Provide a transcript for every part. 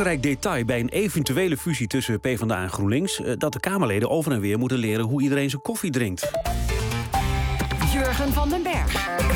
belangrijk detail bij een eventuele fusie tussen PvdA en GroenLinks... dat de Kamerleden over en weer moeten leren hoe iedereen zijn koffie drinkt. Jurgen van den Berg.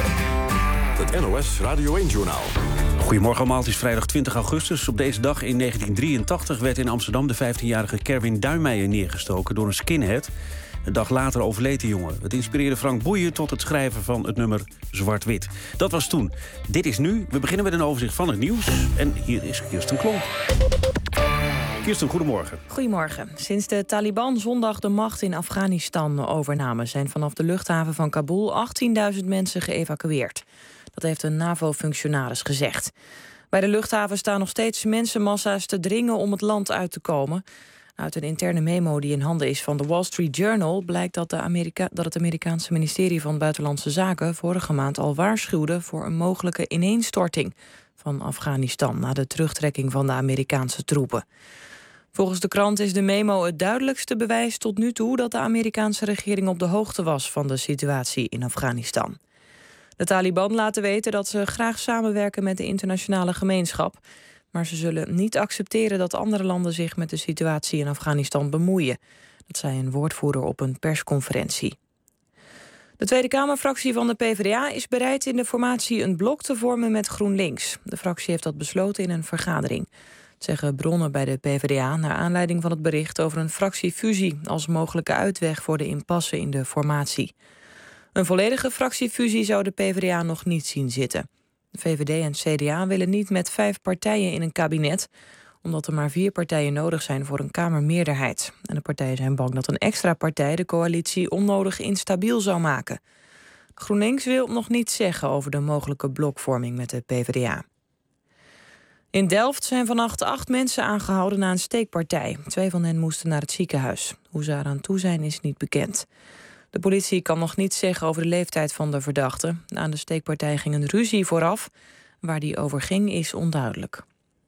Het NOS Radio 1-journaal. Goedemorgen allemaal, het is vrijdag 20 augustus. Op deze dag in 1983 werd in Amsterdam de 15-jarige Kerwin Duijmeijer neergestoken door een skinhead. Een dag later overleed de jongen. Het inspireerde Frank Boeien tot het schrijven van het nummer Zwart-Wit. Dat was toen. Dit is nu. We beginnen met een overzicht van het nieuws. En hier is Kirsten Klomp. Kirsten, goedemorgen. Goedemorgen. Sinds de Taliban zondag de macht in Afghanistan overnamen... zijn vanaf de luchthaven van Kabul 18.000 mensen geëvacueerd. Dat heeft een NAVO-functionaris gezegd. Bij de luchthaven staan nog steeds mensenmassa's te dringen om het land uit te komen. Uit een interne memo die in handen is van de Wall Street Journal... blijkt dat het Amerikaanse ministerie van Buitenlandse Zaken... vorige maand al waarschuwde voor een mogelijke ineenstorting van Afghanistan... na de terugtrekking van de Amerikaanse troepen. Volgens de krant is de memo het duidelijkste bewijs tot nu toe... dat de Amerikaanse regering op de hoogte was van de situatie in Afghanistan. De Taliban laten weten dat ze graag samenwerken met de internationale gemeenschap... maar ze zullen niet accepteren dat andere landen zich met de situatie in Afghanistan bemoeien. Dat zei een woordvoerder op een persconferentie. De Tweede Kamerfractie van de PvdA is bereid in de formatie een blok te vormen met GroenLinks. De fractie heeft dat besloten in een vergadering. Dat zeggen bronnen bij de PvdA naar aanleiding van het bericht over een fractiefusie als mogelijke uitweg voor de impasse in de formatie. Een volledige fractiefusie zou de PvdA nog niet zien zitten. De VVD en het CDA willen niet met 5 partijen in een kabinet... omdat er maar 4 partijen nodig zijn voor een Kamermeerderheid. En de partijen zijn bang dat een extra partij de coalitie onnodig instabiel zou maken. GroenLinks wil nog niets zeggen over de mogelijke blokvorming met de PvdA. In Delft zijn vannacht 8 mensen aangehouden na een steekpartij. 2 van hen moesten naar het ziekenhuis. Hoe ze eraan toe zijn is niet bekend. De politie kan nog niets zeggen over de leeftijd van de verdachte. Aan de steekpartij ging een ruzie vooraf. Waar die over ging is onduidelijk.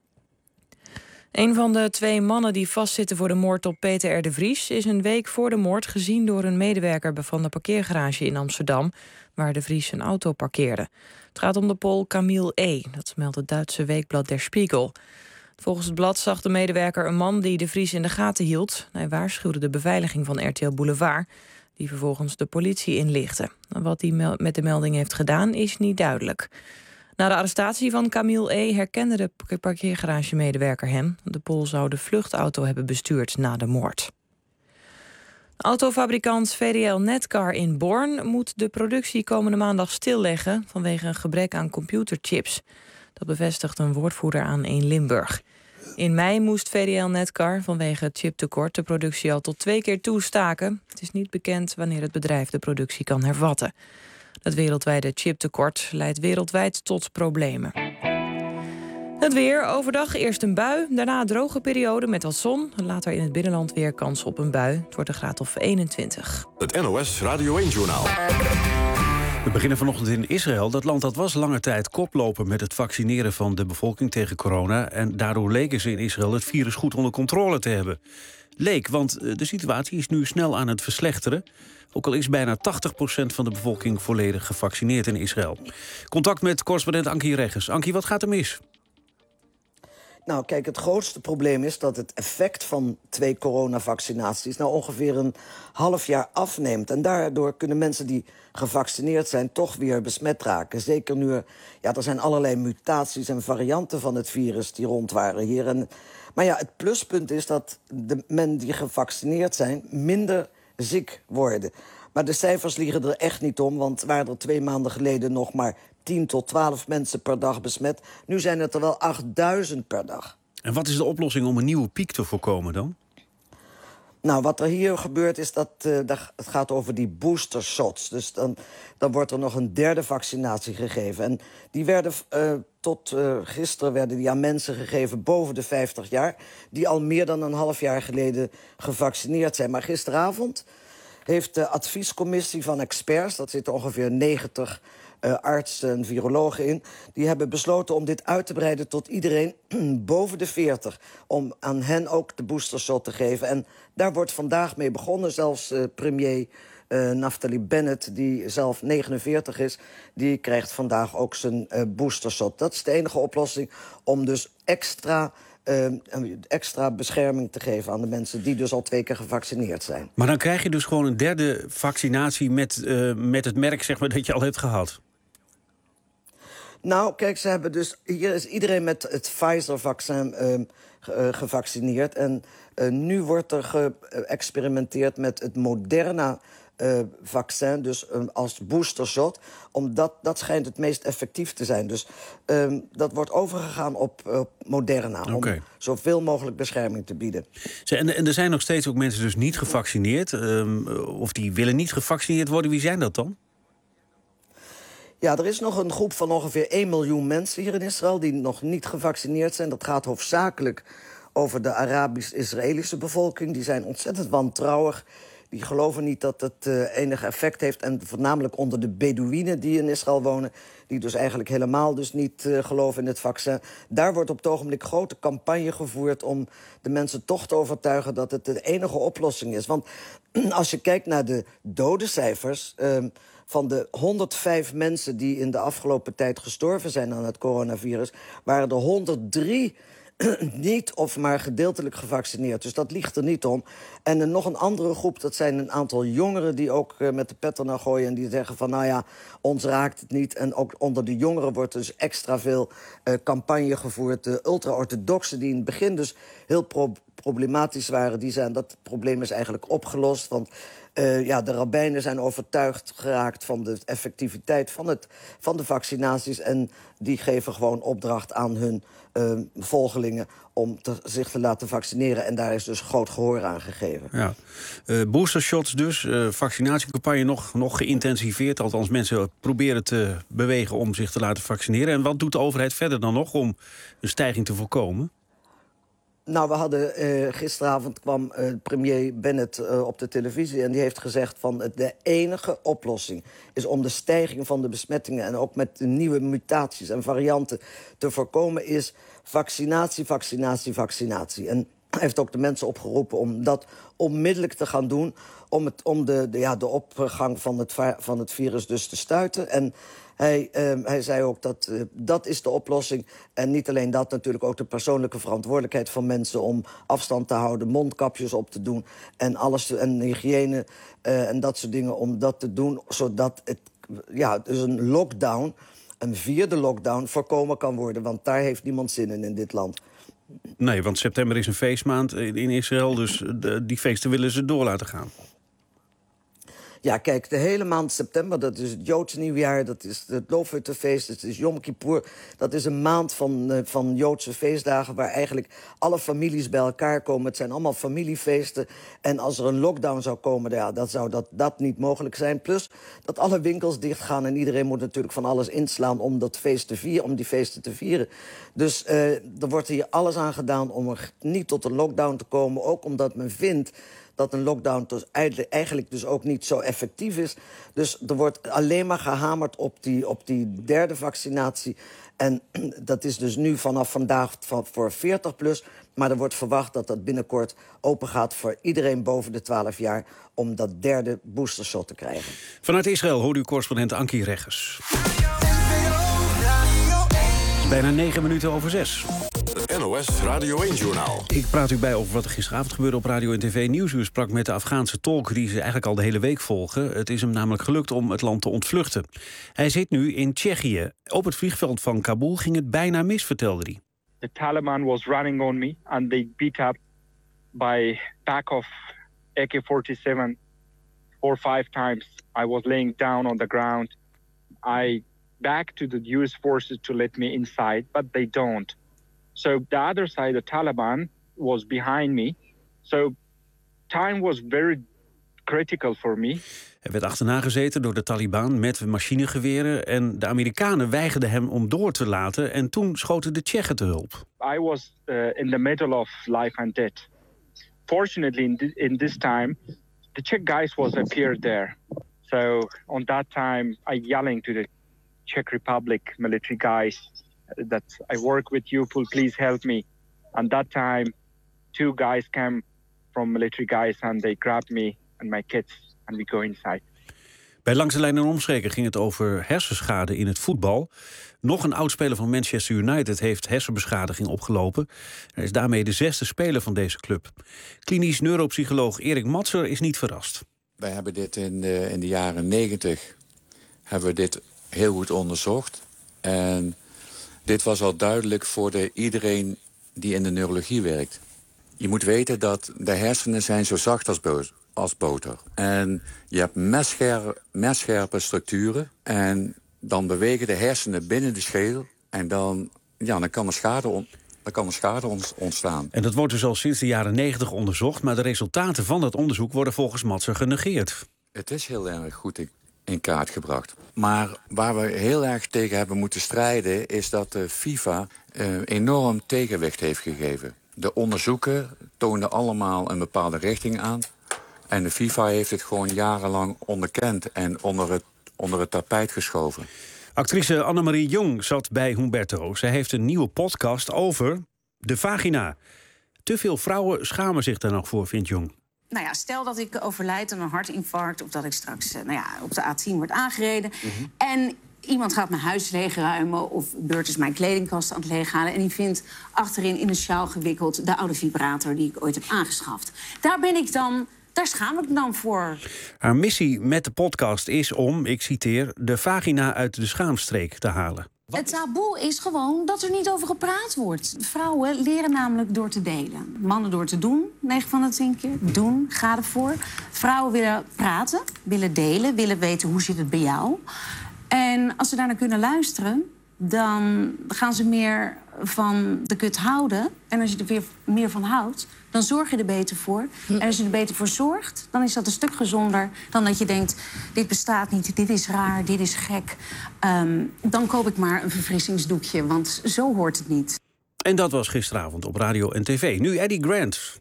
Een van de 2 mannen die vastzitten voor de moord op Peter R. de Vries... is een week voor de moord gezien door een medewerker van de parkeergarage in Amsterdam... waar de Vries zijn auto parkeerde. Het gaat om de Pool Camille E., dat meldt het Duitse weekblad Der Spiegel. Volgens het blad zag de medewerker een man die de Vries in de gaten hield. Hij waarschuwde de beveiliging van RTL Boulevard... die vervolgens de politie inlichtte. Wat hij met de melding heeft gedaan is niet duidelijk. Na de arrestatie van Camille E. herkende de parkeergaragemedewerker hem. De Pool zou de vluchtauto hebben bestuurd na de moord. Autofabrikant VDL Netcar in Born moet de productie komende maandag stilleggen... vanwege een gebrek aan computerchips. Dat bevestigt een woordvoerder aan 1 Limburg. In mei moest VDL Netcar vanwege het chiptekort de productie al tot 2 keer toe staken. Het is niet bekend wanneer het bedrijf de productie kan hervatten. Het wereldwijde chiptekort leidt wereldwijd tot problemen. Het weer, overdag eerst een bui, daarna een droge periode met wat zon. Later in het binnenland weer kans op een bui. Het wordt een graad of 21. Het NOS Radio 1-journaal. We beginnen vanochtend in Israël. Dat land dat was lange tijd koploper met het vaccineren van de bevolking tegen corona. En daardoor leken ze in Israël het virus goed onder controle te hebben. Want de situatie is nu snel aan het verslechteren. Ook al is bijna 80% van de bevolking volledig gevaccineerd in Israël. Contact met correspondent Ankie Reggers. Ankie, wat gaat er mis? Nou, kijk, het grootste probleem is dat het effect van 2 coronavaccinaties... nou ongeveer een half jaar afneemt. En daardoor kunnen mensen die gevaccineerd zijn toch weer besmet raken. Zeker nu er zijn allerlei mutaties en varianten van het virus die rond waren hier. Maar ja, het pluspunt is dat de mensen die gevaccineerd zijn minder ziek worden. Maar de cijfers liegen er echt niet om, want waren er 2 maanden geleden nog maar 10 tot 12 mensen per dag besmet. Nu zijn het er wel 8000 per dag. En wat is de oplossing om een nieuwe piek te voorkomen dan? Nou, wat er hier gebeurt is dat het gaat over die boostershots. Dus dan wordt er nog een 3e vaccinatie gegeven. En die werden tot gisteren werden die aan mensen gegeven boven de 50 jaar... die al meer dan een half jaar geleden gevaccineerd zijn. Maar gisteravond heeft de adviescommissie van experts... dat zitten ongeveer 90 artsen en virologen in... die hebben besloten om dit uit te breiden tot iedereen boven de 40... om aan hen ook de boostershot te geven. En daar wordt vandaag mee begonnen. Zelfs premier Naftali Bennett, die zelf 49 is... die krijgt vandaag ook zijn boostershot. Dat is de enige oplossing om dus extra extra bescherming te geven aan de mensen die dus al 2 keer gevaccineerd zijn. Maar dan krijg je dus gewoon een derde vaccinatie met het merk, zeg maar, dat je al hebt gehad. Nou, kijk, ze hebben dus... Hier is iedereen met het Pfizer-vaccin gevaccineerd. En nu wordt er geëxperimenteerd met het Moderna-vaccin, dus als boostershot. Omdat dat schijnt het meest effectief te zijn. Dus dat wordt overgegaan op Moderna. Okay. Om zoveel mogelijk bescherming te bieden. En er zijn nog steeds ook mensen dus niet gevaccineerd. Of die willen niet gevaccineerd worden. Wie zijn dat dan? Ja, er is nog een groep van ongeveer 1 miljoen mensen hier in Israël die nog niet gevaccineerd zijn. Dat gaat hoofdzakelijk over de Arabisch-Israëlische bevolking. Die zijn ontzettend wantrouwig. Die geloven niet dat het enig effect heeft. En voornamelijk onder de Bedouinen die in Israël wonen, die dus eigenlijk helemaal dus niet geloven in het vaccin. Daar wordt op het ogenblik grote campagne gevoerd om de mensen toch te overtuigen dat het de enige oplossing is. Want als je kijkt naar de dodencijfers, van de 105 mensen die in de afgelopen tijd gestorven zijn aan het coronavirus, waren er 103 niet of maar gedeeltelijk gevaccineerd. Dus dat ligt er niet om. En nog een andere groep, dat zijn een aantal jongeren die ook met de pet ernaar gooien en die zeggen van, nou ja, ons raakt het niet. En ook onder de jongeren wordt dus extra veel campagne gevoerd. De ultra-orthodoxen die in het begin dus heel problematisch waren, dat probleem is eigenlijk opgelost. Want de rabbijnen zijn overtuigd geraakt van de effectiviteit van de vaccinaties. En die geven gewoon opdracht aan hun volgelingen om zich te laten vaccineren. En daar is dus groot gehoor aan gegeven. Ja. Boostershots dus, vaccinatiecampagne nog geïntensiveerd. Althans, mensen proberen te bewegen om zich te laten vaccineren. En wat doet de overheid verder dan nog om een stijging te voorkomen? Nou, we hadden gisteravond kwam premier Bennett op de televisie en die heeft gezegd van de enige oplossing is om de stijging van de besmettingen en ook met de nieuwe mutaties en varianten te voorkomen is vaccinatie, vaccinatie, vaccinatie. En hij heeft ook de mensen opgeroepen om dat onmiddellijk te gaan doen om de opgang van het virus dus te stuiten. En hij zei ook dat is de oplossing. En niet alleen dat, natuurlijk ook de persoonlijke verantwoordelijkheid van mensen om afstand te houden, mondkapjes op te doen en alles en hygiëne en dat soort dingen om dat te doen, zodat dus een lockdown, een 4e lockdown, voorkomen kan worden. Want daar heeft niemand zin in dit land. Nee, want september is een feestmaand in Israël, dus die feesten willen ze door laten gaan. Ja, kijk, de hele maand september, dat is het Joodse nieuwjaar, dat is het Loofhuttenfeest, het is Yom Kippur. Dat is een maand van Joodse feestdagen waar eigenlijk alle families bij elkaar komen. Het zijn allemaal familiefeesten. En als er een lockdown zou komen, dan zou dat niet mogelijk zijn. Plus dat alle winkels dichtgaan en iedereen moet natuurlijk van alles inslaan om die feesten te vieren. Dus er wordt hier alles aan gedaan om er niet tot een lockdown te komen. Ook omdat men vindt dat een lockdown dus eigenlijk dus ook niet zo effectief is. Dus er wordt alleen maar gehamerd op die derde vaccinatie. En dat is dus nu vanaf vandaag voor 40+. Maar er wordt verwacht dat dat binnenkort open gaat voor iedereen boven de 12 jaar om dat derde boostershot te krijgen. Vanuit Israël hoort u correspondent Ankie Reggers. Bijna 9 minuten over 6. Het NOS Radio 1-journaal. Ik praat u bij over wat er gisteravond gebeurde op Radio en TV. Nieuwsuur sprak met de Afghaanse tolk die ze eigenlijk al de hele week volgen. Het is hem namelijk gelukt om het land te ontvluchten. Hij zit nu in Tsjechië. Op het vliegveld van Kabul ging het bijna mis, vertelde hij. The Taliban was running on me and they beat up by pack of AK-47 4 or 5 times. I was laying down on the ground. I begged to the US forces to let me inside, but they don't. So the other side, the Taliban, was behind me. So time was very critical for me. Hij werd achterna gezeten door de Taliban met machinegeweren en de Amerikanen weigerden hem om door te laten en toen schoten de Tsjechen te hulp. I was in the middle of life and death. Fortunately, in this time, the Czech guys was appeared there. So on that time, I yelling to the Czech Republic military guys that I work with you, please help me. And that time, 2 guys came from military guys and they grabbed me and my kids and we go inside. Bij Langs de Lijn en Omstreken ging het over hersenschade in het voetbal. Nog een oudspeler van Manchester United heeft hersenbeschadiging opgelopen. Hij is daarmee de 6e speler van deze club. Klinisch neuropsycholoog Erik Matser is niet verrast. Wij hebben dit in de jaren 90 hebben we dit heel goed onderzocht. En dit was al duidelijk voor iedereen die in de neurologie werkt. Je moet weten dat de hersenen zijn zo zacht als boter. En je hebt messcherpe structuren. En dan bewegen de hersenen binnen de schedel. En dan kan er schade ontstaan. En dat wordt dus al sinds de jaren 90 onderzocht. Maar de resultaten van dat onderzoek worden volgens Matser genegeerd. Het is heel erg goed in kaart gebracht. Maar waar we heel erg tegen hebben moeten strijden is dat de FIFA enorm tegenwicht heeft gegeven. De onderzoeken toonden allemaal een bepaalde richting aan. En de FIFA heeft het gewoon jarenlang onderkend en onder het tapijt geschoven. Actrice Annemarie Jong zat bij Humberto. Zij heeft een nieuwe podcast over de vagina. Te veel vrouwen schamen zich daar nog voor, vindt Jong. Nou ja, stel dat ik overlijd aan een hartinfarct of dat ik straks op de A10 word aangereden. En iemand gaat mijn huis leegruimen of Beurt is mijn kledingkast aan het leeghalen en die vindt achterin in een sjaal gewikkeld de oude vibrator die ik ooit heb aangeschaft. Daar schaam ik me dan voor. Haar missie met de podcast is om, ik citeer, de vagina uit de schaamstreek te halen. Het taboe is gewoon dat er niet over gepraat wordt. Vrouwen leren namelijk door te delen. Mannen door te doen, 9 van de 10 keer. Doen, ga ervoor. Vrouwen willen praten, willen delen, willen weten hoe zit het bij jou. En als ze daarnaar kunnen luisteren, dan gaan ze meer van de kut houden. En als je er weer meer van houdt, dan zorg je er beter voor. En als je er beter voor zorgt, dan is dat een stuk gezonder dan dat je denkt, dit bestaat niet, dit is raar, dit is gek. Dan koop ik maar een verfrissingsdoekje, want zo hoort het niet. En dat was gisteravond op radio en tv. Nu Eddie Grant.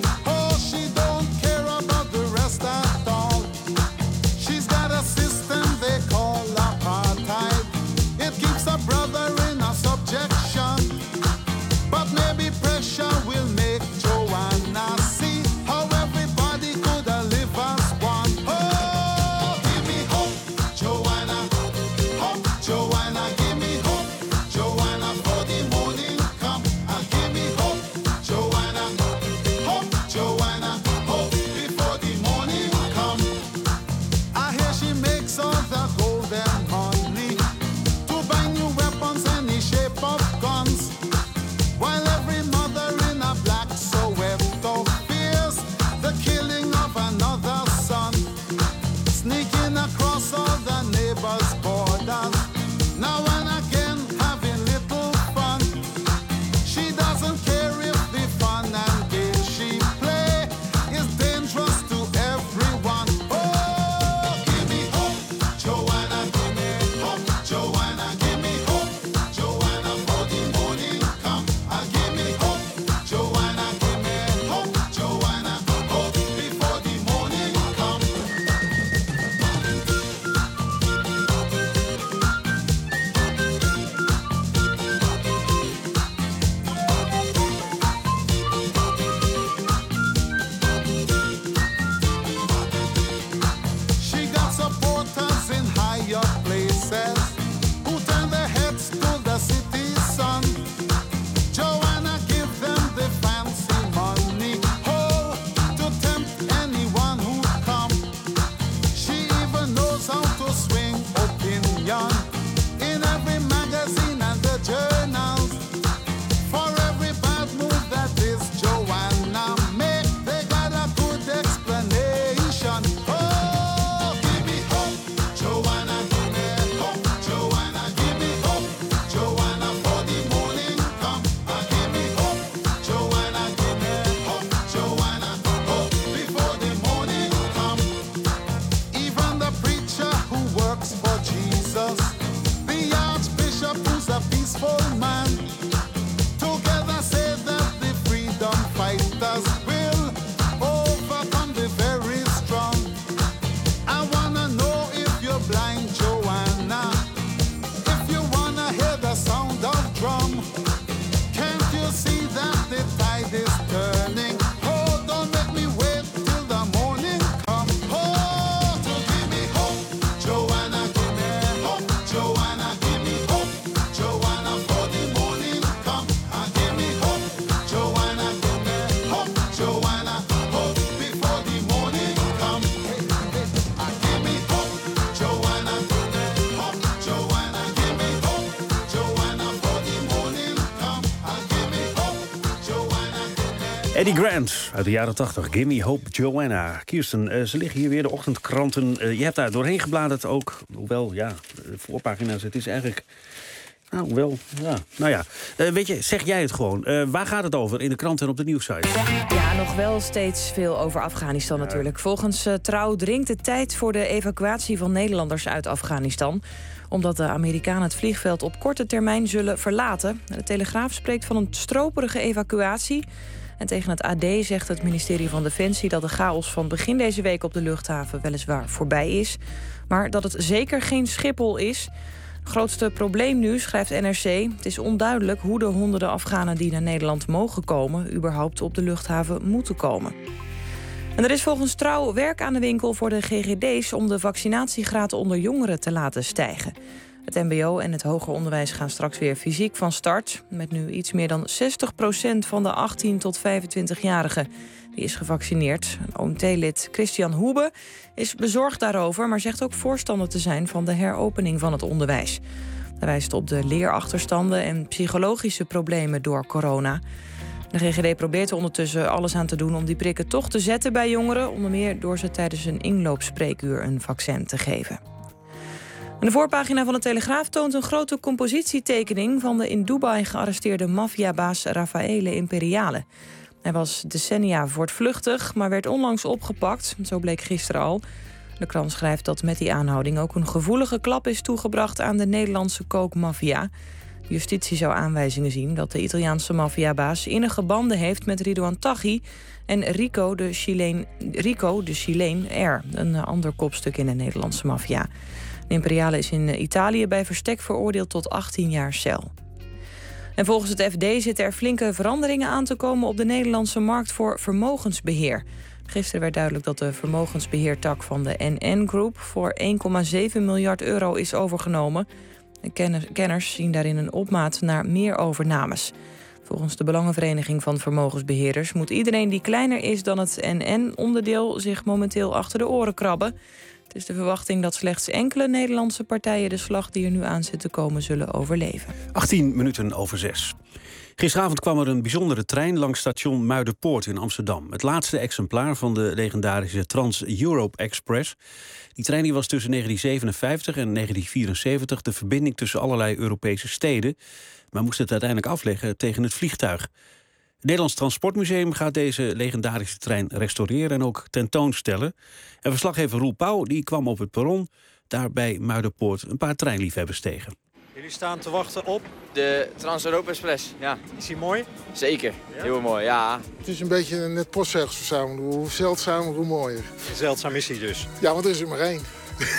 She's got a system Eddie Grant uit de jaren 80. Gimme Hope Joanna. Kirsten, ze liggen hier weer, de ochtendkranten. Je hebt daar doorheen gebladerd ook. Hoewel, ja, de voorpagina's, het is eigenlijk... weet je, zeg jij het gewoon. Waar gaat het over in de krant en op de nieuwssite? Ja, nog wel steeds veel over Afghanistan natuurlijk. Volgens Trouw dringt de tijd voor de evacuatie van Nederlanders uit Afghanistan, omdat de Amerikanen het vliegveld op korte termijn zullen verlaten. De Telegraaf spreekt van een stroperige evacuatie. En tegen het AD zegt het ministerie van Defensie dat de chaos van begin deze week op de luchthaven weliswaar voorbij is, maar dat het zeker geen Schiphol is. Het grootste probleem nu, schrijft NRC, het is onduidelijk hoe de honderden Afghanen die naar Nederland mogen komen überhaupt op de luchthaven moeten komen. En er is volgens Trouw werk aan de winkel voor de GGD's om de vaccinatiegraad onder jongeren te laten stijgen. Het mbo en het hoger onderwijs gaan straks weer fysiek van start. Met nu iets meer dan 60% van de 18 tot 25-jarigen die is gevaccineerd. OMT-lid Christian Hoebe is bezorgd daarover, maar zegt ook voorstander te zijn van de heropening van het onderwijs. Hij wijst op de leerachterstanden en psychologische problemen door corona. De GGD probeert er ondertussen alles aan te doen om die prikken toch te zetten bij jongeren, onder meer door ze tijdens een inloopspreekuur een vaccin te geven. En de voorpagina van de Telegraaf toont een grote compositietekening van de in Dubai gearresteerde maffiabaas Raffaele Imperiale. Hij was decennia voortvluchtig, maar werd onlangs opgepakt. Zo bleek gisteren al. De krant schrijft dat met die aanhouding ook een gevoelige klap is toegebracht aan de Nederlandse kookmaffia. Justitie zou aanwijzingen zien dat de Italiaanse maffiabaas innige banden heeft met Ridouan Taghi en Rico de Chileen R, een ander kopstuk in de Nederlandse maffia. De Imperiale is in Italië bij verstek veroordeeld tot 18 jaar cel. En volgens het FD zitten er flinke veranderingen aan te komen op de Nederlandse markt voor vermogensbeheer. Gisteren werd duidelijk dat de vermogensbeheertak van de NN Group voor 1,7 miljard euro is overgenomen. De kenners zien daarin een opmaat naar meer overnames. Volgens de Belangenvereniging van Vermogensbeheerders moet iedereen die kleiner is dan het NN-onderdeel zich momenteel achter de oren krabben. Het is de verwachting dat slechts enkele Nederlandse partijen de slag die er nu aan zit te komen zullen overleven. 6:18. Gisteravond kwam er een bijzondere trein langs station Muiderpoort in Amsterdam. Het laatste exemplaar van de legendarische Trans-Europe Express. Die trein was tussen 1957 en 1974 de verbinding tussen allerlei Europese steden, maar moest het uiteindelijk afleggen tegen het vliegtuig. Het Nederlands Transportmuseum gaat deze legendarische trein restaureren en ook tentoonstellen. En verslaggever Roel Pauw die kwam op het perron, daar bij Muiderpoort, een paar treinliefhebbers tegen. Jullie staan te wachten op? De Trans-Europa Express, ja. Is die mooi? Zeker, ja? Heel mooi, ja. Het is een beetje een net postzegels verzamelen. Hoe zeldzamer, hoe mooier. Zeldzaam is hij dus. Ja, want er is er maar één.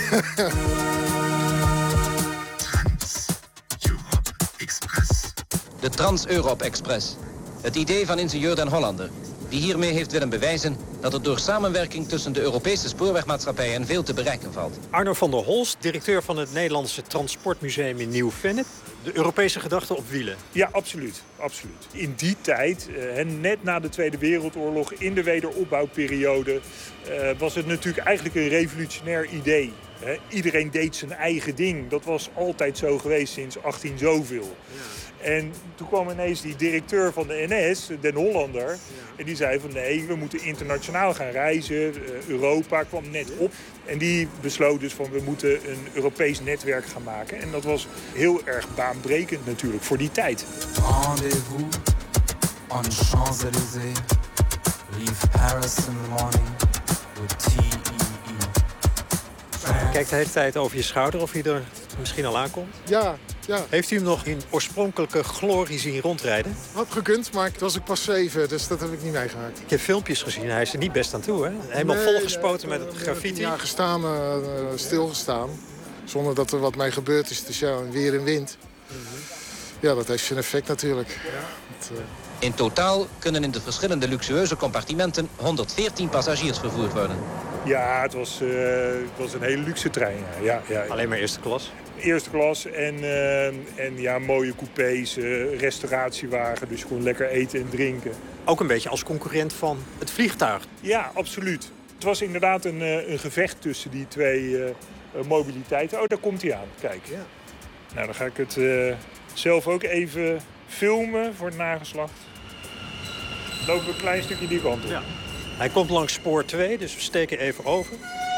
De Trans-Europe Express. Het idee van ingenieur Den Hollander, die hiermee heeft willen bewijzen dat er door samenwerking tussen de Europese spoorwegmaatschappijen veel te bereiken valt. Arno van der Holst, directeur van het Nederlandse Transportmuseum in Nieuw-Vennep. De Europese gedachte op wielen. Ja, absoluut. Absoluut. In die tijd, net na de Tweede Wereldoorlog, in de wederopbouwperiode, was het natuurlijk eigenlijk een revolutionair idee. Iedereen deed zijn eigen ding. Dat was altijd zo geweest sinds 18 zoveel. Ja. En toen kwam ineens die directeur van de NS, Den Hollander. Ja. En die zei van nee, we moeten internationaal gaan reizen. Europa kwam net op. En die besloot dus van we moeten een Europees netwerk gaan maken. En dat was heel erg baanbrekend natuurlijk voor die tijd. Rendezvous on Champs-Élysées. Leave Paris in the morning with TEE. Kijk de hele tijd over je schouder of hij er misschien al aankomt. Ja, ja. Heeft u hem nog in oorspronkelijke glorie zien rondrijden? Had gekund, maar het was ik pas 7, dus dat heb ik niet meegemaakt. Ik heb filmpjes gezien, hij is er niet best aan toe, hè? Helemaal volgespoten met het graffiti. Ja, gestaan, stilgestaan. Zonder dat er wat mee gebeurd is. Dus ja, weer en wind. Ja, dat heeft zijn effect natuurlijk. Ja. In totaal kunnen in de verschillende luxueuze compartimenten 114 passagiers vervoerd worden. Ja, het was een hele luxe trein. Ja. Alleen maar eerste klas? Eerste klas en ja, mooie coupés, restauratiewagen. Dus gewoon lekker eten en drinken. Ook een beetje als concurrent van het vliegtuig? Ja, absoluut. Het was inderdaad een gevecht tussen die twee mobiliteiten. Oh, daar komt hij aan. Kijk. Ja. Nou, dan ga ik het zelf ook even filmen voor het nageslacht. lopen we een klein stukje die kant op. Ja. Hij komt langs spoor 2, dus we steken even over.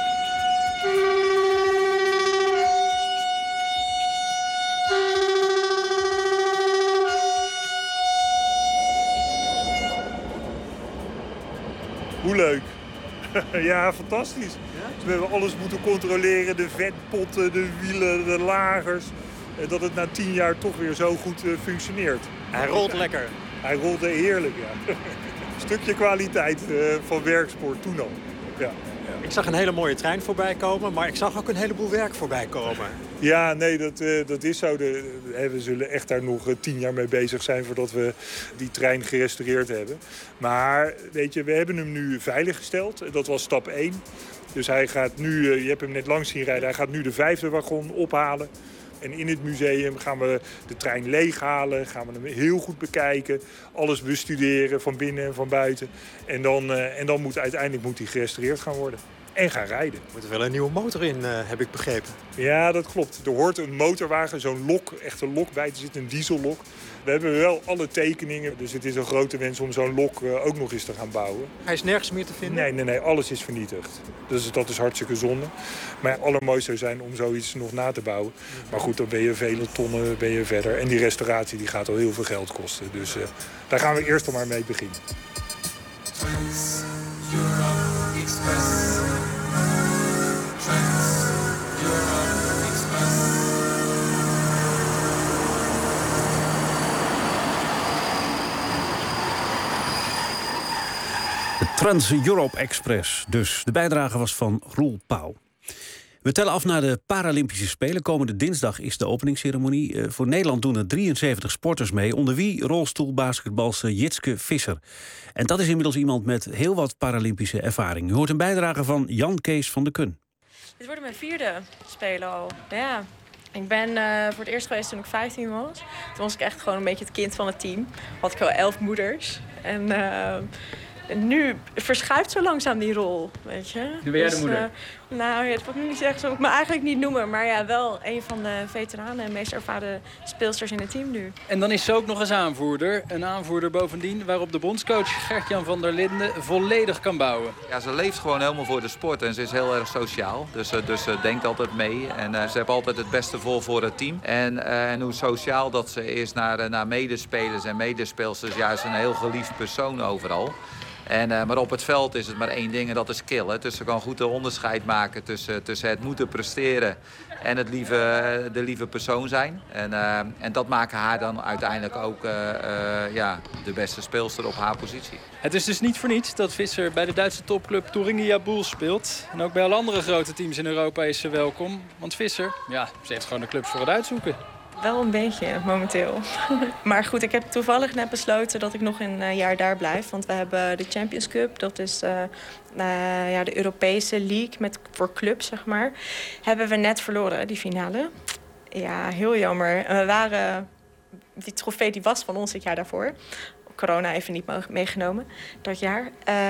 Hoe leuk. Ja, fantastisch. Ja? Dus we hebben alles moeten controleren. De vetpotten, de wielen, de lagers. Dat het na 10 jaar toch weer zo goed functioneert. Hij rolt lekker. Hij rolde heerlijk, ja. Stukje kwaliteit van werksport toen al. Ja. Ik zag een hele mooie trein voorbij komen, maar ik zag ook een heleboel werk voorbij komen. Ja, nee, dat is zo. We zullen echt daar nog 10 jaar mee bezig zijn voordat we die trein gerestaureerd hebben. Maar weet je, we hebben hem nu veiliggesteld. Dat was stap 1. Dus hij gaat nu, je hebt hem net langs zien rijden, hij gaat nu de 5e wagon ophalen. En in het museum gaan we de trein leeghalen, gaan we hem heel goed bekijken. Alles bestuderen, van binnen en van buiten. En dan moet uiteindelijk hij gerestaureerd gaan worden. En gaan rijden. Er moet er wel een nieuwe motor in, heb ik begrepen. Ja, dat klopt. Er hoort een motorwagen, zo'n lok, echt een lok bij. Er zit een diesellok. We hebben wel alle tekeningen, dus het is een grote wens om zo'n lok ook nog eens te gaan bouwen. Hij is nergens meer te vinden? Nee, alles is vernietigd. Dus dat is hartstikke zonde. Maar het allermooiste zou zijn om zoiets nog na te bouwen. Maar goed, dan ben je vele tonnen verder. En die restauratie die gaat al heel veel geld kosten. Dus daar gaan we eerst al maar mee beginnen. Trans-Europe Express. Dus de bijdrage was van Roel Pauw. We tellen af naar de Paralympische Spelen. Komende dinsdag is de openingsceremonie. Voor Nederland doen er 73 sporters mee, onder wie rolstoelbasketbalster Jitske Visser. En dat is inmiddels iemand met heel wat Paralympische ervaring. U hoort een bijdrage van Jan Kees van der Kun. Dit wordt mijn 4e Spelen al. Ja. Ik ben voor het eerst geweest toen ik 15 was. Toen was ik echt gewoon een beetje het kind van het team. Had ik al 11 moeders. En nu verschuift zo langzaam die rol, weet je. Nu ben jij de moeder? Nou, dat wil ik nu niet zeggen. Zo moet ik me eigenlijk niet noemen. Maar ja, wel een van de veteranen en meest ervaren speelsters in het team nu. En dan is ze ook nog eens aanvoerder. Een aanvoerder bovendien waarop de bondscoach Gert-Jan van der Linden volledig kan bouwen. Ja, ze leeft gewoon helemaal voor de sport en ze is heel erg sociaal. Dus ze denkt altijd mee en ze heeft altijd het beste voor het team. En hoe sociaal dat ze is naar medespelers en medespeelsters. Ja, is een heel geliefd persoon overal. Maar op het veld is het maar één ding en dat is skill. Hè. Dus ze kan goed een onderscheid maken tussen het moeten presteren en het de lieve persoon zijn. En dat maakt haar dan uiteindelijk ook de beste speelster op haar positie. Het is dus niet voor niets dat Visser bij de Duitse topclub Thuringia Boel speelt. En ook bij alle andere grote teams in Europa is ze welkom. Want Visser, ze heeft gewoon de clubs voor het uitzoeken. Wel een beetje, momenteel. Maar goed, ik heb toevallig net besloten dat ik nog een jaar daar blijf. Want we hebben de Champions Cup, dat is de Europese league voor clubs, zeg maar. Hebben we net verloren, die finale. Ja, heel jammer. Die trofee die was van ons het jaar daarvoor. Corona even niet meegenomen, dat jaar.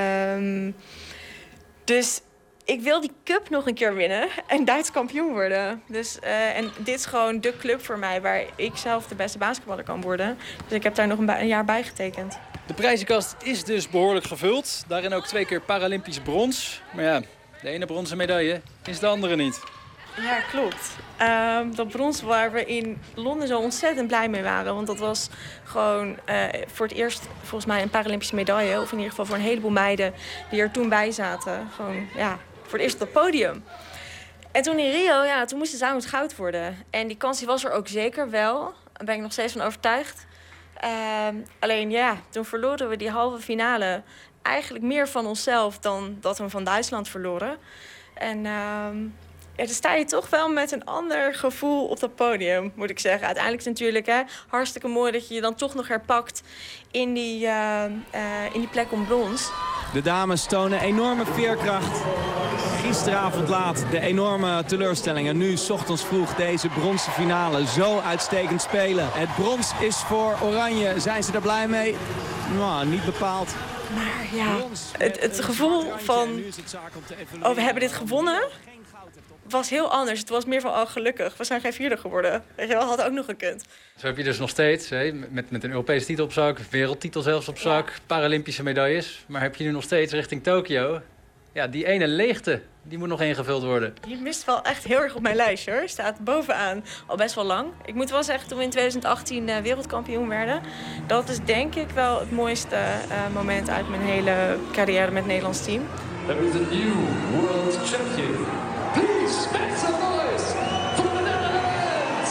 Dus ik wil die cup nog een keer winnen en Duits kampioen worden. Dus, en dit is gewoon de club voor mij waar ik zelf de beste basketballer kan worden. Dus ik heb daar nog een jaar bij getekend. De prijzenkast is dus behoorlijk gevuld. Daarin ook 2 keer Paralympisch brons. Maar ja, de ene bronzen medaille is de andere niet. Ja, klopt. Dat brons waar we in Londen zo ontzettend blij mee waren. Want dat was gewoon voor het eerst volgens mij een Paralympische medaille. Of in ieder geval voor een heleboel meiden die er toen bij zaten. Gewoon, voor het eerst op het podium. En toen in Rio, toen moest het samen het goud worden. En die kans die was er ook zeker wel. Daar ben ik nog steeds van overtuigd. Alleen toen verloren we die halve finale eigenlijk meer van onszelf dan dat we van Duitsland verloren. En dan sta je toch wel met een ander gevoel op dat podium, moet ik zeggen. Uiteindelijk is het natuurlijk hartstikke mooi dat je je dan toch nog herpakt in die plek om brons. De dames tonen enorme veerkracht. Gisteravond laat de enorme teleurstelling. En nu 's ochtends vroeg deze bronzen finale zo uitstekend spelen. Het brons is voor Oranje. Zijn ze er blij mee? Nou, niet bepaald. Maar het gevoel van, we hebben dit gewonnen. was heel anders. Het was meer van, gelukkig, we zijn geen vierde geworden. Weet je wel, had ook nog gekund. Zo heb je dus nog steeds, met een Europese titel op zak, wereldtitel zelfs op zak, Paralympische medailles. Maar heb je nu nog steeds richting Tokio? Ja, die ene leegte, die moet nog ingevuld worden. Je mist wel echt heel erg op mijn lijstje, hoor. Staat bovenaan al best wel lang. Ik moet wel zeggen, toen we in 2018 wereldkampioen werden, dat is denk ik wel het mooiste moment uit mijn hele carrière met het Nederlands team. There is a new world champion. Please make some noise for the Netherlands!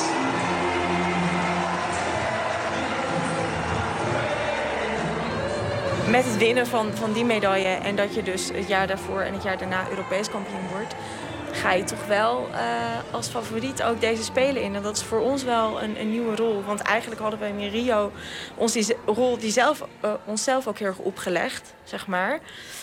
Met het winnen van die medaille en dat je dus het jaar daarvoor en het jaar daarna Europees kampioen wordt, ga je toch wel als favoriet ook deze Spelen in. En dat is voor ons wel een nieuwe rol. Want eigenlijk hadden we in Rio ons die rol onszelf ook heel erg opgelegd, zeg maar.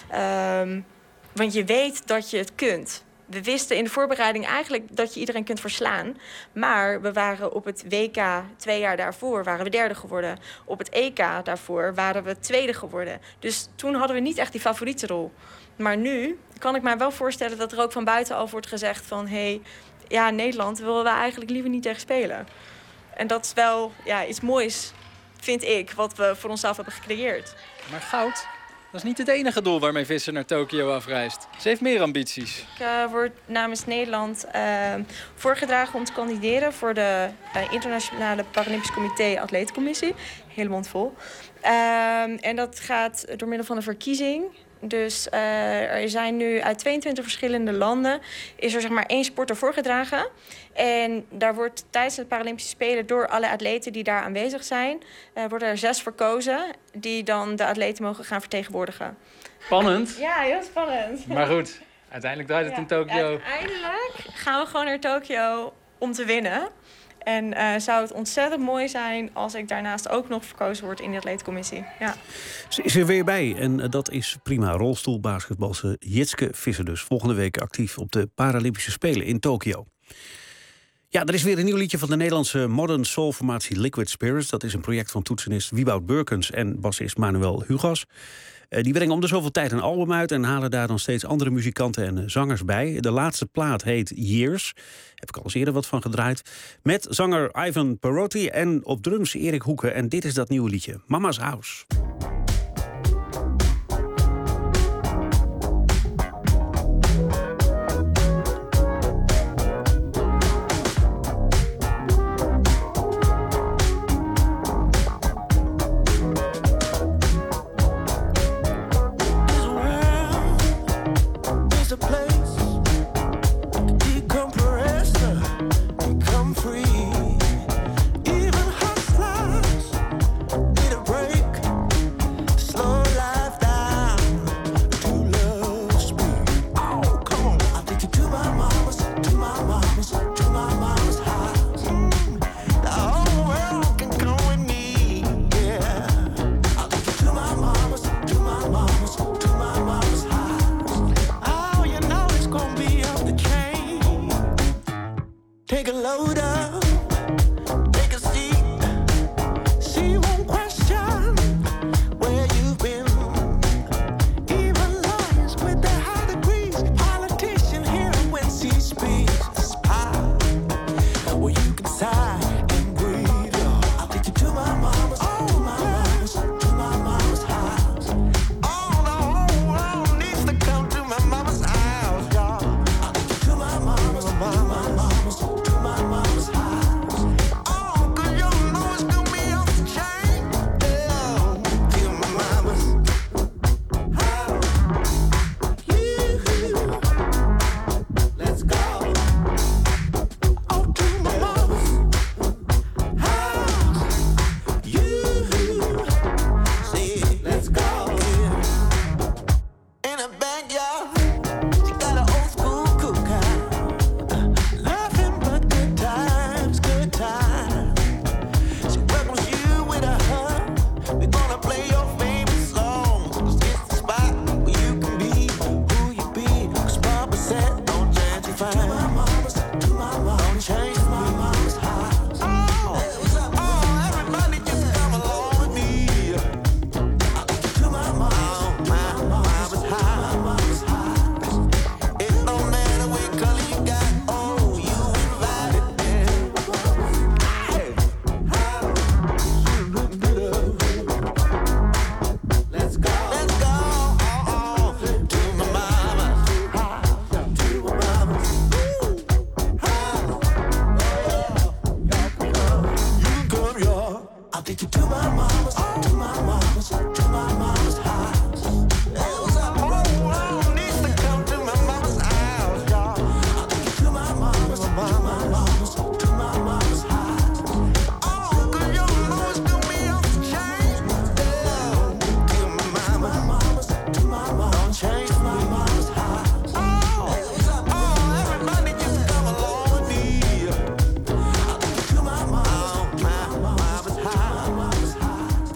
Want je weet dat je het kunt. We wisten in de voorbereiding eigenlijk dat je iedereen kunt verslaan. Maar we waren op het WK 2 jaar daarvoor waren we derde geworden. Op het EK daarvoor waren we tweede geworden. Dus toen hadden we niet echt die favorietenrol. Maar nu kan ik mij wel voorstellen dat er ook van buitenaf wordt gezegd van, Nederland willen we eigenlijk liever niet tegen spelen. En dat is wel iets moois, vind ik, wat we voor onszelf hebben gecreëerd. Maar goud, dat is niet het enige doel waarmee Visser naar Tokio afreist. Ze heeft meer ambities. Ik word namens Nederland voorgedragen om te kandideren voor de Internationale Paralympisch Comité Atletencommissie. Hele mond vol. En dat gaat door middel van een verkiezing. Dus er zijn nu uit 22 verschillende landen is er zeg maar 1 sporter voorgedragen. En daar wordt tijdens de Paralympische Spelen door alle atleten die daar aanwezig zijn, worden er 6 verkozen die dan de atleten mogen gaan vertegenwoordigen. Spannend. Ja, heel spannend. Maar goed, uiteindelijk draait het in Tokio. Uiteindelijk gaan we gewoon naar Tokio om te winnen. En zou het ontzettend mooi zijn als ik daarnaast ook nog verkozen word in de atleetcommissie. Ja. Ze is er weer bij en dat is prima. Rolstoelbasketbalster Jitske Visser dus. Volgende week actief op de Paralympische Spelen in Tokio. Ja, er is weer een nieuw liedje van de Nederlandse modern soul formatie Liquid Spirits. Dat is een project van toetsenist Wieboud Burkens en bassist Manuel Hugas. Die brengen om de zoveel tijd een album uit en halen daar dan steeds andere muzikanten en zangers bij. De laatste plaat heet Years. Heb ik al eens eerder wat van gedraaid. Met zanger Ivan Perotti en op drums Erik Hoeken. En dit is dat nieuwe liedje, Mama's House. Take a load up, take a seat. She won't question where you've been. Even lawyers with their high degrees, politician hear when she speaks. This power where you can sigh and breathe. I'll take you to my mama's, to my mama's, to my mama's house. Oh, the whole world needs to come to my mama's house, y'all. I'll take you to my mama's, to my mama's. My mama's house. Oh, 'cause you know it's gonna be off the chain. Yeah, to my mama's house. Let's go.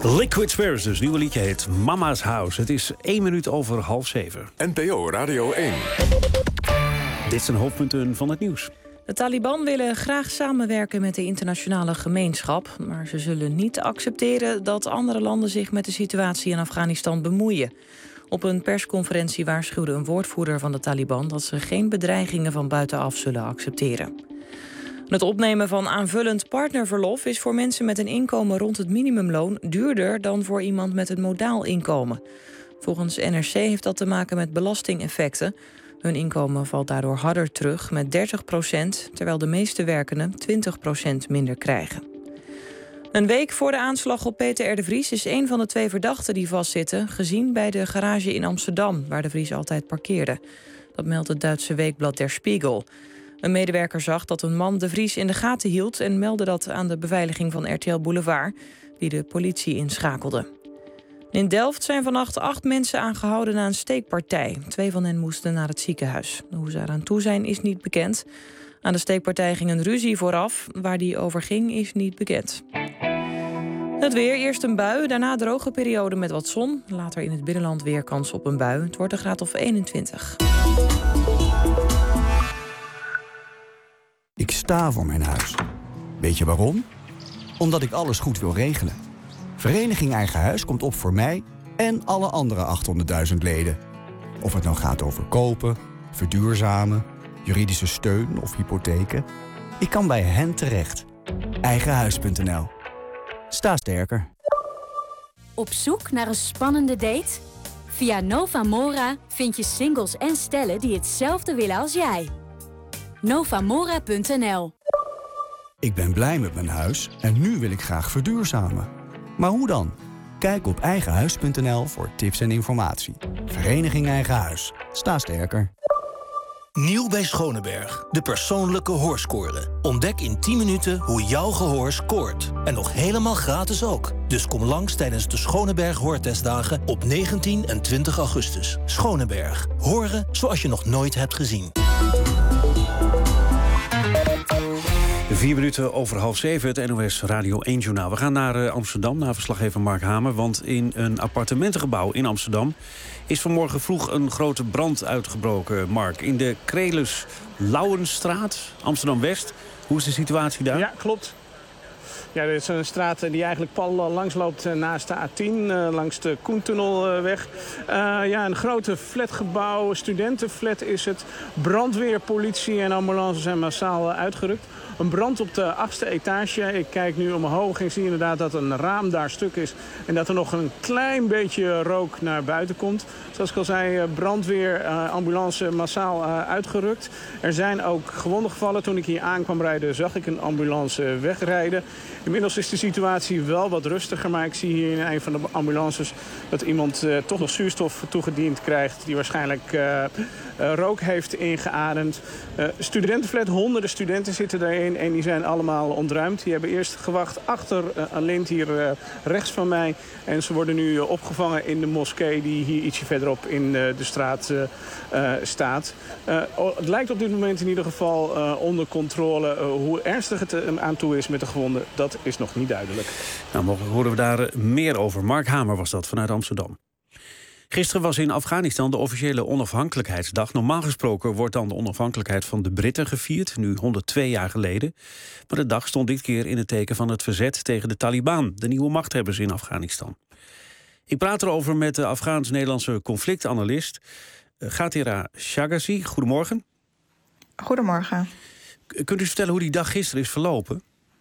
Liquid Spirits, dus nieuwe liedje heet Mama's House. Het is 1 minuut over 6:30. NPO Radio 1. Dit zijn hoofdpunten van het nieuws. De Taliban willen graag samenwerken met de internationale gemeenschap, maar ze zullen niet accepteren dat andere landen zich met de situatie in Afghanistan bemoeien. Op een persconferentie waarschuwde een woordvoerder van de Taliban dat ze geen bedreigingen van buitenaf zullen accepteren. Het opnemen van aanvullend partnerverlof is voor mensen met een inkomen rond het minimumloon duurder dan voor iemand met een modaal inkomen. Volgens NRC heeft dat te maken met belastingeffecten. Hun inkomen valt daardoor harder terug met 30%, terwijl de meeste werkenden 20% minder krijgen. Een week voor de aanslag op Peter R. de Vries is een van de 2 verdachten die vastzitten gezien bij de garage in Amsterdam, waar de Vries altijd parkeerde. Dat meldt het Duitse weekblad Der Spiegel. Een medewerker zag dat een man de Vries in de gaten hield en meldde dat aan de beveiliging van RTL Boulevard, die de politie inschakelde. In Delft zijn vannacht 8 mensen aangehouden na een steekpartij. 2 van hen moesten naar het ziekenhuis. Hoe ze eraan toe zijn is niet bekend. Aan de steekpartij ging een ruzie vooraf. Waar die over ging is niet bekend. Het weer, eerst een bui, daarna droge periode met wat zon. Later in het binnenland weer kans op een bui. Het wordt een graad of 21. Ik sta voor mijn huis. Weet je waarom? Omdat ik alles goed wil regelen. Vereniging Eigen Huis komt op voor mij en alle andere 800.000 leden. Of het nou gaat over kopen, verduurzamen, juridische steun of hypotheken. Ik kan bij hen terecht. Eigenhuis.nl. Sta sterker. Op zoek naar een spannende date? Via Novamora vind je singles en stellen die hetzelfde willen als jij. Novamora.nl. Ik ben blij met mijn huis en nu wil ik graag verduurzamen. Maar hoe dan? Kijk op eigenhuis.nl voor tips en informatie. Vereniging Eigen Huis. Sta sterker. Nieuw bij Schoneberg, de persoonlijke hoorscore. Ontdek in 10 minuten hoe jouw gehoor scoort. En nog helemaal gratis ook. Dus kom langs tijdens de Schoneberg Hoortestdagen op 19 en 20 augustus. Schoneberg. Horen zoals je nog nooit hebt gezien. 4 minuten over 6:30, het NOS Radio 1-journaal. We gaan naar Amsterdam, naar verslaggever Mark Hamer. Want in een appartementengebouw in Amsterdam is vanmorgen vroeg een grote brand uitgebroken, Mark. In de Krelis-Lauwenstraat, Amsterdam-West. Hoe is de situatie daar? Ja, klopt. Ja, dit is een straat die eigenlijk pal langs loopt naast de A10, langs de Koentunnelweg. Ja, een grote flatgebouw, studentenflat is het. Brandweer, politie en ambulance zijn massaal uitgerukt. Een brand op de 8e etage. Ik kijk nu omhoog en zie inderdaad dat een raam daar stuk is. En dat er nog een klein beetje rook naar buiten komt. Zoals ik al zei, brandweer, ambulance massaal uitgerukt. Er zijn ook gewonden gevallen. Toen ik hier aan kwam rijden zag ik een ambulance wegrijden. Inmiddels is de situatie wel wat rustiger. Maar ik zie hier in een van de ambulances dat iemand toch nog zuurstof toegediend krijgt. Die waarschijnlijk rook heeft ingeademd. Studentenflat, honderden studenten zitten daarin. En die zijn allemaal ontruimd. Die hebben eerst gewacht achter een lint hier rechts van mij. En ze worden nu opgevangen in de moskee die hier ietsje verderop in de straat staat. Het lijkt op dit moment in ieder geval onder controle. Hoe ernstig het aan toe is met de gewonden, dat is nog niet duidelijk. Nou, mogelijk horen we daar meer over. Mark Hamer was dat vanuit Amsterdam. Gisteren was in Afghanistan de officiële onafhankelijkheidsdag. Normaal gesproken wordt dan de onafhankelijkheid van de Britten gevierd, nu 102 jaar geleden. Maar de dag stond dit keer in het teken van het verzet tegen de Taliban, de nieuwe machthebbers in Afghanistan. Ik praat erover met de Afghaans-Nederlandse conflictanalist Ghatira Shagazi. Goedemorgen. Goedemorgen. Kunt u vertellen hoe die dag gisteren is verlopen?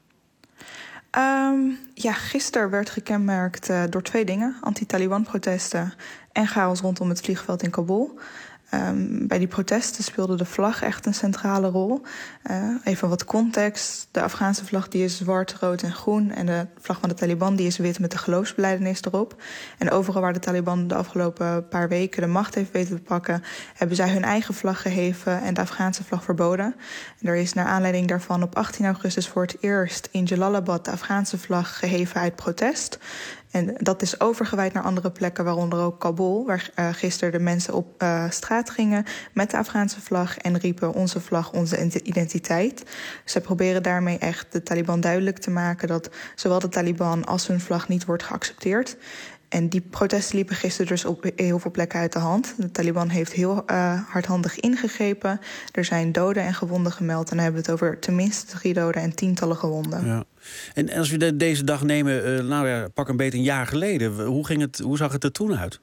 Ja, gisteren werd gekenmerkt door 2 dingen. Anti-Taliban-protesten en chaos rondom het vliegveld in Kabul. Bij die protesten speelde de vlag echt een centrale rol. Even wat context. De Afghaanse vlag die is zwart, rood en groen. En de vlag van de Taliban die is wit met de geloofsbelijdenis erop. En overal waar de Taliban de afgelopen paar weken de macht heeft weten te pakken, hebben zij hun eigen vlag geheven en de Afghaanse vlag verboden. En er is naar aanleiding daarvan op 18 augustus voor het eerst in Jalalabad de Afghaanse vlag geheven uit protest. En dat is overgewaaid naar andere plekken, waaronder ook Kabul, waar gisteren de mensen op straat gingen met de Afghaanse vlag en riepen onze vlag, onze identiteit. Zij proberen daarmee echt de Taliban duidelijk te maken dat zowel de Taliban als hun vlag niet wordt geaccepteerd. En die protesten liepen gisteren dus op heel veel plekken uit de hand. De Taliban heeft heel hardhandig ingegrepen. Er zijn doden en gewonden gemeld. En dan hebben we het over tenminste 3 doden en tientallen gewonden. Ja. En als we deze dag nemen, pak een beetje een jaar geleden. Hoe zag het er toen uit?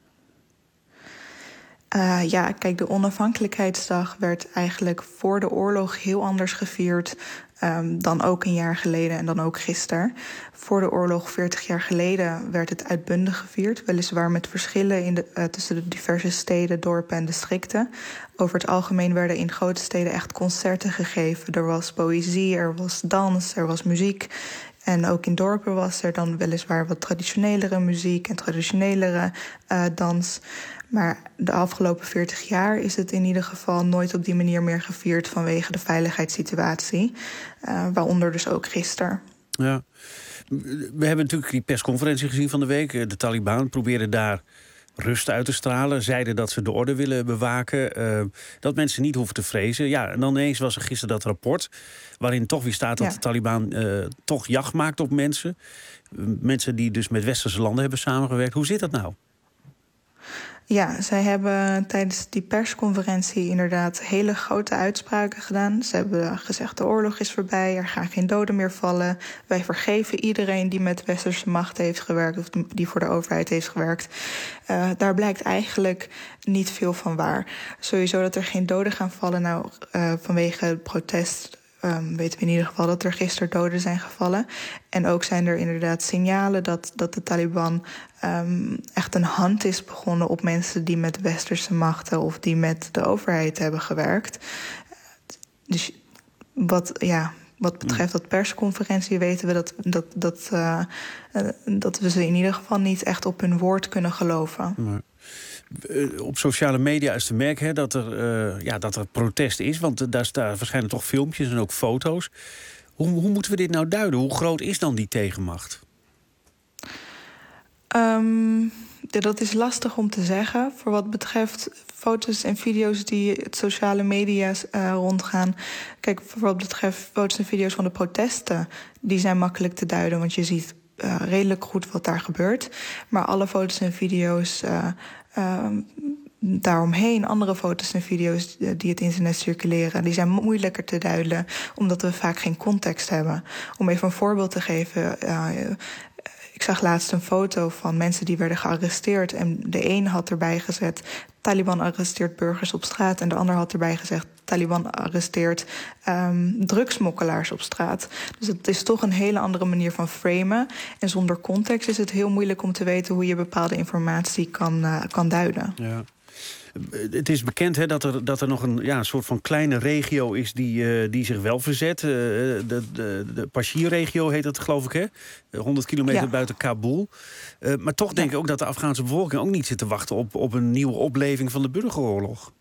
Kijk, de onafhankelijkheidsdag werd eigenlijk voor de oorlog heel anders gevierd dan ook een jaar geleden en dan ook gisteren. Voor de oorlog, 40 jaar geleden, werd het uitbundig gevierd. Weliswaar met verschillen tussen de diverse steden, dorpen en districten. Over het algemeen werden in grote steden echt concerten gegeven. Er was poëzie, er was dans, er was muziek. En ook in dorpen was er dan weliswaar wat traditionelere muziek en traditionelere dans. Maar de afgelopen 40 jaar is het in ieder geval nooit op die manier meer gevierd vanwege de veiligheidssituatie. Waaronder dus ook gisteren. Ja. We hebben natuurlijk die persconferentie gezien van de week. De Taliban probeerden daar rust uit te stralen. Zeiden dat ze de orde willen bewaken. Dat mensen niet hoeven te vrezen. Ja, en dan ineens was er gisteren dat rapport waarin toch weer staat dat de Taliban toch jacht maakt op mensen. Mensen die dus met westerse landen hebben samengewerkt. Hoe zit dat nou? Ja, zij hebben tijdens die persconferentie inderdaad hele grote uitspraken gedaan. Ze hebben gezegd de oorlog is voorbij, er gaan geen doden meer vallen. Wij vergeven iedereen die met westerse macht heeft gewerkt of die voor de overheid heeft gewerkt. Daar blijkt eigenlijk niet veel van waar. Sowieso dat er geen doden gaan vallen vanwege het protest. Weten we in ieder geval dat er gisteren doden zijn gevallen. En ook zijn er inderdaad signalen dat de Taliban echt een hand is begonnen op mensen die met westerse machten of die met de overheid hebben gewerkt. Dus wat betreft dat persconferentie weten we dat we ze in ieder geval niet echt op hun woord kunnen geloven. Maar op sociale media is te merken dat er protest is. Want daar verschijnen toch filmpjes en ook foto's. Hoe moeten we dit nou duiden? Hoe groot is dan die tegenmacht? Dat is lastig om te zeggen. Voor wat betreft foto's en video's die het sociale media rondgaan. Kijk, voor wat betreft foto's en video's van de protesten, die zijn makkelijk te duiden, want je ziet redelijk goed wat daar gebeurt. Maar alle foto's en video's daaromheen, andere foto's en video's die het internet circuleren, die zijn moeilijker te duiden, omdat we vaak geen context hebben. Om even een voorbeeld te geven. Ik zag laatst een foto van mensen die werden gearresteerd. En de een had erbij gezet, Taliban arresteert burgers op straat. En de ander had erbij gezegd, Taliban arresteert drugsmokkelaars op straat. Dus het is toch een hele andere manier van framen. En zonder context is het heel moeilijk om te weten hoe je bepaalde informatie kan duiden. Ja. Het is bekend dat er nog een soort van kleine regio is die zich wel verzet. De Pashir-regio heet het, geloof ik, hè? 100 kilometer buiten Kabul. Maar toch denk ik ook dat de Afghaanse bevolking ook niet zit te wachten op een nieuwe opleving van de burgeroorlog.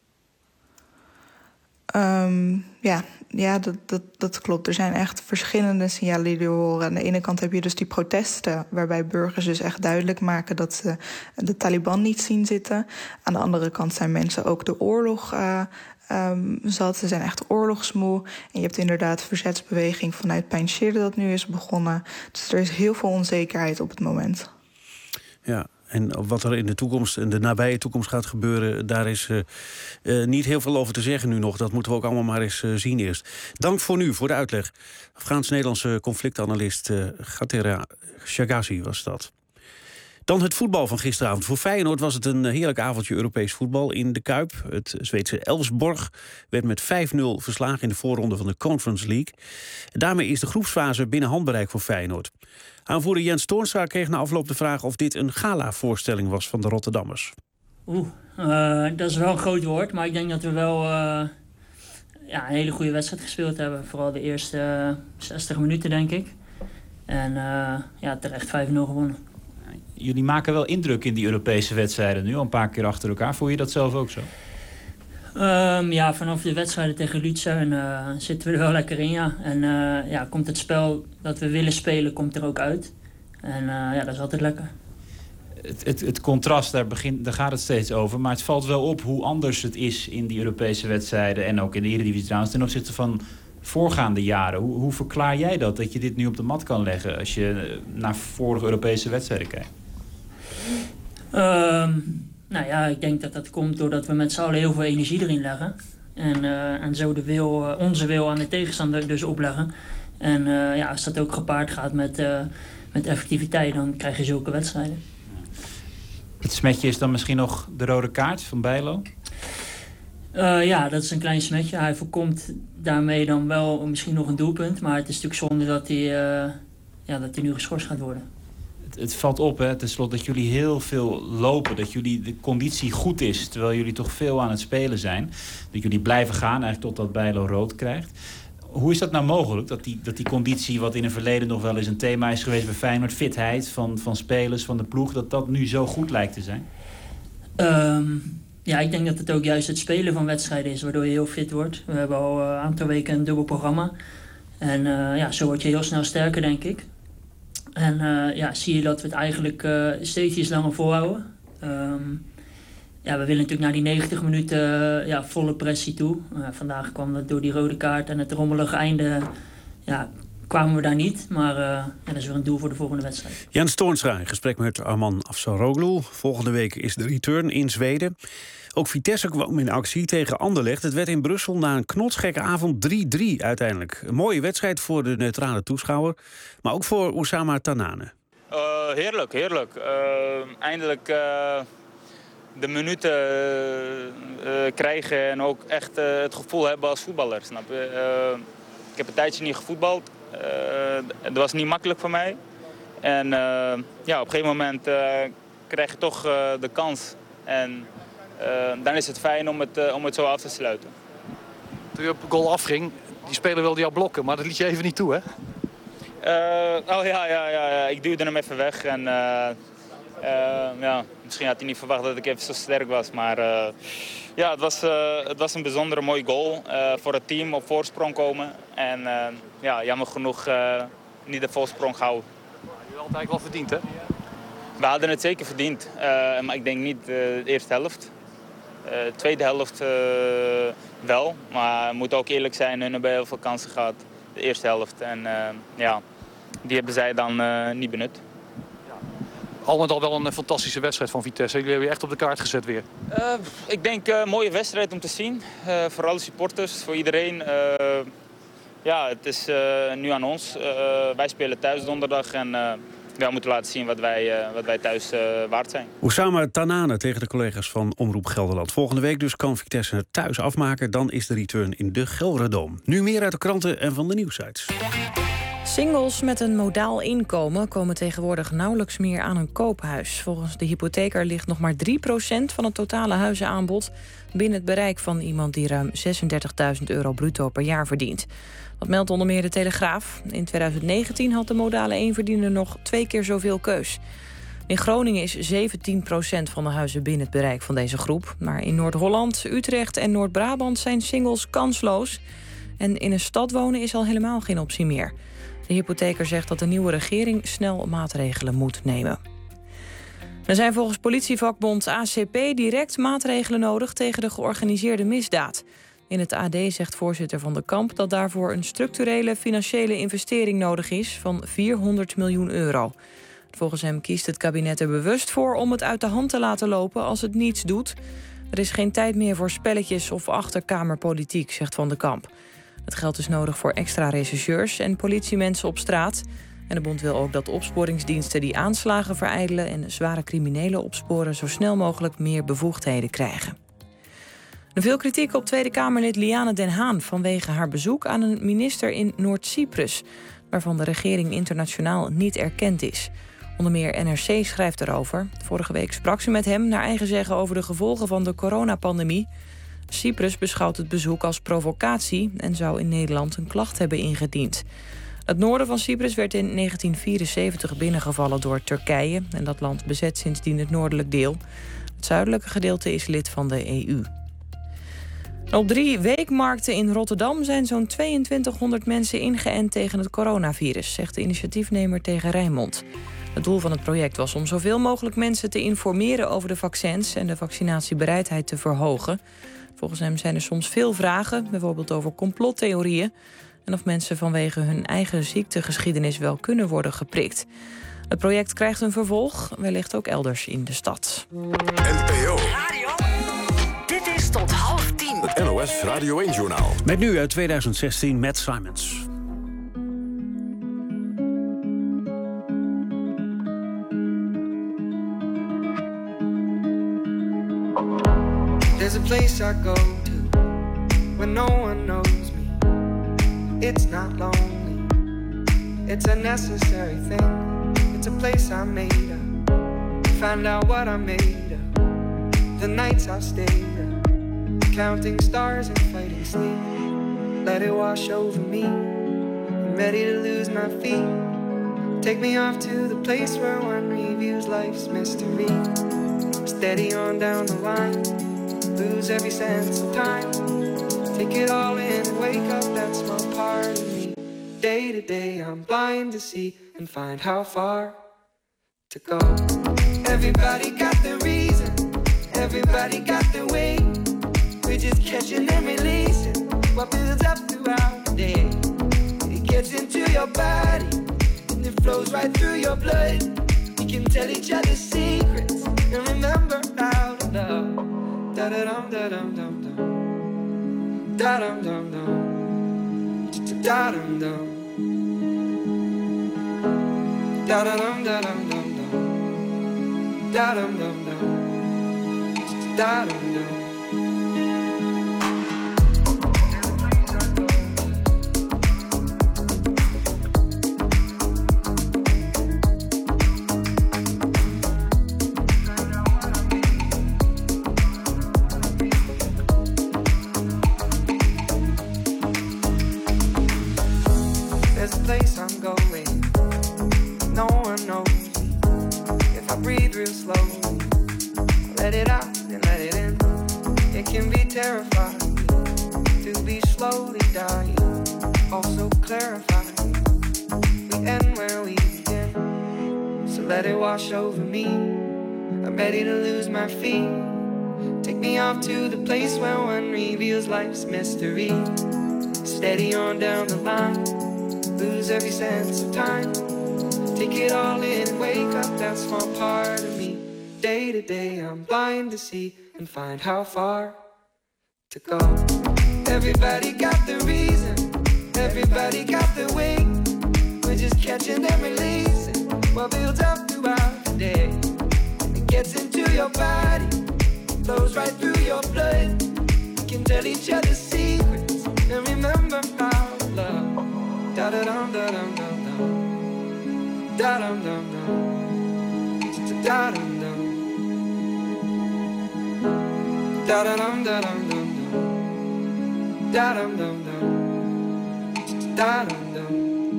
Dat klopt. Er zijn echt verschillende signalen die we horen. Aan de ene kant heb je dus die protesten, waarbij burgers dus echt duidelijk maken dat ze de Taliban niet zien zitten. Aan de andere kant zijn mensen ook de oorlog zat. Ze zijn echt oorlogsmoe. En je hebt inderdaad verzetsbeweging vanuit Panjshir dat nu is begonnen. Dus er is heel veel onzekerheid op het moment. Ja. En wat er in de toekomst, in de nabije toekomst gaat gebeuren, daar is niet heel veel over te zeggen nu nog. Dat moeten we ook allemaal maar eens zien eerst. Dank voor nu, voor de uitleg. Afghaans-Nederlandse conflictanalist Ghatera Shagazi was dat. Dan het voetbal van gisteravond. Voor Feyenoord was het een heerlijk avondje Europees voetbal in de Kuip. Het Zweedse Elfsborg werd met 5-0 verslagen in de voorronde van de Conference League. Daarmee is de groepsfase binnen handbereik voor Feyenoord. Aanvoerder Jens Toornstra kreeg na afloop de vraag of dit een gala-voorstelling was van de Rotterdammers. Dat is wel een groot woord, maar ik denk dat we wel een hele goede wedstrijd gespeeld hebben. Vooral de eerste 60 minuten, denk ik. En terecht 5-0 gewonnen. Jullie maken wel indruk in die Europese wedstrijden nu, al een paar keer achter elkaar. Voel je dat zelf ook zo? Vanaf de wedstrijden tegen Luzern zitten we er wel lekker in, ja. En komt het spel dat we willen spelen, komt er ook uit. En dat is altijd lekker. Het contrast, daar gaat het steeds over. Maar het valt wel op hoe anders het is in die Europese wedstrijden... en ook in de Eredivisie trouwens, ten opzichte van voorgaande jaren. Hoe verklaar jij dat je dit nu op de mat kan leggen... als je naar vorige Europese wedstrijden kijkt? Nou ja, ik denk dat dat komt doordat we met z'n allen heel veel energie erin leggen. En zo onze wil aan de tegenstander dus opleggen. En als dat ook gepaard gaat met effectiviteit, dan krijg je zulke wedstrijden. Het smetje is dan misschien nog de rode kaart van Bijlo? Ja, dat is een klein smetje. Hij voorkomt daarmee dan wel misschien nog een doelpunt. Maar het is natuurlijk zonde dat hij nu geschorst gaat worden. Het valt op, hè, tenslotte, dat jullie heel veel lopen. Dat de conditie goed is, terwijl jullie toch veel aan het spelen zijn. Dat jullie blijven gaan, eigenlijk totdat Bijlo rood krijgt. Hoe is dat nou mogelijk, dat die conditie, wat in het verleden nog wel eens een thema is geweest bij Feyenoord, fitheid van spelers, van de ploeg, dat nu zo goed lijkt te zijn? Ja, ik denk dat het ook juist het spelen van wedstrijden is, waardoor je heel fit wordt. We hebben al een aantal weken een dubbel programma. En zo word je heel snel sterker, denk ik. En zie je dat we het eigenlijk steeds iets langer volhouden. We willen natuurlijk naar die 90 minuten volle pressie toe. Vandaag kwam dat door die rode kaart en het rommelige einde kwamen we daar niet. Maar dat is weer een doel voor de volgende wedstrijd. Jens Toornstra in gesprek met Arman Afsaroglu. Volgende week is de return in Zweden. Ook Vitesse kwam in actie tegen Anderlecht. Het werd in Brussel na een knotsgekke avond 3-3 uiteindelijk. Een mooie wedstrijd voor de neutrale toeschouwer. Maar ook voor Oussama Tanane. Heerlijk. Eindelijk de minuten krijgen en ook echt het gevoel hebben als voetballer. Snap je? Ik heb een tijdje niet gevoetbald. Het was niet makkelijk voor mij. En op een gegeven moment krijg je toch de kans. En dan is het fijn om het zo af te sluiten. Toen je op goal afging, die speler wilde jou blokken, maar dat liet je even niet toe, hè? Ik duwde hem even weg. En misschien had hij niet verwacht dat ik even zo sterk was. Maar het was een bijzondere mooie goal voor het team op voorsprong komen. En jammer genoeg niet de voorsprong houden. Je had het eigenlijk wel verdiend, hè? We hadden het zeker verdiend. Maar ik denk niet de eerste helft. De tweede helft wel. Maar we moeten ook eerlijk zijn, hun hebben heel veel kansen gehad. De eerste helft. En die hebben zij dan niet benut. Al met al wel een fantastische wedstrijd van Vitesse. Jullie hebben je echt op de kaart gezet weer. Ik denk een mooie wedstrijd om te zien. Voor alle supporters, voor iedereen. Het is nu aan ons. Wij spelen thuis donderdag en we moeten laten zien wat wij thuis waard zijn. Oussama Tanane tegen de collega's van Omroep Gelderland. Volgende week dus kan Vitesse het thuis afmaken. Dan is de return in de Gelderdoom. Nu meer uit de kranten en van de nieuwsites. Singles met een modaal inkomen komen tegenwoordig nauwelijks meer aan een koophuis. Volgens de hypotheker ligt nog maar 3% van het totale huizenaanbod binnen het bereik van iemand die ruim €36.000 bruto per jaar verdient. Dat meldt onder meer de Telegraaf. In 2019 had de modale eenverdiener nog 2 keer zoveel keus. In Groningen is 17% van de huizen binnen het bereik van deze groep. Maar in Noord-Holland, Utrecht en Noord-Brabant zijn singles kansloos. En in een stad wonen is al helemaal geen optie meer. De hypotheker zegt dat de nieuwe regering snel maatregelen moet nemen. Er zijn volgens politievakbond ACP direct maatregelen nodig tegen de georganiseerde misdaad. In het AD zegt voorzitter Van de Kamp dat daarvoor een structurele financiële investering nodig is van €400 miljoen. Volgens hem kiest het kabinet er bewust voor om het uit de hand te laten lopen als het niets doet. Er is geen tijd meer voor spelletjes of achterkamerpolitiek, zegt Van de Kamp. Het geld is nodig voor extra rechercheurs en politiemensen op straat. En de bond wil ook dat opsporingsdiensten die aanslagen verijdelen en zware criminelen opsporen zo snel mogelijk meer bevoegdheden krijgen. Er veel kritiek op Tweede Kamerlid Liane Den Haan vanwege haar bezoek aan een minister in Noord-Cyprus, waarvan de regering internationaal niet erkend is. Onder meer NRC schrijft erover. Vorige week sprak ze met hem naar eigen zeggen over de gevolgen van de coronapandemie. Cyprus beschouwt het bezoek als provocatie en zou in Nederland een klacht hebben ingediend. Het noorden van Cyprus werd in 1974 binnengevallen door Turkije en dat land bezet sindsdien het noordelijk deel. Het zuidelijke gedeelte is lid van de EU. Op 3 weekmarkten in Rotterdam zijn zo'n 2200 mensen ingeënt tegen het coronavirus, zegt de initiatiefnemer tegen Rijnmond. Het doel van het project was om zoveel mogelijk mensen te informeren over de vaccins en de vaccinatiebereidheid te verhogen. Volgens hem zijn er soms veel vragen, bijvoorbeeld over complottheorieën en of mensen vanwege hun eigen ziektegeschiedenis wel kunnen worden geprikt. Het project krijgt een vervolg, wellicht ook elders in de stad. NPO. Dit is tot 9:30. Het NOS Radio 1-journaal. Met nu uit 2016 Matt Simons. There's a place I go to when no one knows me. It's not lonely, it's a necessary thing. It's a place I made up, find out what I made of. The nights I've stayed up, counting stars and fighting sleep. Let it wash over me, I'm ready to lose my feet. Take me off to the place where one reviews life's mystery. Steady on down the line, lose every sense of time. Take it all in and wake up that small part of me. Day to day I'm blind to see and find how far to go. Everybody got the reason, everybody got the way. We're just catching and releasing what builds up throughout the day. It gets into your body and it flows right through your blood. We can tell each other secrets and remember how to love. Da-da-dum, da-dum, dum, dum. Da-dum, dum, dum. Da-dum, dum. Da-da-dum, da-dum, dum, dum. Da-dum, dum, dum. Da-dum, dum. Place I'm going, no one knows me. If I breathe real slowly, let it out and let it in. It can be terrifying to be slowly dying, also clarifying. We end where we begin, so let it wash over me. I'm ready to lose my feet. Take me off to the place where one reveals life's mystery. Steady on down the line, lose every sense of time. Take it all in and wake up that small part of me. Day to day I'm blind to see and find how far to go. Everybody got the reason, everybody got the way. We're just catching and releasing what builds up throughout the day. It gets into your body, flows right through your blood. We can tell each other secrets and remember how to love. Da-da-dum, da-dum, dum, dum. Da-dum, dum, dum. Da-dum, dum. Da-da-dum, da-dum, dum, dum. Da-dum, dum, dum. Da-dum, dum.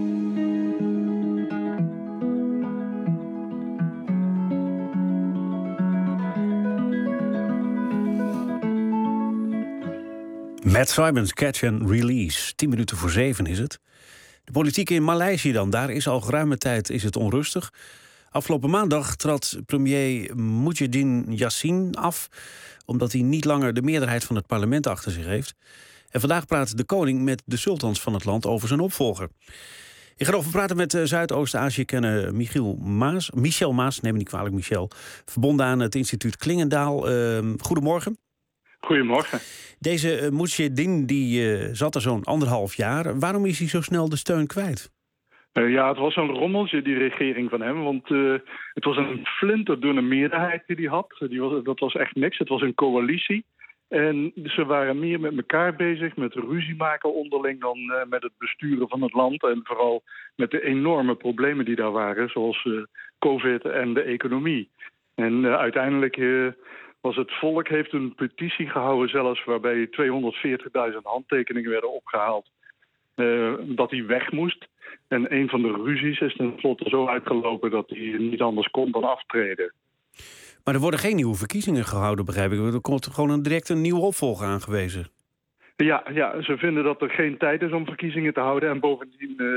Matt Simons, Catch and Release. 10 minuten voor 7 is het. De politiek in Maleisië dan, daar is al geruime tijd is het onrustig. Afgelopen maandag trad premier Muhyiddin Yassin af, omdat hij niet langer de meerderheid van het parlement achter zich heeft. En vandaag praat de koning met de sultans van het land over zijn opvolger. Ik ga erover praten met Zuidoost-Azië-kenner Michel Maas, neem me niet kwalijk Michel, verbonden aan het instituut Klingendaal. Goedemorgen. Goedemorgen. Deze Muhyiddin die zat er zo'n 1,5 jaar. Waarom is hij zo snel de steun kwijt? Ja, het was een rommeltje, die regering van hem. Want het was een flinterdunne meerderheid die hij had. Dat was echt niks. Het was een coalitie. En ze waren meer met elkaar bezig, met ruzie maken onderling, dan met het besturen van het land. En vooral met de enorme problemen die daar waren, zoals COVID en de economie. En uiteindelijk was het volk heeft een petitie gehouden zelfs, waarbij 240.000 handtekeningen werden opgehaald. Dat hij weg moest. En een van de ruzies is tenslotte zo uitgelopen dat hij niet anders kon dan aftreden. Maar er worden geen nieuwe verkiezingen gehouden, begrijp ik. Er komt gewoon direct een nieuwe opvolger aangewezen. Ja, ze vinden dat er geen tijd is om verkiezingen te houden. En bovendien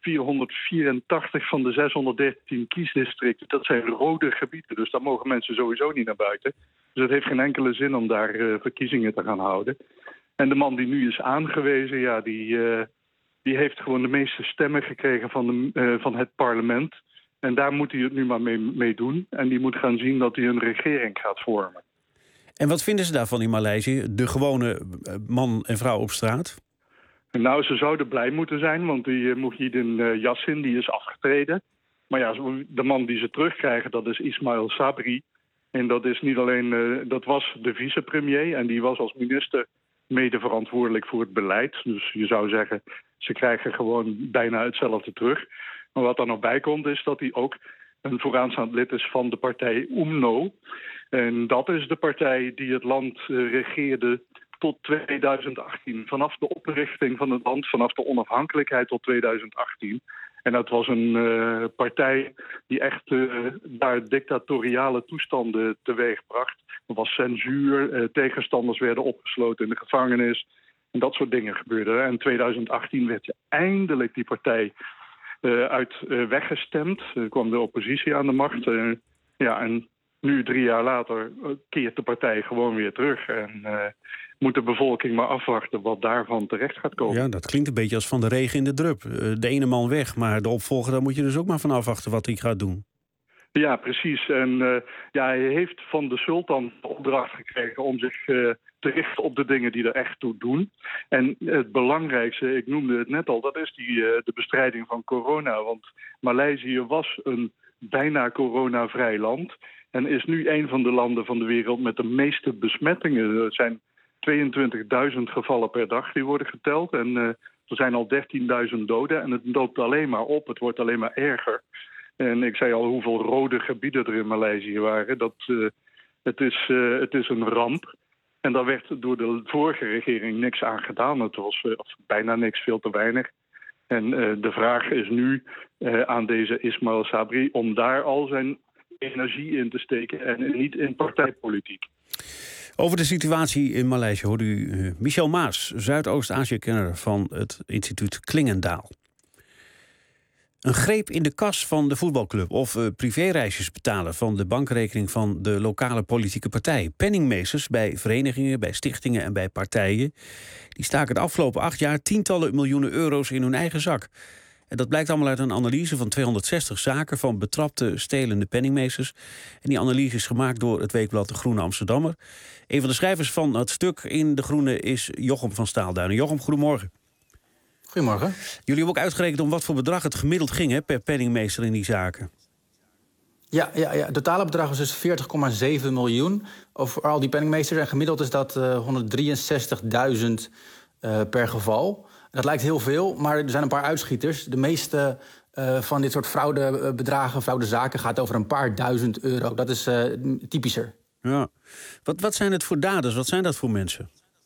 484 van de 613 kiesdistricten, dat zijn rode gebieden. Dus daar mogen mensen sowieso niet naar buiten. Dus het heeft geen enkele zin om daar verkiezingen te gaan houden. En de man die nu is aangewezen, ja, die heeft gewoon de meeste stemmen gekregen van het parlement. En daar moet hij het nu maar mee doen. En die moet gaan zien dat hij een regering gaat vormen. En wat vinden ze daarvan in Maleisië? De gewone man en vrouw op straat? Nou, ze zouden blij moeten zijn, want die Muhyiddin Yassin die is afgetreden. Maar ja, de man die ze terugkrijgen, dat is Ismail Sabri. En dat is niet alleen, dat was de vicepremier en die was als minister mede verantwoordelijk voor het beleid. Dus je zou zeggen, ze krijgen gewoon bijna hetzelfde terug. Maar wat er nog bij komt is dat hij ook een vooraanstaand lid is van de partij UMNO. En dat is de partij die het land regeerde tot 2018. Vanaf de oprichting van het land, vanaf de onafhankelijkheid tot 2018. En dat was een partij die echt daar dictatoriale toestanden teweegbracht. Er was censuur, tegenstanders werden opgesloten in de gevangenis. En dat soort dingen gebeurden. En in 2018 werd eindelijk die partij weggestemd. Kwam de oppositie aan de macht. En nu 3 jaar later keert de partij gewoon weer terug. En moet de bevolking maar afwachten wat daarvan terecht gaat komen. Ja, dat klinkt een beetje als van de regen in de drup. De ene man weg, maar de opvolger, daar moet je dus ook maar van afwachten wat hij gaat doen. Ja, precies. En hij heeft van de sultan de opdracht gekregen om zich te richten op de dingen die er echt toe doen. En het belangrijkste, ik noemde het net al, dat is de bestrijding van corona. Want Maleisië was een bijna coronavrij land en is nu een van de landen van de wereld met de meeste besmettingen. Er zijn 22.000 gevallen per dag die worden geteld. En er zijn al 13.000 doden. En het loopt alleen maar op. Het wordt alleen maar erger. En ik zei al hoeveel rode gebieden er in Maleisië waren. Het is een ramp. En daar werd door de vorige regering niks aan gedaan. Het was bijna niks, veel te weinig. En de vraag is nu aan deze Ismail Sabri om daar al zijn energie in te steken en niet in partijpolitiek. Over de situatie in Maleisië hoorde u Michel Maas, Zuidoost-Azië-kenner van het instituut Klingendaal. Een greep in de kas van de voetbalclub of privéreisjes betalen van de bankrekening van de lokale politieke partij. Penningmeesters bij verenigingen, bij stichtingen en bij partijen, die staken de afgelopen 8 jaar tientallen miljoenen euro's in hun eigen zak. En dat blijkt allemaal uit een analyse van 260 zaken van betrapte stelende penningmeesters. En die analyse is gemaakt door het weekblad De Groene Amsterdammer. Een van de schrijvers van het stuk in De Groene is Jochem van Staalduinen. Jochem, goedemorgen. Goedemorgen. Jullie hebben ook uitgerekend om wat voor bedrag het gemiddeld ging per penningmeester in die zaken. Ja, het totale bedrag was dus 40,7 miljoen over al die penningmeesters. En gemiddeld is dat 163.000 per geval. Dat lijkt heel veel, maar er zijn een paar uitschieters. De meeste van dit soort fraudebedragen, fraudezaken gaat over een paar duizend euro. Dat is typischer. Ja. Wat zijn het voor daders? Wat zijn dat voor mensen?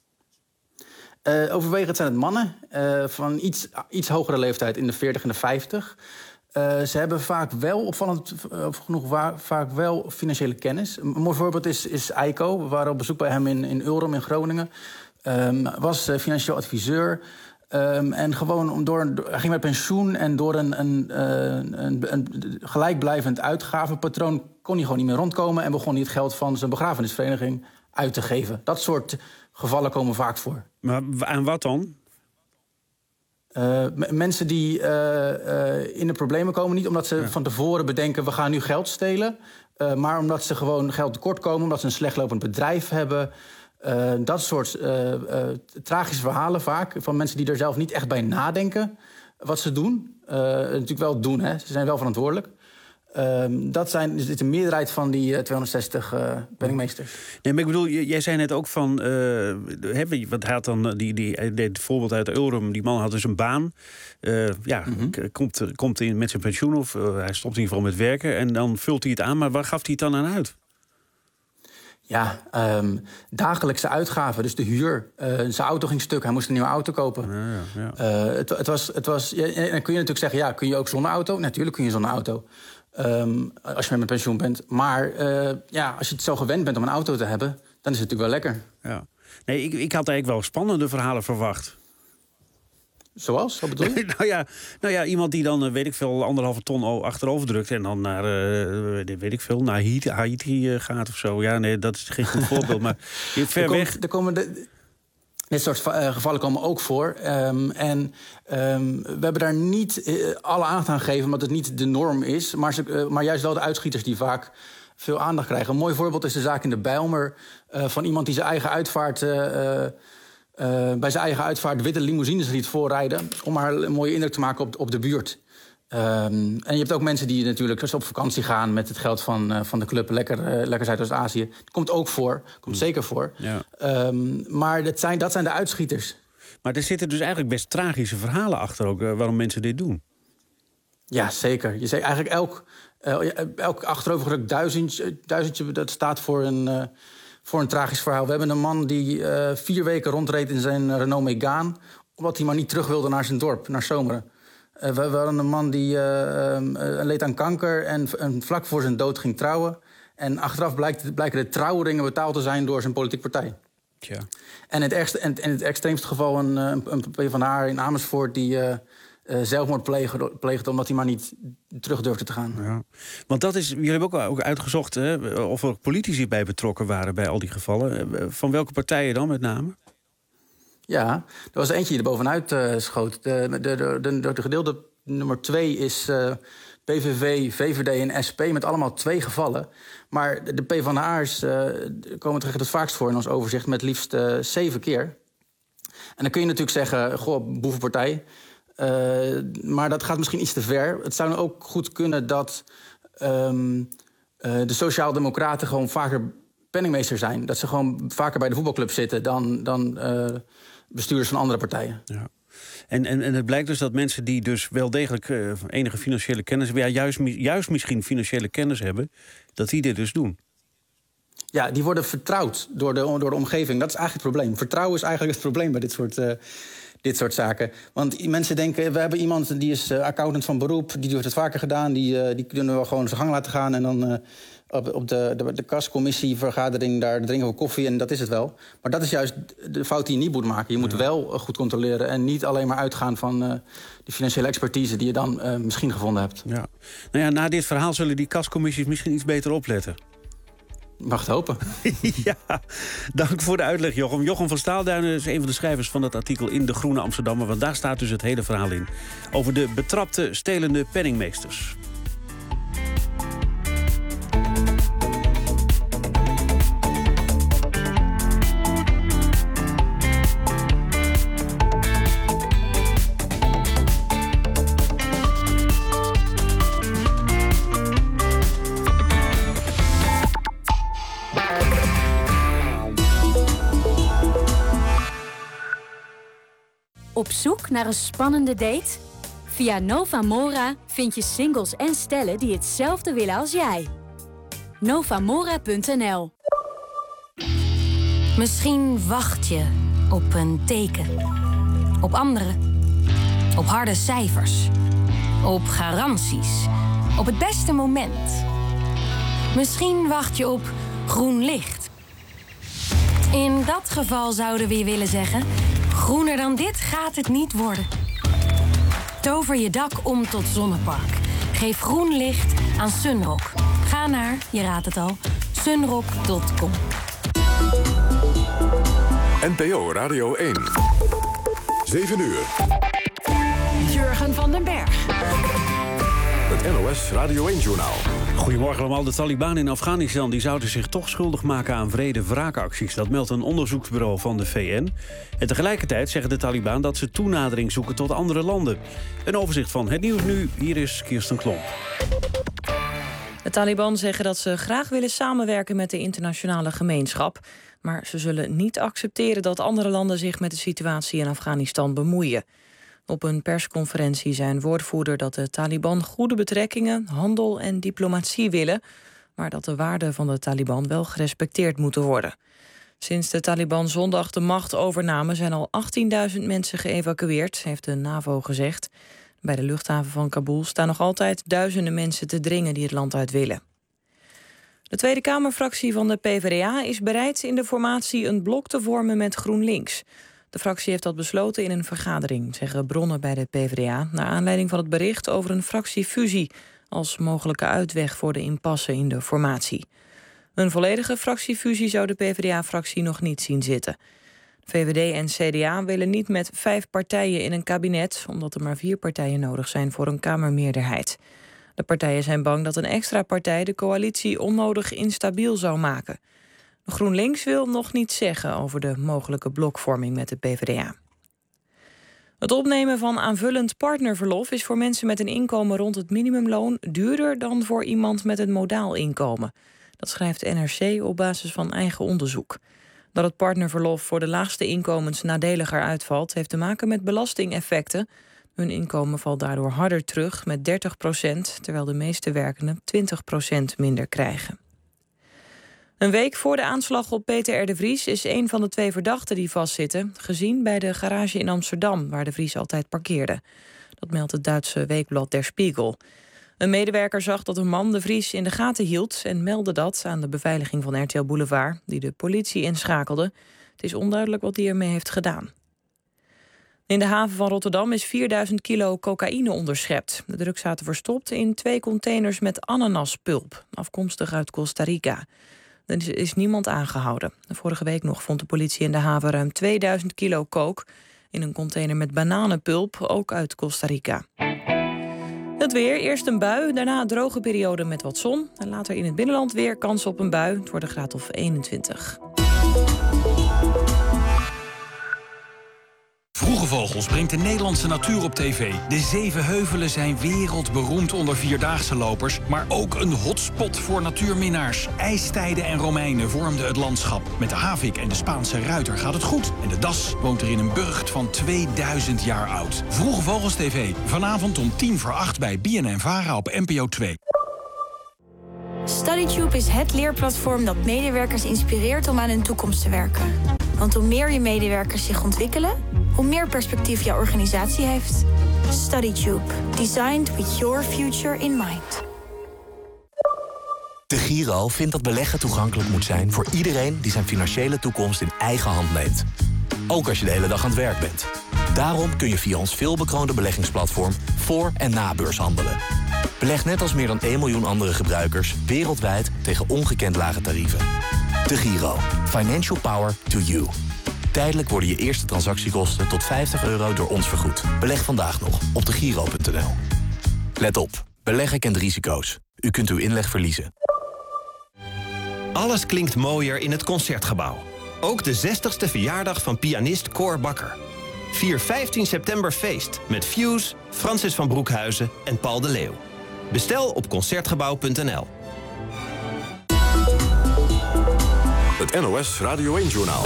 Overwegend zijn het mannen van iets hogere leeftijd, in de 40 en de 50. Ze hebben vaak wel, opvallend genoeg, vaak wel financiële kennis. Een mooi voorbeeld is Eiko. We waren op bezoek bij hem in Ulrum in Groningen. Was financieel adviseur. En gewoon hij ging met pensioen en door een gelijkblijvend uitgavenpatroon kon hij gewoon niet meer rondkomen en begon hij het geld van zijn begrafenisvereniging uit te geven. Dat soort gevallen komen vaak voor. Maar aan wat dan? Mensen die in de problemen komen, niet omdat ze van tevoren bedenken we gaan nu geld stelen, maar omdat ze gewoon geld tekort komen, omdat ze een slechtlopend bedrijf hebben. Dat soort tragische verhalen vaak van mensen die er zelf niet echt bij nadenken wat ze doen. Natuurlijk wel doen, hè. Ze zijn wel verantwoordelijk. Dat is de meerderheid van die 260 penningmeesters. Nee, maar ik bedoel, jij zei net ook van wat had dan die deed het voorbeeld uit Ulrum. Die man had dus een baan. Komt in met zijn pensioen of hij stopt in ieder geval met werken en dan vult hij het aan. Maar waar gaf hij het dan aan uit? Ja, dagelijkse uitgaven, dus de huur. Zijn auto ging stuk, hij moest een nieuwe auto kopen. Ja. Het was dan kun je natuurlijk zeggen, kun je ook zonder auto? Natuurlijk kun je zonder auto. Als je met pensioen bent. Maar als je het zo gewend bent om een auto te hebben, dan is het natuurlijk wel lekker. Ja. Nee, ik had eigenlijk wel spannende verhalen verwacht. Zoals? Wat bedoel je? nou ja, iemand die dan, weet ik veel, 1,5 ton achterover drukt... en dan naar, weet ik veel, naar Haiti gaat of zo. Ja, nee, dat is geen goed voorbeeld, maar ver weg. Dit soort gevallen komen ook voor. We hebben daar niet alle aandacht aan gegeven... omdat het niet de norm is. Maar juist wel de uitschieters die vaak veel aandacht krijgen. Een mooi voorbeeld is de zaak in de Bijlmer... van iemand die zijn eigen uitvaart... bij zijn eigen uitvaart witte limousines liet voorrijden... om maar een mooie indruk te maken op de buurt. En je hebt ook mensen die natuurlijk op vakantie gaan... met het geld van de club Lekker Zuidoost-Azië. Dat komt ook voor, komt zeker voor. Ja. Maar dat zijn de uitschieters. Maar er zitten dus eigenlijk best tragische verhalen achter... ook waarom mensen dit doen. Ja, zeker. Je zegt eigenlijk elk achterovergedrukt duizendje... dat staat voor een tragisch verhaal. We hebben een man die 4 weken rondreed in zijn Renault Megane... omdat hij maar niet terug wilde naar zijn dorp, naar Zomeren. We hadden een man die leed aan kanker en vlak voor zijn dood ging trouwen. En achteraf blijken de trouwringen betaald te zijn door zijn politieke partij. Tja. En in het extreemste geval een PvdA in Amersfoort... die zelfmoord pleegde omdat hij maar niet terug durfde te gaan. Ja. Want jullie hebben ook uitgezocht... Hè, of er politici bij betrokken waren bij al die gevallen. Van welke partijen dan met name? Ja, er was eentje die er bovenuit schoot. De gedeelde nummer 2 is PVV, VVD en SP... met allemaal 2 gevallen. Maar de PvdA'ers komen terecht het vaakst voor in ons overzicht... met liefst 7 keer. En dan kun je natuurlijk zeggen, goh, boevenpartij... maar dat gaat misschien iets te ver. Het zou ook goed kunnen dat de Sociaaldemocraten... gewoon vaker penningmeester zijn. Dat ze gewoon vaker bij de voetbalclub zitten... dan bestuurders van andere partijen. Ja. En het blijkt dus dat mensen die dus wel degelijk enige financiële kennis... juist misschien financiële kennis hebben... dat die dit dus doen. Ja, die worden vertrouwd door de omgeving. Dat is eigenlijk het probleem. Vertrouwen is eigenlijk het probleem bij dit soort zaken. Want mensen denken, we hebben iemand die is accountant van beroep... die heeft het vaker gedaan, die kunnen we gewoon zijn gang laten gaan... en dan op de kascommissievergadering, daar drinken we koffie en dat is het wel. Maar dat is juist de fout die je niet moet maken. Je moet wel goed controleren en niet alleen maar uitgaan van de financiële expertise... die je dan misschien gevonden hebt. Ja. Nou ja, na dit verhaal zullen die kascommissies misschien iets beter opletten. Mag het hopen. Ja, dank voor de uitleg, Jochem. Jochem van Staalduinen is een van de schrijvers van dat artikel in De Groene Amsterdammer. Want daar staat dus het hele verhaal in. Over de betrapte stelende penningmeesters. Op zoek naar een spannende date? Via Novamora vind je singles en stellen die hetzelfde willen als jij. Novamora.nl. Misschien wacht je op een teken. Op anderen. Op harde cijfers. Op garanties. Op het beste moment. Misschien wacht je op groen licht. In dat geval zouden we je willen zeggen... groener dan dit gaat het niet worden. Tover je dak om tot zonnepark. Geef groen licht aan Sunrock. Ga naar, je raadt het al, sunrock.com. NPO Radio 1. 7 uur. Jurgen van den Berg. Het NOS Radio 1-journaal. Goedemorgen allemaal. De Taliban in Afghanistan die zouden zich toch schuldig maken aan wrake-wraakacties. Dat meldt een onderzoeksbureau van de VN. En tegelijkertijd zeggen de Taliban dat ze toenadering zoeken tot andere landen. Een overzicht van het nieuws nu. Hier is Kirsten Klomp. De Taliban zeggen dat ze graag willen samenwerken met de internationale gemeenschap. Maar ze zullen niet accepteren dat andere landen zich met de situatie in Afghanistan bemoeien. Op een persconferentie zei een woordvoerder dat de Taliban goede betrekkingen, handel en diplomatie willen, maar dat de waarden van de Taliban wel gerespecteerd moeten worden. Sinds de Taliban zondag de macht overnamen zijn al 18.000 mensen geëvacueerd, heeft de NAVO gezegd. Bij de luchthaven van Kabul staan nog altijd duizenden mensen te dringen die het land uit willen. De Tweede Kamerfractie van de PvdA is bereid in de formatie een blok te vormen met GroenLinks. De fractie heeft dat besloten in een vergadering, zeggen bronnen bij de PvdA, naar aanleiding van het bericht over een fractiefusie als mogelijke uitweg voor de impasse in de formatie. Een volledige fractiefusie zou de PvdA-fractie nog niet zien zitten. VVD en CDA willen niet met 5 partijen in een kabinet, omdat er maar 4 partijen nodig zijn voor een kamermeerderheid. De partijen zijn bang dat een extra partij de coalitie onnodig instabiel zou maken. GroenLinks wil nog niets zeggen over de mogelijke blokvorming met de PvdA. Het opnemen van aanvullend partnerverlof is voor mensen met een inkomen rond het minimumloon duurder dan voor iemand met een modaal inkomen. Dat schrijft NRC op basis van eigen onderzoek. Dat het partnerverlof voor de laagste inkomens nadeliger uitvalt, heeft te maken met belastingeffecten. Hun inkomen valt daardoor harder terug met 30%, terwijl de meeste werkenden 20% minder krijgen. Een week voor de aanslag op Peter R. de Vries is een van de 2 verdachten die vastzitten gezien bij de garage in Amsterdam, waar de Vries altijd parkeerde. Dat meldt het Duitse weekblad Der Spiegel. Een medewerker zag dat een man de Vries in de gaten hield en meldde dat aan de beveiliging van RTL Boulevard, die de politie inschakelde. Het is onduidelijk wat hij ermee heeft gedaan. In de haven van Rotterdam is 4000 kilo cocaïne onderschept. De drugs zaten verstopt in 2 containers met ananaspulp, afkomstig uit Costa Rica. Er is niemand aangehouden. Vorige week nog vond de politie in de haven ruim 2000 kilo coke in een container met bananenpulp, ook uit Costa Rica. Het weer, eerst een bui, daarna een droge periode met wat zon. En later in het binnenland weer kans op een bui. Het wordt een graad of 21. Vroege Vogels brengt de Nederlandse natuur op tv. De 7 heuvelen zijn wereldberoemd onder vierdaagse lopers, maar ook een hotspot voor natuurminnaars. IJstijden en Romeinen vormden het landschap. Met de havik en de Spaanse ruiter gaat het goed. En de das woont er in een burcht van 2000 jaar oud. Vroege Vogels TV, vanavond om 7:50 bij BNN-Vara op NPO 2. StudyTube is het leerplatform dat medewerkers inspireert om aan hun toekomst te werken. Want hoe meer je medewerkers zich ontwikkelen, hoe meer perspectief jouw organisatie heeft. StudyTube. Designed with your future in mind. De Giro vindt dat beleggen toegankelijk moet zijn voor iedereen die zijn financiële toekomst in eigen hand neemt. Ook als je de hele dag aan het werk bent. Daarom kun je via ons veelbekroonde beleggingsplatform voor- en na-beurs handelen. Beleg net als meer dan 1 miljoen andere gebruikers wereldwijd tegen ongekend lage tarieven. De Giro. Financial power to you. Tijdelijk worden je eerste transactiekosten tot €50 door ons vergoed. Beleg vandaag nog op degiro.nl. Let op. Beleggen kent risico's. U kunt uw inleg verliezen. Alles klinkt mooier in het Concertgebouw. Ook de 60ste verjaardag van pianist Cor Bakker. Vier 15 september feest met Fuse, Francis van Broekhuizen en Paul de Leeuw. Bestel op Concertgebouw.nl. Het NOS Radio 1-journaal.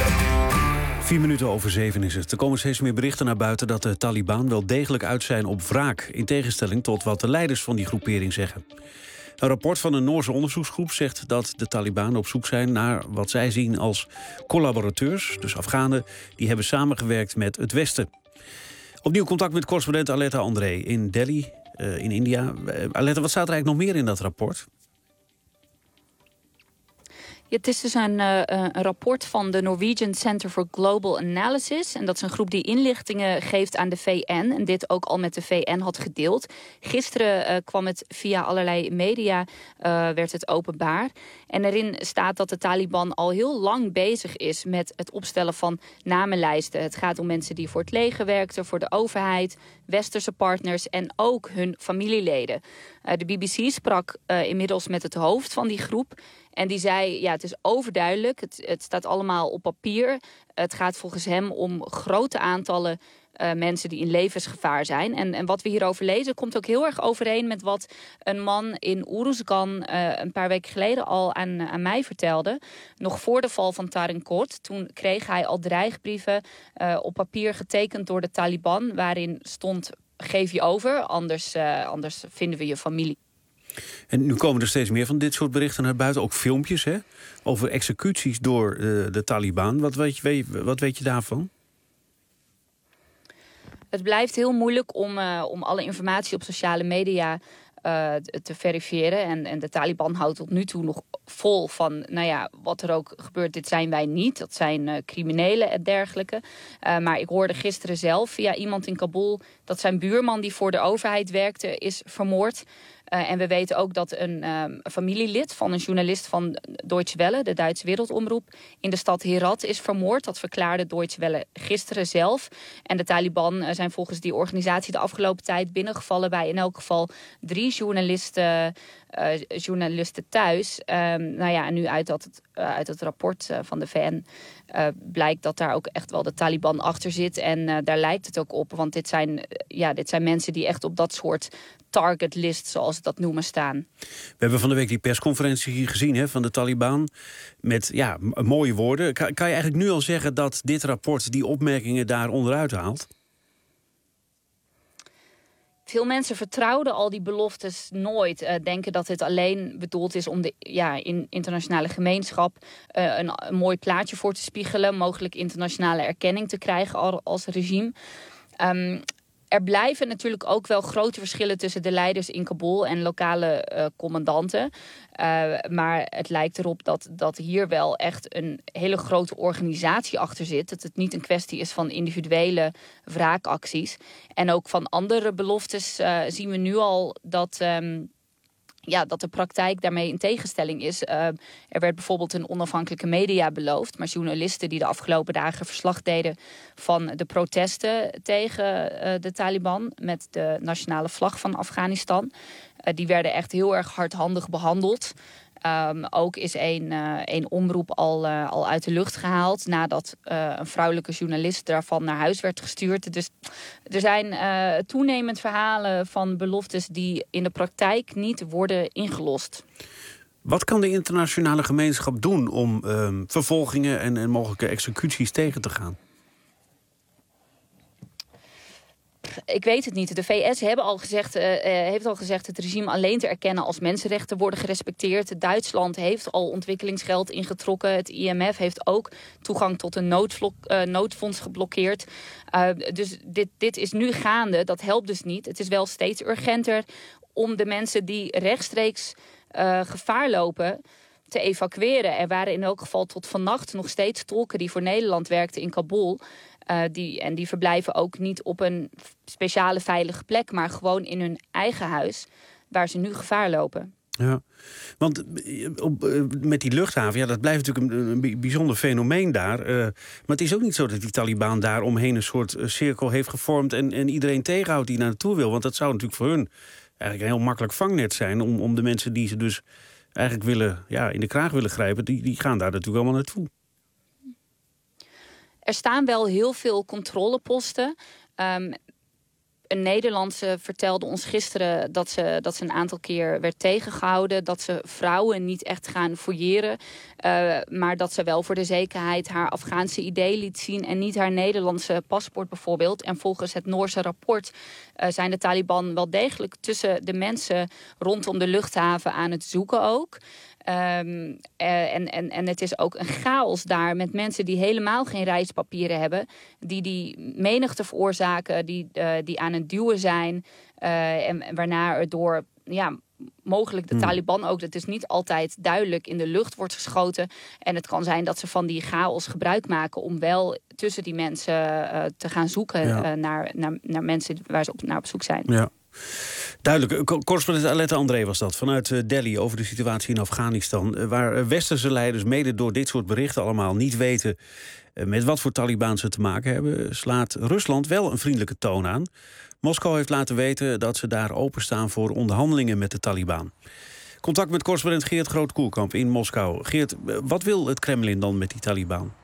7:04 is het. Er komen steeds meer berichten naar buiten dat de Taliban wel degelijk uit zijn op wraak, in tegenstelling tot wat de leiders van die groepering zeggen. Een rapport van een Noorse onderzoeksgroep zegt dat de Taliban op zoek zijn naar wat zij zien als collaborateurs, dus Afghanen die hebben samengewerkt met het Westen. Opnieuw contact met correspondent Aletta André in Delhi, in India. Aletta, wat staat er eigenlijk nog meer in dat rapport? Ja, het is dus een rapport van de Norwegian Center for Global Analysis. En dat is een groep die inlichtingen geeft aan de VN. En dit ook al met de VN had gedeeld. Gisteren kwam het via allerlei media, werd het openbaar. En erin staat dat de Taliban al heel lang bezig is met het opstellen van namenlijsten. Het gaat om mensen die voor het leger werkten, voor de overheid, westerse partners en ook hun familieleden. De BBC sprak inmiddels met het hoofd van die groep. En die zei, ja, het is overduidelijk. Het staat allemaal op papier. Het gaat volgens hem om grote aantallen mensen die in levensgevaar zijn. En wat we hierover lezen komt ook heel erg overeen met wat een man in Uruzgan een paar weken geleden al aan mij vertelde. Nog voor de val van Tarinkot. Toen kreeg hij al dreigbrieven op papier getekend door de Taliban, waarin stond: geef je over, anders vinden we je familie. En nu komen er steeds meer van dit soort berichten naar buiten. Ook filmpjes over executies door de Taliban. Wat weet je daarvan? Het blijft heel moeilijk om alle informatie op sociale media te verifiëren. En de Taliban houdt tot nu toe nog vol van, wat er ook gebeurt, dit zijn wij niet. Dat zijn criminelen en dergelijke. Maar ik hoorde gisteren zelf via iemand in Kabul dat zijn buurman die voor de overheid werkte is vermoord. En we weten ook dat een familielid van een journalist van Deutsche Welle, de Duitse wereldomroep, in de stad Herat is vermoord. Dat verklaarde Deutsche Welle gisteren zelf. En de Taliban zijn volgens die organisatie de afgelopen tijd binnengevallen bij in elk geval 3 journalisten thuis. En nu uit het rapport van de VN blijkt dat daar ook echt wel de Taliban achter zit. En daar lijkt het ook op, want dit zijn mensen die echt op dat soort target list, zoals ze dat noemen, staan. We hebben van de week die persconferentie gezien van de Taliban met mooie woorden. Kan je eigenlijk nu al zeggen dat dit rapport die opmerkingen daar onderuit haalt? Veel mensen vertrouwden al die beloftes nooit. Denken dat het alleen bedoeld is om de internationale gemeenschap een mooi plaatje voor te spiegelen. Mogelijk internationale erkenning te krijgen als regime. Er blijven natuurlijk ook wel grote verschillen tussen de leiders in Kabul en lokale commandanten. Maar het lijkt erop dat hier wel echt een hele grote organisatie achter zit. Dat het niet een kwestie is van individuele wraakacties. En ook van andere beloftes zien we nu al dat de praktijk daarmee in tegenstelling is. Er werd bijvoorbeeld een onafhankelijke media beloofd, maar journalisten die de afgelopen dagen verslag deden van de protesten tegen de Taliban met de nationale vlag van Afghanistan, die werden echt heel erg hardhandig behandeld. Ook is een omroep al uit de lucht gehaald nadat een vrouwelijke journalist daarvan naar huis werd gestuurd. Dus er zijn toenemend verhalen van beloftes die in de praktijk niet worden ingelost. Wat kan de internationale gemeenschap doen om vervolgingen en mogelijke executies tegen te gaan? Ik weet het niet. De VS heeft al gezegd het regime alleen te erkennen als mensenrechten worden gerespecteerd. Duitsland heeft al ontwikkelingsgeld ingetrokken. Het IMF heeft ook toegang tot een noodfonds geblokkeerd. Dus dit is nu gaande. Dat helpt dus niet. Het is wel steeds urgenter om de mensen die rechtstreeks gevaar lopen te evacueren. Er waren in elk geval tot vannacht nog steeds tolken die voor Nederland werkten in Kabul. Die verblijven ook niet op een speciale veilige plek, maar gewoon in hun eigen huis, waar ze nu gevaar lopen. Ja, want met die luchthaven, dat blijft natuurlijk een bijzonder fenomeen daar. Maar het is ook niet zo dat die Taliban daar omheen een soort cirkel heeft gevormd en iedereen tegenhoudt die naartoe wil. Want dat zou natuurlijk voor hun eigenlijk een heel makkelijk vangnet zijn om de mensen die ze dus eigenlijk in de kraag willen grijpen, die gaan daar natuurlijk allemaal naartoe. Er staan wel heel veel controleposten. Een Nederlandse vertelde ons gisteren dat ze een aantal keer werd tegengehouden. Dat ze vrouwen niet echt gaan fouilleren. Maar dat ze wel voor de zekerheid haar Afghaanse ID liet zien en niet haar Nederlandse paspoort bijvoorbeeld. En volgens het Noorse rapport zijn de Taliban wel degelijk tussen de mensen rondom de luchthaven aan het zoeken ook. En het is ook een chaos daar met mensen die helemaal geen reispapieren hebben. Die menigte veroorzaken, die aan het duwen zijn. En waarna er door mogelijk de Taliban ook, dat is niet altijd duidelijk, in de lucht wordt geschoten. En het kan zijn dat ze van die chaos gebruik maken om wel tussen die mensen te gaan zoeken naar mensen waar ze naar op zoek zijn. Ja. Duidelijk. Correspondent Aletta André was dat, vanuit Delhi, over de situatie in Afghanistan. Waar westerse leiders mede door dit soort berichten allemaal niet weten met wat voor Taliban ze te maken hebben, slaat Rusland wel een vriendelijke toon aan. Moskou heeft laten weten dat ze daar openstaan voor onderhandelingen met de Taliban. Contact met correspondent Geert Groot-Koerkamp in Moskou. Geert, wat wil het Kremlin dan met die Taliban?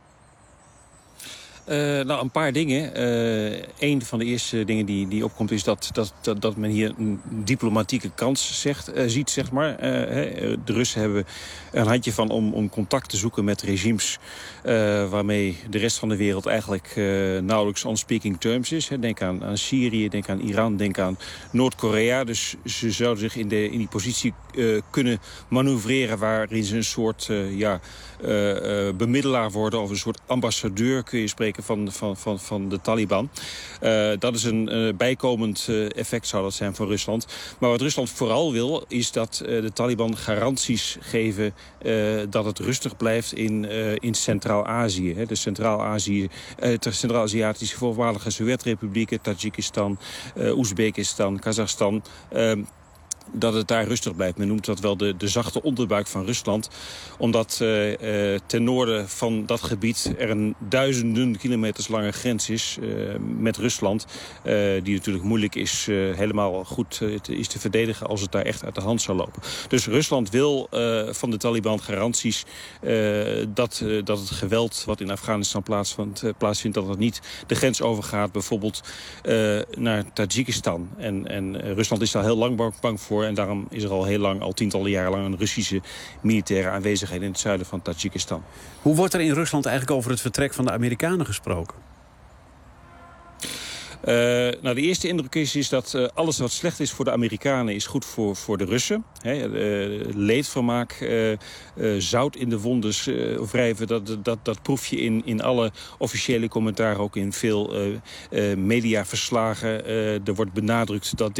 Een paar dingen. Een van de eerste dingen die opkomt is dat men hier een diplomatieke kans ziet, zeg maar. De Russen hebben er een handje van om contact te zoeken met regimes waarmee de rest van de wereld eigenlijk nauwelijks on speaking terms is. Denk aan Syrië, denk aan Iran, denk aan Noord-Korea. Dus ze zouden zich in die positie kunnen manoeuvreren waarin ze een soort bemiddelaar worden of een soort ambassadeur, kun je spreken, versterken van de Taliban. Dat is een bijkomend effect zou dat zijn voor Rusland. Maar wat Rusland vooral wil, is dat de Taliban garanties geven dat het rustig blijft in Centraal-Azië. De Centraal-Aziatische voormalige Sovjet-republieken, Tajikistan, Oezbekistan, Kazachstan. Dat het daar rustig blijft. Men noemt dat wel de zachte onderbuik van Rusland. Omdat ten noorden van dat gebied er een duizenden kilometers lange grens is met Rusland. Die natuurlijk moeilijk is helemaal goed is te verdedigen als het daar echt uit de hand zou lopen. Dus Rusland wil van de Taliban garanties dat het geweld wat in Afghanistan plaatsvindt, dat het niet de grens overgaat. Bijvoorbeeld naar Tajikistan. En Rusland is daar heel lang bang voor. En daarom is er al heel lang, al tientallen jaren lang, een Russische militaire aanwezigheid in het zuiden van Tajikistan. Hoe wordt er in Rusland eigenlijk over het vertrek van de Amerikanen gesproken? De eerste indruk is dat alles wat slecht is voor de Amerikanen is goed voor de Russen. Leedvermaak, zout in de wonden wrijven, dat proef je in alle officiële commentaar, ook in veel mediaverslagen. Er wordt benadrukt dat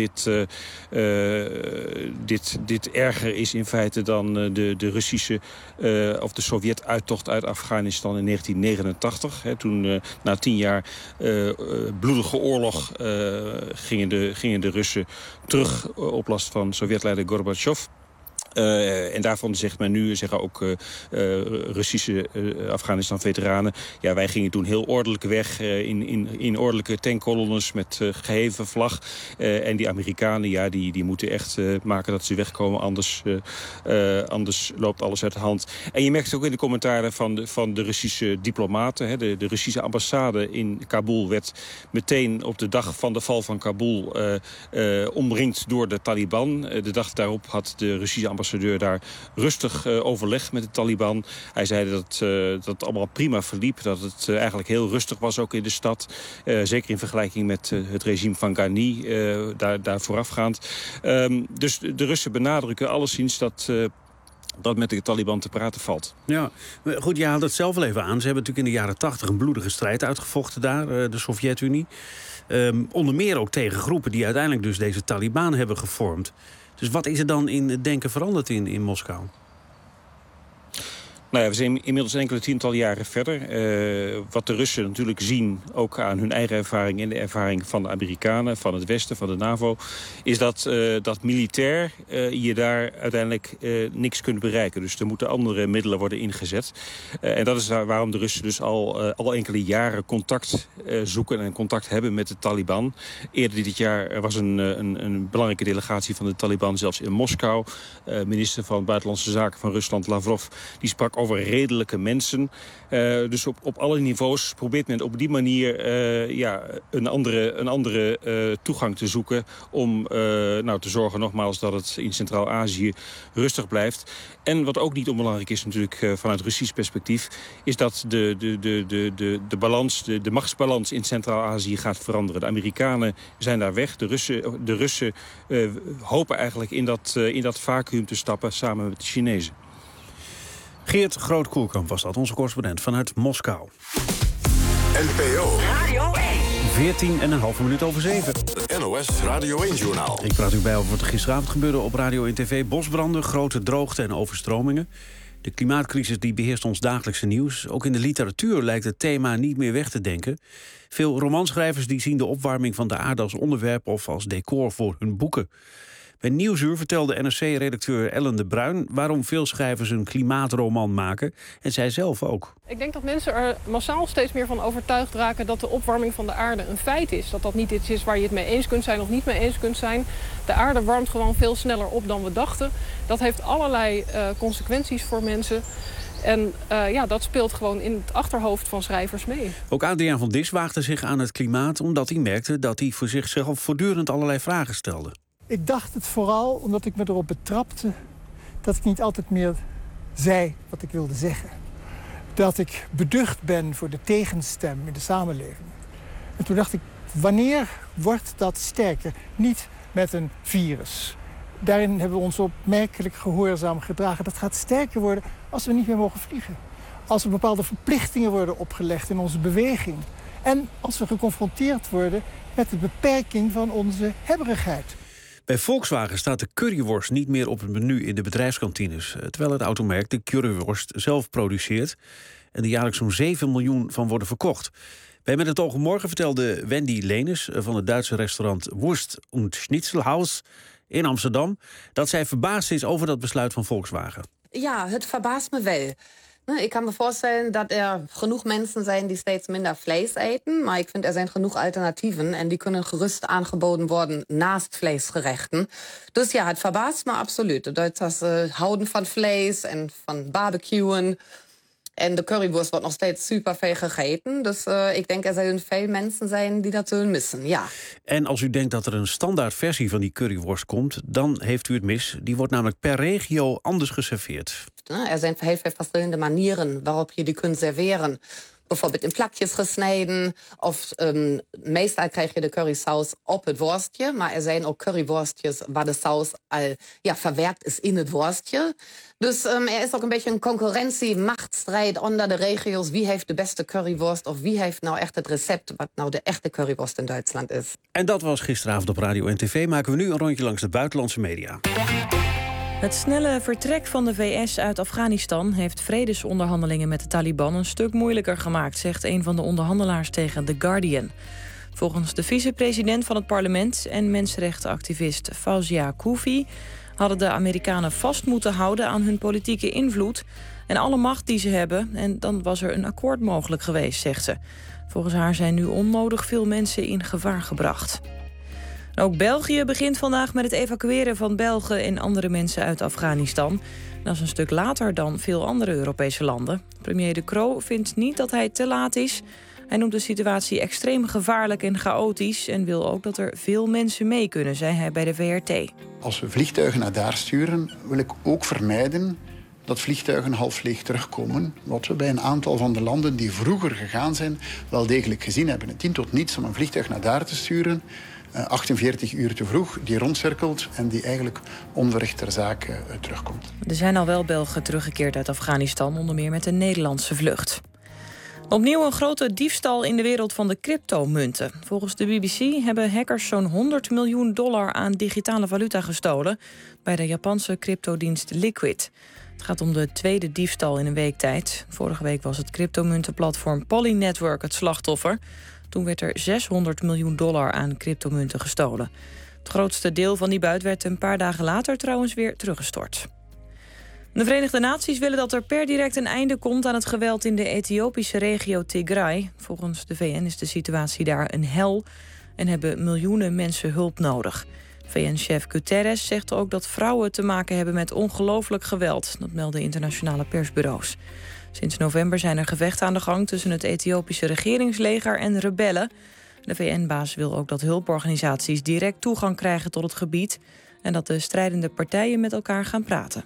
dit erger is in feite dan de Russische of de Sovjet-uittocht uit Afghanistan in 1989. Toen na 10 jaar bloedige oorlog gingen de Russen terug op last van Sovjetleider Gorbachev. En daarvan zegt men nu, zeggen ook Russische Afghanistan-veteranen, ja, wij gingen toen heel ordelijk weg in ordelijke tankkolonnes met geheven vlag. En die Amerikanen, ja, die moeten echt maken dat ze wegkomen, anders loopt alles uit de hand. En je merkt het ook in de commentaren van de Russische diplomaten. De Russische ambassade in Kabul werd meteen op de dag van de val van Kabul omringd door de Taliban. De dag daarop had de Russische ambassadeur daar rustig overleg met de Taliban. Hij zei dat het allemaal prima verliep. Dat het eigenlijk heel rustig was ook in de stad. Zeker in vergelijking met het regime van Ghani, daar voorafgaand. Dus de Russen benadrukken alleszins dat met de Taliban te praten valt. Ja, goed, je haalt het zelf wel even aan. Ze hebben natuurlijk in de jaren 80 een bloedige strijd uitgevochten daar, de Sovjet-Unie. Onder meer ook tegen groepen die uiteindelijk dus deze Taliban hebben gevormd. Dus wat is er dan in het denken veranderd in Moskou? Nou ja, we zijn inmiddels enkele tientallen jaren verder. Wat de Russen natuurlijk zien, ook aan hun eigen ervaring en de ervaring van de Amerikanen, van het Westen, van de NAVO, is dat militair je daar uiteindelijk niks kunt bereiken. Dus er moeten andere middelen worden ingezet. En dat is waarom de Russen dus al enkele jaren contact zoeken en contact hebben met de Taliban. Eerder dit jaar was een belangrijke delegatie van de Taliban zelfs in Moskou. Minister van Buitenlandse Zaken van Rusland, Lavrov, die sprak over redelijke mensen. Dus op alle niveaus probeert men op die manier een andere toegang te zoeken om te zorgen nogmaals dat het in Centraal-Azië rustig blijft. En wat ook niet onbelangrijk is natuurlijk vanuit Russisch perspectief, is dat de machtsbalans in Centraal-Azië gaat veranderen. De Amerikanen zijn daar weg. De Russen hopen eigenlijk in dat vacuüm te stappen samen met de Chinezen. Geert Groot-Koerkamp was dat, onze correspondent vanuit Moskou. NPO Radio 1. 14,5 minuut over 7. Het NOS Radio 1-journaal. Ik praat u bij over wat er gisteravond gebeurde op radio en tv. Bosbranden, grote droogte en overstromingen. De klimaatcrisis die beheerst ons dagelijkse nieuws. Ook in de literatuur lijkt het thema niet meer weg te denken. Veel romanschrijvers die zien de opwarming van de aarde als onderwerp of als decor voor hun boeken. Bij Nieuwsuur vertelde NRC-redacteur Ellen de Bruin waarom veel schrijvers een klimaatroman maken. En zij zelf ook. Ik denk dat mensen er massaal steeds meer van overtuigd raken dat de opwarming van de aarde een feit is. Dat dat niet iets is waar je het mee eens kunt zijn of niet mee eens kunt zijn. De aarde warmt gewoon veel sneller op dan we dachten. Dat heeft allerlei consequenties voor mensen. En dat speelt gewoon in het achterhoofd van schrijvers mee. Ook Adriaan van Dis waagde zich aan het klimaat omdat hij merkte dat hij voor zichzelf voortdurend allerlei vragen stelde. Ik dacht het vooral omdat ik me erop betrapte dat ik niet altijd meer zei wat ik wilde zeggen. Dat ik beducht ben voor de tegenstem in de samenleving. En toen dacht ik, wanneer wordt dat sterker? Niet met een virus. Daarin hebben we ons opmerkelijk gehoorzaam gedragen. Dat gaat sterker worden als we niet meer mogen vliegen. Als er bepaalde verplichtingen worden opgelegd in onze beweging. En als we geconfronteerd worden met de beperking van onze hebberigheid. Bij Volkswagen staat de curryworst niet meer op het menu in de bedrijfskantines. Terwijl het automerk de curryworst zelf produceert en er jaarlijks zo'n 7 miljoen van worden verkocht. Bij Met het Oog op Morgen vertelde Wendy Leenes van het Duitse restaurant Wurst und Schnitzelhaus in Amsterdam dat zij verbaasd is over dat besluit van Volkswagen. Ja, het verbaast me wel. Ik kan me voorstellen dat er genoeg mensen zijn die steeds minder vlees eten. Maar ik vind er zijn genoeg alternatieven en die kunnen gerust aangeboden worden naast vleesgerechten. Dus ja, het verbaast me absoluut. De Duitsers houden van vlees en van barbecuen. En de currywurst wordt nog steeds super veel gegeten. Dus ik denk er zullen veel mensen zijn die dat zullen missen, ja. En als u denkt dat er een standaard versie van die curryworst komt, dan heeft u het mis. Die wordt namelijk per regio anders geserveerd. Er zijn heel veel verschillende manieren waarop je die kunt serveren. Bijvoorbeeld in plakjes gesneden. Of meestal krijg je de currysaus op het worstje. Maar er zijn ook curryworstjes waar de saus al verwerkt is in het worstje. Dus er is ook een beetje een concurrentie-machtsstrijd onder de regio's. Wie heeft de beste curryworst of wie heeft nou echt het recept wat nou de echte curryworst in Duitsland is. En dat was gisteravond op Radio en TV. Maken we nu een rondje langs de buitenlandse media. Het snelle vertrek van de VS uit Afghanistan heeft vredesonderhandelingen met de Taliban een stuk moeilijker gemaakt, zegt een van de onderhandelaars tegen The Guardian. Volgens de vicepresident van het parlement en mensenrechtenactivist Fawzia Koofi hadden de Amerikanen vast moeten houden aan hun politieke invloed en alle macht die ze hebben. En dan was er een akkoord mogelijk geweest, zegt ze. Volgens haar zijn nu onnodig veel mensen in gevaar gebracht. Ook België begint vandaag met het evacueren van Belgen en andere mensen uit Afghanistan. Dat is een stuk later dan veel andere Europese landen. Premier De Croo vindt niet dat hij te laat is. Hij noemt de situatie extreem gevaarlijk en chaotisch en wil ook dat er veel mensen mee kunnen, zei hij bij de VRT. Als we vliegtuigen naar daar sturen, wil ik ook vermijden dat vliegtuigen half leeg terugkomen. Wat we bij een aantal van de landen die vroeger gegaan zijn wel degelijk gezien hebben. Het dient tot niets om een vliegtuig naar daar te sturen 48 uur te vroeg, die rondcirkelt en die eigenlijk onverricht ter zake terugkomt. Er zijn al wel Belgen teruggekeerd uit Afghanistan, onder meer met een Nederlandse vlucht. Opnieuw een grote diefstal in de wereld van de cryptomunten. Volgens de BBC hebben hackers zo'n $100 miljoen aan digitale valuta gestolen bij de Japanse cryptodienst Liquid. Het gaat om de tweede diefstal in een week tijd. Vorige week was het cryptomuntenplatform Polynetwork het slachtoffer. Toen werd er $600 miljoen aan cryptomunten gestolen. Het grootste deel van die buit werd een paar dagen later trouwens weer teruggestort. De Verenigde Naties willen dat er per direct een einde komt aan het geweld in de Ethiopische regio Tigray. Volgens de VN is de situatie daar een hel en hebben miljoenen mensen hulp nodig. VN-chef Guterres zegt ook dat vrouwen te maken hebben met ongelooflijk geweld. Dat melden internationale persbureaus. Sinds november zijn er gevechten aan de gang tussen het Ethiopische regeringsleger en rebellen. De VN-baas wil ook dat hulporganisaties direct toegang krijgen tot het gebied en dat de strijdende partijen met elkaar gaan praten.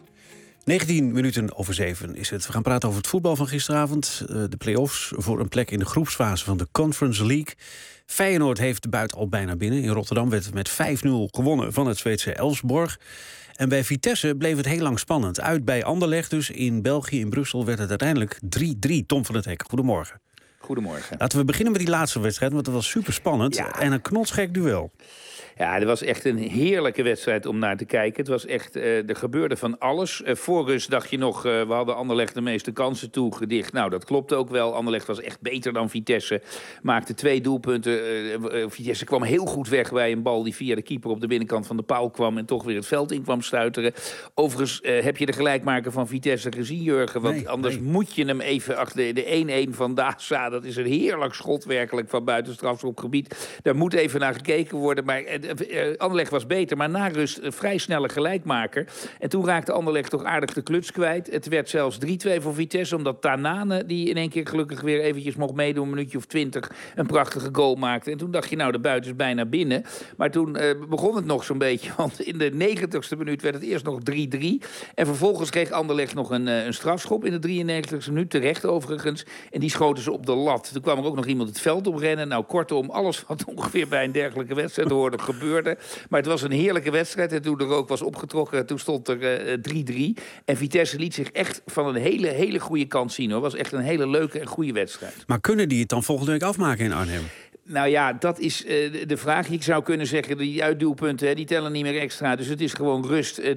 7:19 is het. We gaan praten over het voetbal van gisteravond. De play-offs voor een plek in de groepsfase van de Conference League. Feyenoord heeft de buit al bijna binnen. In Rotterdam werd het met 5-0 gewonnen van het Zweedse Elfsborg. En bij Vitesse bleef het heel lang spannend. Uit bij Anderlecht dus. In België, in Brussel, werd het uiteindelijk 3-3. Tom van het Hek, goedemorgen. Goedemorgen. Laten we beginnen met die laatste wedstrijd, want het was super spannend. Ja. En een knotsgek duel. Ja, het was echt een heerlijke wedstrijd om naar te kijken. Het was echt, er gebeurde van alles. Voor rust dacht je nog, we hadden Anderlecht de meeste kansen toegedicht. Nou, dat klopte ook wel. Anderlecht was echt beter dan Vitesse. Maakte 2 doelpunten. Vitesse kwam heel goed weg bij een bal die via de keeper op de binnenkant van de paal kwam en toch weer het veld in kwam stuiteren. Overigens heb je de gelijkmaker van Vitesse gezien, Jurgen. Want anders moet je hem even achter de 1-1 van Daza. Dat is een heerlijk schot werkelijk van buiten strafschopgebied. Daar moet even naar gekeken worden, maar Anderlecht was beter, maar na rust een vrij snelle gelijkmaker. En toen raakte Anderlecht toch aardig de kluts kwijt. Het werd zelfs 3-2 voor Vitesse, omdat Tanane, die in één keer gelukkig weer eventjes mocht meedoen, een minuutje of 20, een prachtige goal maakte. En toen dacht je, nou, de buit is bijna binnen. Maar toen begon het nog zo'n beetje, want in de 90ste minuut werd het eerst nog 3-3. En vervolgens kreeg Anderlecht nog een strafschop in de 93ste minuut, terecht overigens. En die schoten ze op de lat. Toen kwam er ook nog iemand het veld op rennen. Nou, kortom, alles wat ongeveer bij een dergelijke wedstrijd hoorde gebeurde. Maar het was een heerlijke wedstrijd. En toen er ook was opgetrokken, toen stond er 3-3. En Vitesse liet zich echt van een hele goede kant zien, hoor. Het was echt een hele leuke en goede wedstrijd. Maar kunnen die het dan volgende week afmaken in Arnhem? Nou ja, dat is de vraag. Ik zou kunnen zeggen, die uitdoelpunten, die tellen niet meer extra. Dus het is gewoon rust 3-3.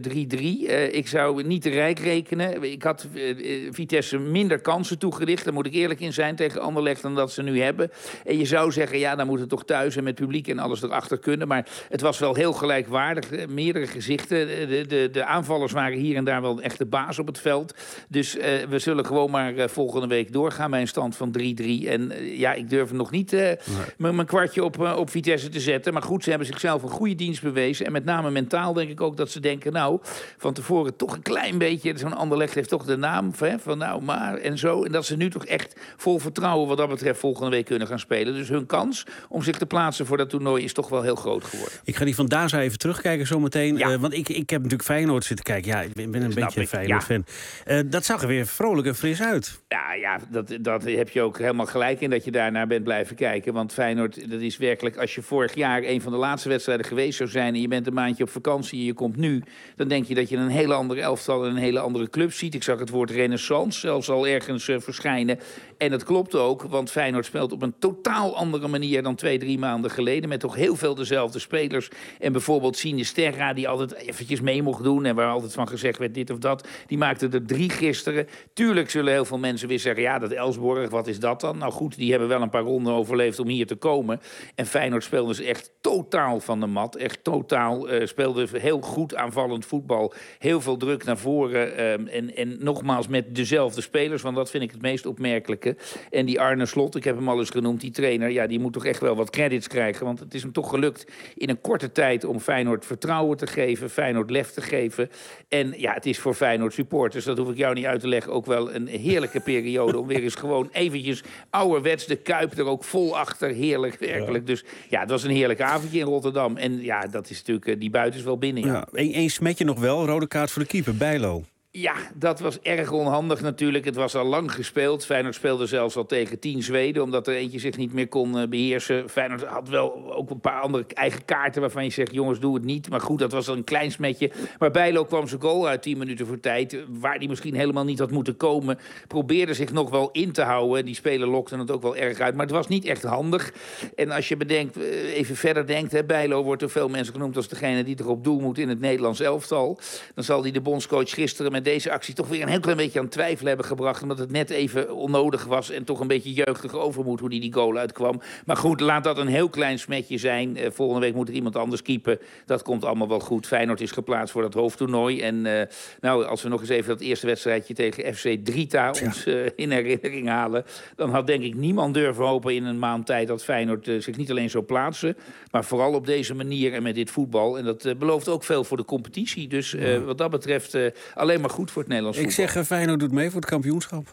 Ik zou niet te rijk rekenen. Ik had Vitesse minder kansen toegedicht. Daar moet ik eerlijk in zijn tegen Anderlecht dan dat ze nu hebben. En je zou zeggen, ja, dan moet het toch thuis en met publiek en alles erachter kunnen. Maar het was wel heel gelijkwaardig. Meerdere gezichten. De aanvallers waren hier en daar wel echt de baas op het veld. Dus we zullen gewoon maar volgende week doorgaan bij een stand van 3-3. En ja, ik durf nog niet... mijn kwartje op Vitesse te zetten. Maar goed, ze hebben zichzelf een goede dienst bewezen. En met name mentaal denk ik ook dat ze denken... nou, van tevoren toch een klein beetje... zo'n Anderlecht heeft toch de naam van nou maar en zo. En dat ze nu toch echt vol vertrouwen wat dat betreft volgende week kunnen gaan spelen. Dus hun kans om zich te plaatsen voor dat toernooi is toch wel heel groot geworden. Ik ga die van Daza even terugkijken zometeen. Ja. Want ik heb natuurlijk Feyenoord zitten kijken. Ja, ik ben een beetje een Feyenoord-fan. Dat zag er weer vrolijk en fris uit. Ja, dat heb je ook helemaal gelijk in dat je daarnaar bent blijven kijken. Want Feyenoord, dat is werkelijk... als je vorig jaar een van de laatste wedstrijden geweest zou zijn... en je bent een maandje op vakantie en je komt nu... dan denk je dat je een hele andere elftal en een hele andere club ziet. Ik zag het woord renaissance zelfs al ergens verschijnen. En dat klopt ook, want Feyenoord speelt op een totaal andere manier... dan 2-3 maanden geleden, met toch heel veel dezelfde spelers. En bijvoorbeeld Sinisterra, die altijd eventjes mee mocht doen... en waar altijd van gezegd werd dit of dat. Die maakte er 3 gisteren. Tuurlijk zullen heel veel mensen weer zeggen... ja, dat Elsborg, wat is dat dan? Nou goed, die hebben wel een paar ronden overleefd om hier te komen. En Feyenoord speelde dus echt totaal van de mat. Echt totaal. Speelde heel goed aanvallend voetbal. Heel veel druk naar voren. En nogmaals met dezelfde spelers. Want dat vind ik het meest opmerkelijke. En die Arne Slot, ik heb hem al eens genoemd, die trainer... ja, die moet toch echt wel wat credits krijgen. Want het is hem toch gelukt in een korte tijd... om Feyenoord vertrouwen te geven. Feyenoord lef te geven. En ja, het is voor Feyenoord supporters... dat hoef ik jou niet uit te leggen. Ook wel een heerlijke periode om weer eens gewoon eventjes... ouderwets de Kuip er ook vol achter. Heerlijk, werkelijk. Ja. Dus ja, het was een heerlijk avondje in Rotterdam. En ja, dat is natuurlijk, die buiten is wel binnen. Ja. Eén smetje nog wel, rode kaart voor de keeper, Bijlo. Ja, dat was erg onhandig natuurlijk. Het was al lang gespeeld. Feyenoord speelde zelfs al tegen 10 Zweden... omdat er eentje zich niet meer kon beheersen. Feyenoord had wel ook een paar andere eigen kaarten... waarvan je zegt, jongens, doe het niet. Maar goed, dat was een klein smetje. Maar Bijlo kwam zijn goal uit 10 minuten voor tijd... waar die misschien helemaal niet had moeten komen. Probeerde zich nog wel in te houden. Die speler lokte het ook wel erg uit. Maar het was niet echt handig. En als je bedenkt, even verder denkt... Bijlo wordt door veel mensen genoemd als degene die er op doel moet... in het Nederlands elftal. Dan zal die de bondscoach gisteren... met deze actie toch weer een heel klein beetje aan twijfel hebben gebracht... omdat het net even onnodig was... en toch een beetje jeugdige overmoed hoe die goal uitkwam. Maar goed, laat dat een heel klein smetje zijn. Volgende week moet er iemand anders keepen. Dat komt allemaal wel goed. Feyenoord is geplaatst voor dat hoofdtoernooi. En nou, als we nog eens even dat eerste wedstrijdje... tegen FC Drita ons in herinnering halen... dan had denk ik niemand durven hopen in een maand tijd... dat Feyenoord zich niet alleen zou plaatsen... maar vooral op deze manier en met dit voetbal. En dat belooft ook veel voor de competitie. Dus wat dat betreft alleen maar goed voor het Nederlands voetbal. Ik zeg, Feyenoord doet mee voor het kampioenschap.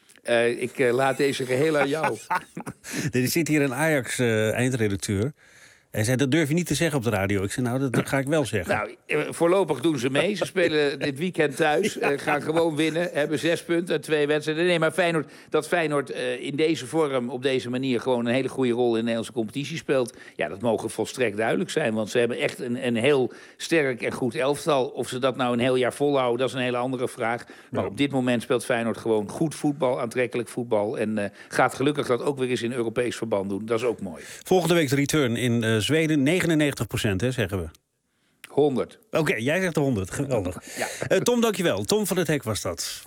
Ik laat deze geheel aan jou. Er zit hier een Ajax-eindredacteur. Hij zei, dat durf je niet te zeggen op de radio. Ik zei, nou, dat ga ik wel zeggen. Nou, voorlopig doen ze mee. Ze spelen dit weekend thuis. Gaan gewoon winnen. Hebben 6 punten en 2 wedstrijden. Nee, maar Feyenoord in deze vorm, op deze manier... gewoon een hele goede rol in de Nederlandse competitie speelt... ja, dat mogen volstrekt duidelijk zijn. Want ze hebben echt een heel sterk en goed elftal. Of ze dat nou een heel jaar volhouden, dat is een hele andere vraag. Maar op dit moment speelt Feyenoord gewoon goed voetbal, aantrekkelijk voetbal. En gaat gelukkig dat ook weer eens in Europees verband doen. Dat is ook mooi. Volgende week de return in Zweden, 99%, hè, zeggen we. 100. Oké, jij zegt 100. Geweldig. Ja. Tom, dankjewel. Tom van het Hek was dat.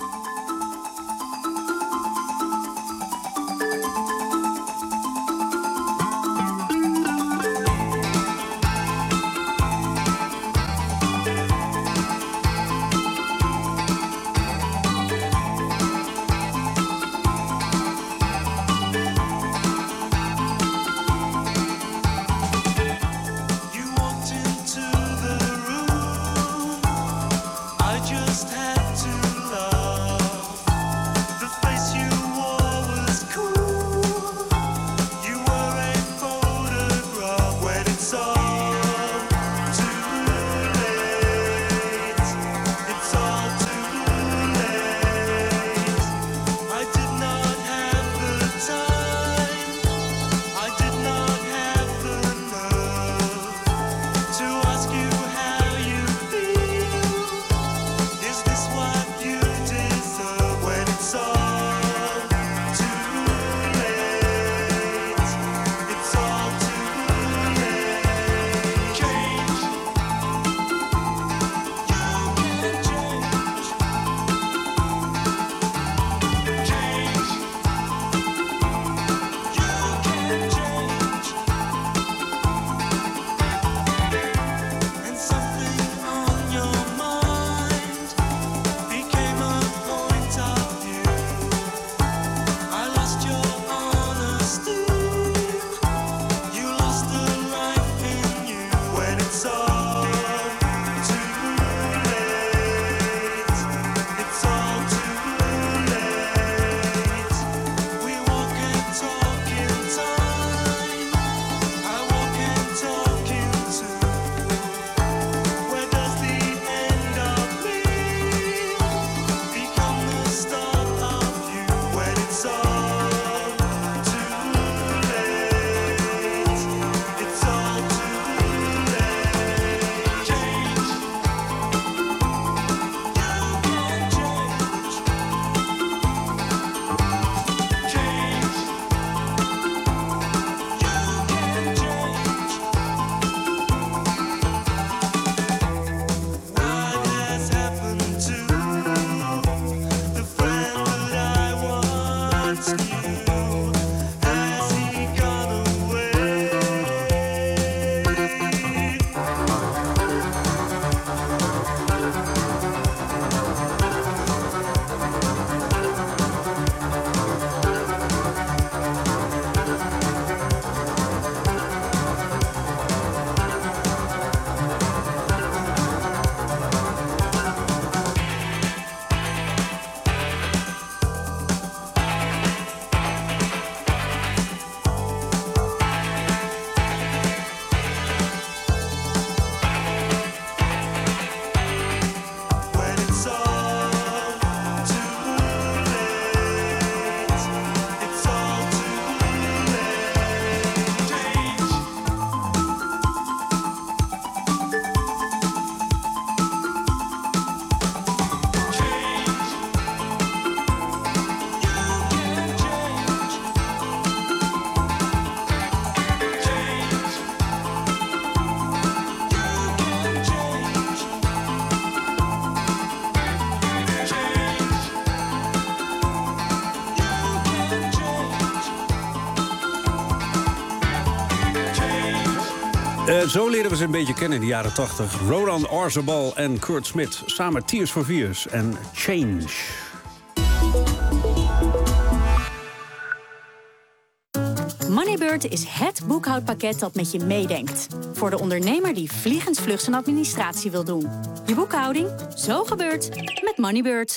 I just had to love. Zo leren we ze een beetje kennen in de jaren 80. Roland Orzabal en Kurt Smith. Samen Tears for Fears en Change. Moneybird is het boekhoudpakket dat met je meedenkt. Voor de ondernemer die vliegensvlug zijn administratie wil doen. Je boekhouding, zo gebeurt met Moneybird.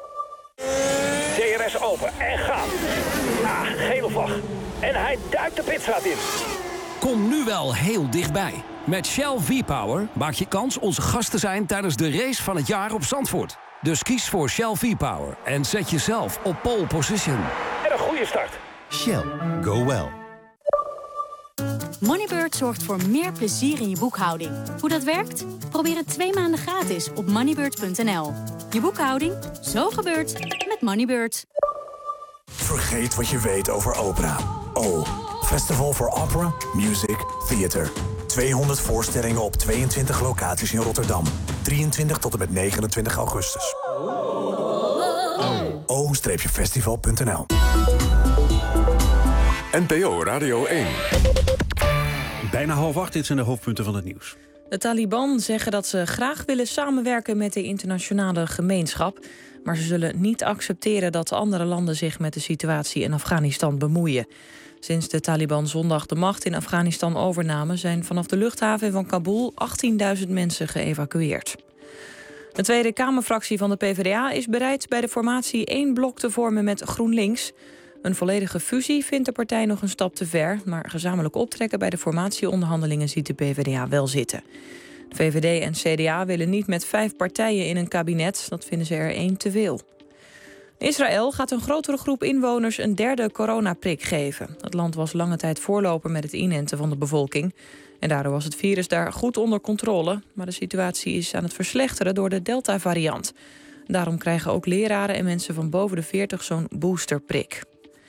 DRS open en gaan. Gele vlag. En hij duikt de pitstraat in. Kom nu wel heel dichtbij. Met Shell V-Power maak je kans onze gast te zijn tijdens de race van het jaar op Zandvoort. Dus kies voor Shell V-Power en zet jezelf op pole position. En een goede start. Shell. Go well. Moneybird zorgt voor meer plezier in je boekhouding. Hoe dat werkt? Probeer het 2 maanden gratis op moneybird.nl. Je boekhouding, zo gebeurt met Moneybird. Vergeet wat je weet over opera. Festival for Opera, Music, Theater. 200 voorstellingen op 22 locaties in Rotterdam. 23 tot en met 29 augustus. o-festival.nl. NPO Radio 1. Bijna 7:30, dit zijn de hoofdpunten van het nieuws. De Taliban zeggen dat ze graag willen samenwerken met de internationale gemeenschap. Maar ze zullen niet accepteren dat andere landen zich met de situatie in Afghanistan bemoeien. Sinds de Taliban zondag de macht in Afghanistan overnamen, zijn vanaf de luchthaven van Kabul 18.000 mensen geëvacueerd. De Tweede Kamerfractie van de PvdA is bereid bij de formatie 1 blok te vormen met GroenLinks. Een volledige fusie vindt de partij nog een stap te ver, maar gezamenlijk optrekken bij de formatieonderhandelingen ziet de PvdA wel zitten. De VVD en CDA willen niet met 5 partijen in een kabinet, dat vinden ze er 1 te veel. Israël gaat een grotere groep inwoners een 3e coronaprik geven. Het land was lange tijd voorloper met het inenten van de bevolking. En daardoor was het virus daar goed onder controle. Maar de situatie is aan het verslechteren door de Delta-variant. Daarom krijgen ook leraren en mensen van boven de 40 zo'n boosterprik.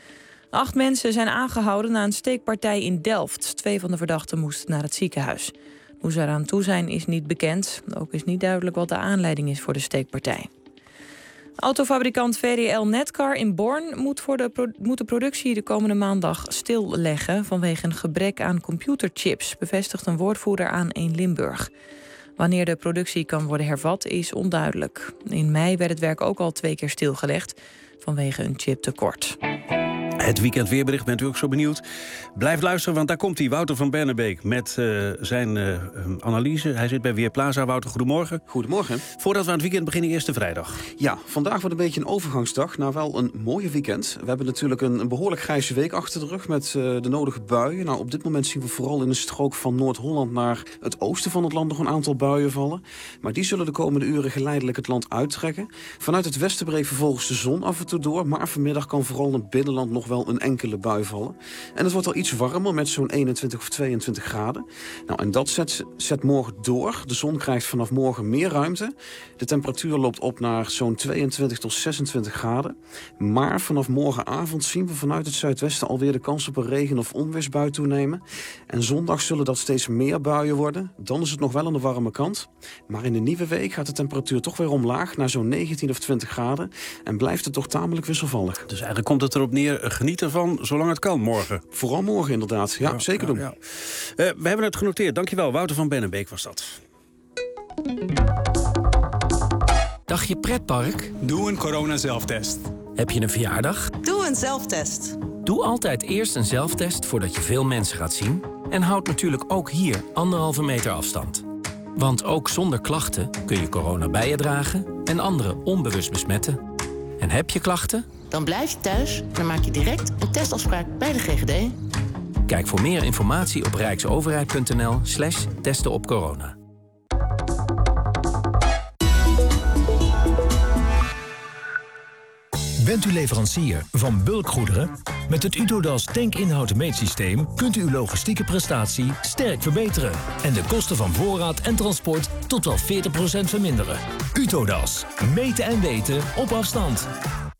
8 mensen zijn aangehouden na een steekpartij in Delft. 2 van de verdachten moesten naar het ziekenhuis. Hoe ze eraan toe zijn is niet bekend. Ook is niet duidelijk wat de aanleiding is voor de steekpartij. Autofabrikant VDL Netcar in Born moet de productie de komende maandag stilleggen vanwege een gebrek aan computerchips, bevestigt een woordvoerder aan 1 Limburg. Wanneer de productie kan worden hervat is onduidelijk. In mei werd het werk ook al 2 keer stilgelegd vanwege een chiptekort. Het weekendweerbericht, bent u ook zo benieuwd? Blijf luisteren, want daar komt hij, Wouter van Bernebeek, met zijn analyse. Hij zit bij Weerplaza. Wouter, goedemorgen. Goedemorgen. Voordat we aan het weekend beginnen, eerste vrijdag. Ja, vandaag wordt een beetje een overgangsdag naar wel een mooie weekend. We hebben natuurlijk een behoorlijk grijze week achter de rug met de nodige buien. Nou, op dit moment zien we vooral in de strook van Noord-Holland naar het oosten van het land nog een aantal buien vallen. Maar die zullen de komende uren geleidelijk het land uittrekken. Vanuit het westen breekt vervolgens de zon af en toe door, maar vanmiddag kan vooral in het binnenland nog wel een enkele bui vallen. En het wordt al iets warmer met zo'n 21 of 22 graden. Nou, en dat zet morgen door. De zon krijgt vanaf morgen meer ruimte. De temperatuur loopt op naar zo'n 22 tot 26 graden. Maar vanaf morgenavond zien we vanuit het zuidwesten alweer de kans op een regen- of onweersbui toenemen. En zondag zullen dat steeds meer buien worden. Dan is het nog wel aan de warme kant. Maar in de nieuwe week gaat de temperatuur toch weer omlaag naar zo'n 19 of 20 graden. En blijft het toch tamelijk wisselvallig. Dus eigenlijk komt het erop neer, geniet ervan zolang het kan morgen. Vooral morgen inderdaad, ja zeker doen. Ja. We hebben het genoteerd, dankjewel. Wouter van Bernebeek was dat. Dagje pretpark? Doe een corona-zelftest. Heb je een verjaardag? Doe een zelftest. Doe altijd eerst een zelftest voordat je veel mensen gaat zien. En houd natuurlijk ook hier 1,5 meter afstand. Want ook zonder klachten kun je corona bij je dragen en anderen onbewust besmetten. En heb je klachten? Dan blijf je thuis en dan maak je direct een testafspraak bij de GGD. Kijk voor meer informatie op rijksoverheid.nl/testen op corona. Bent u leverancier van bulkgoederen? Met het Utodas tankinhoud meetsysteem kunt u uw logistieke prestatie sterk verbeteren en de kosten van voorraad en transport tot wel 40% verminderen. Utodas. Meten en weten op afstand.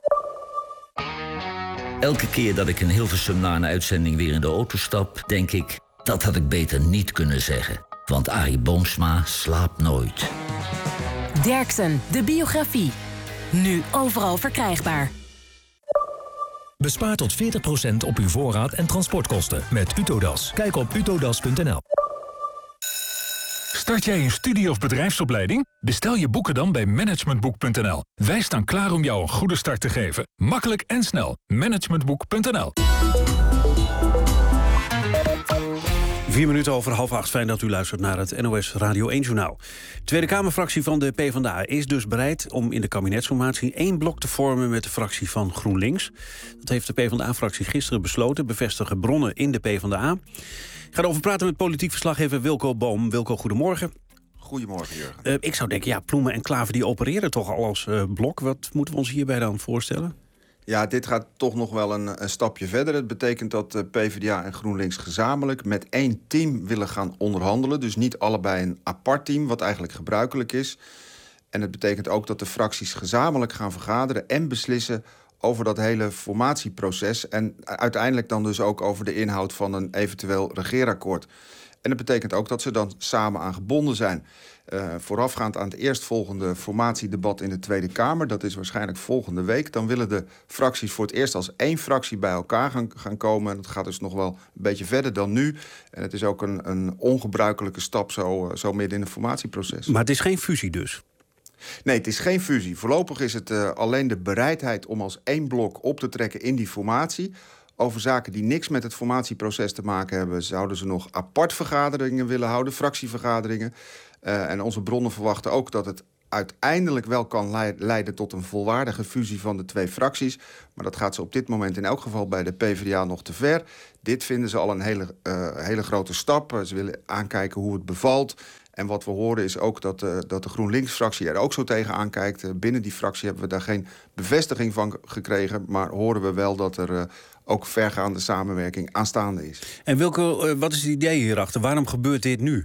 Elke keer dat ik in Hilversum na een uitzending weer in de auto stap, denk ik, dat had ik beter niet kunnen zeggen. Want Arie Boomsma slaapt nooit. Derksen, de biografie. Nu overal verkrijgbaar. Bespaar tot 40% op uw voorraad en transportkosten met Utodas. Kijk op utodas.nl. Start jij een studie- of bedrijfsopleiding? Bestel je boeken dan bij managementboek.nl. Wij staan klaar om jou een goede start te geven. Makkelijk en snel. Managementboek.nl. 4 minuten over 7:30. Fijn dat u luistert naar het NOS Radio 1-journaal. De Tweede Kamerfractie van de PvdA is dus bereid om in de kabinetsformatie 1 blok te vormen met de fractie van GroenLinks. Dat heeft de PvdA-fractie gisteren besloten, bevestigen bronnen in de PvdA. Ik ga erover praten met politiek verslaggever Wilco Boom. Wilco, goedemorgen. Goedemorgen, Jurgen. Ik zou denken, Ploemen en Klaver die opereren toch al als blok. Wat moeten we ons hierbij dan voorstellen? Ja, dit gaat toch nog wel een stapje verder. Het betekent dat PvdA en GroenLinks gezamenlijk met 1 team willen gaan onderhandelen. Dus niet allebei een apart team, wat eigenlijk gebruikelijk is. En het betekent ook dat de fracties gezamenlijk gaan vergaderen en beslissen over dat hele formatieproces. En uiteindelijk dan dus ook over de inhoud van een eventueel regeerakkoord. En dat betekent ook dat ze dan samen aan gebonden zijn. Voorafgaand aan het eerstvolgende formatiedebat in de Tweede Kamer, dat is waarschijnlijk volgende week, dan willen de fracties voor het eerst als 1 fractie bij elkaar gaan komen. En dat gaat dus nog wel een beetje verder dan nu. En het is ook een ongebruikelijke stap zo midden in het formatieproces. Maar het is geen fusie dus? Nee, het is geen fusie. Voorlopig is het alleen de bereidheid om als 1 blok op te trekken in die formatie. Over zaken die niks met het formatieproces te maken hebben, zouden ze nog apart vergaderingen willen houden, fractievergaderingen. En onze bronnen verwachten ook dat het uiteindelijk wel kan leiden tot een volwaardige fusie van de 2 fracties. Maar dat gaat ze op dit moment in elk geval bij de PvdA nog te ver. Dit vinden ze al een hele grote stap. Ze willen aankijken hoe het bevalt. En wat we horen is ook dat de GroenLinks-fractie er ook zo tegen aankijkt. Binnen die fractie hebben we daar geen bevestiging van gekregen, maar horen we wel dat er ook vergaande samenwerking aanstaande is. En Wilco, wat is het idee hierachter? Waarom gebeurt dit nu?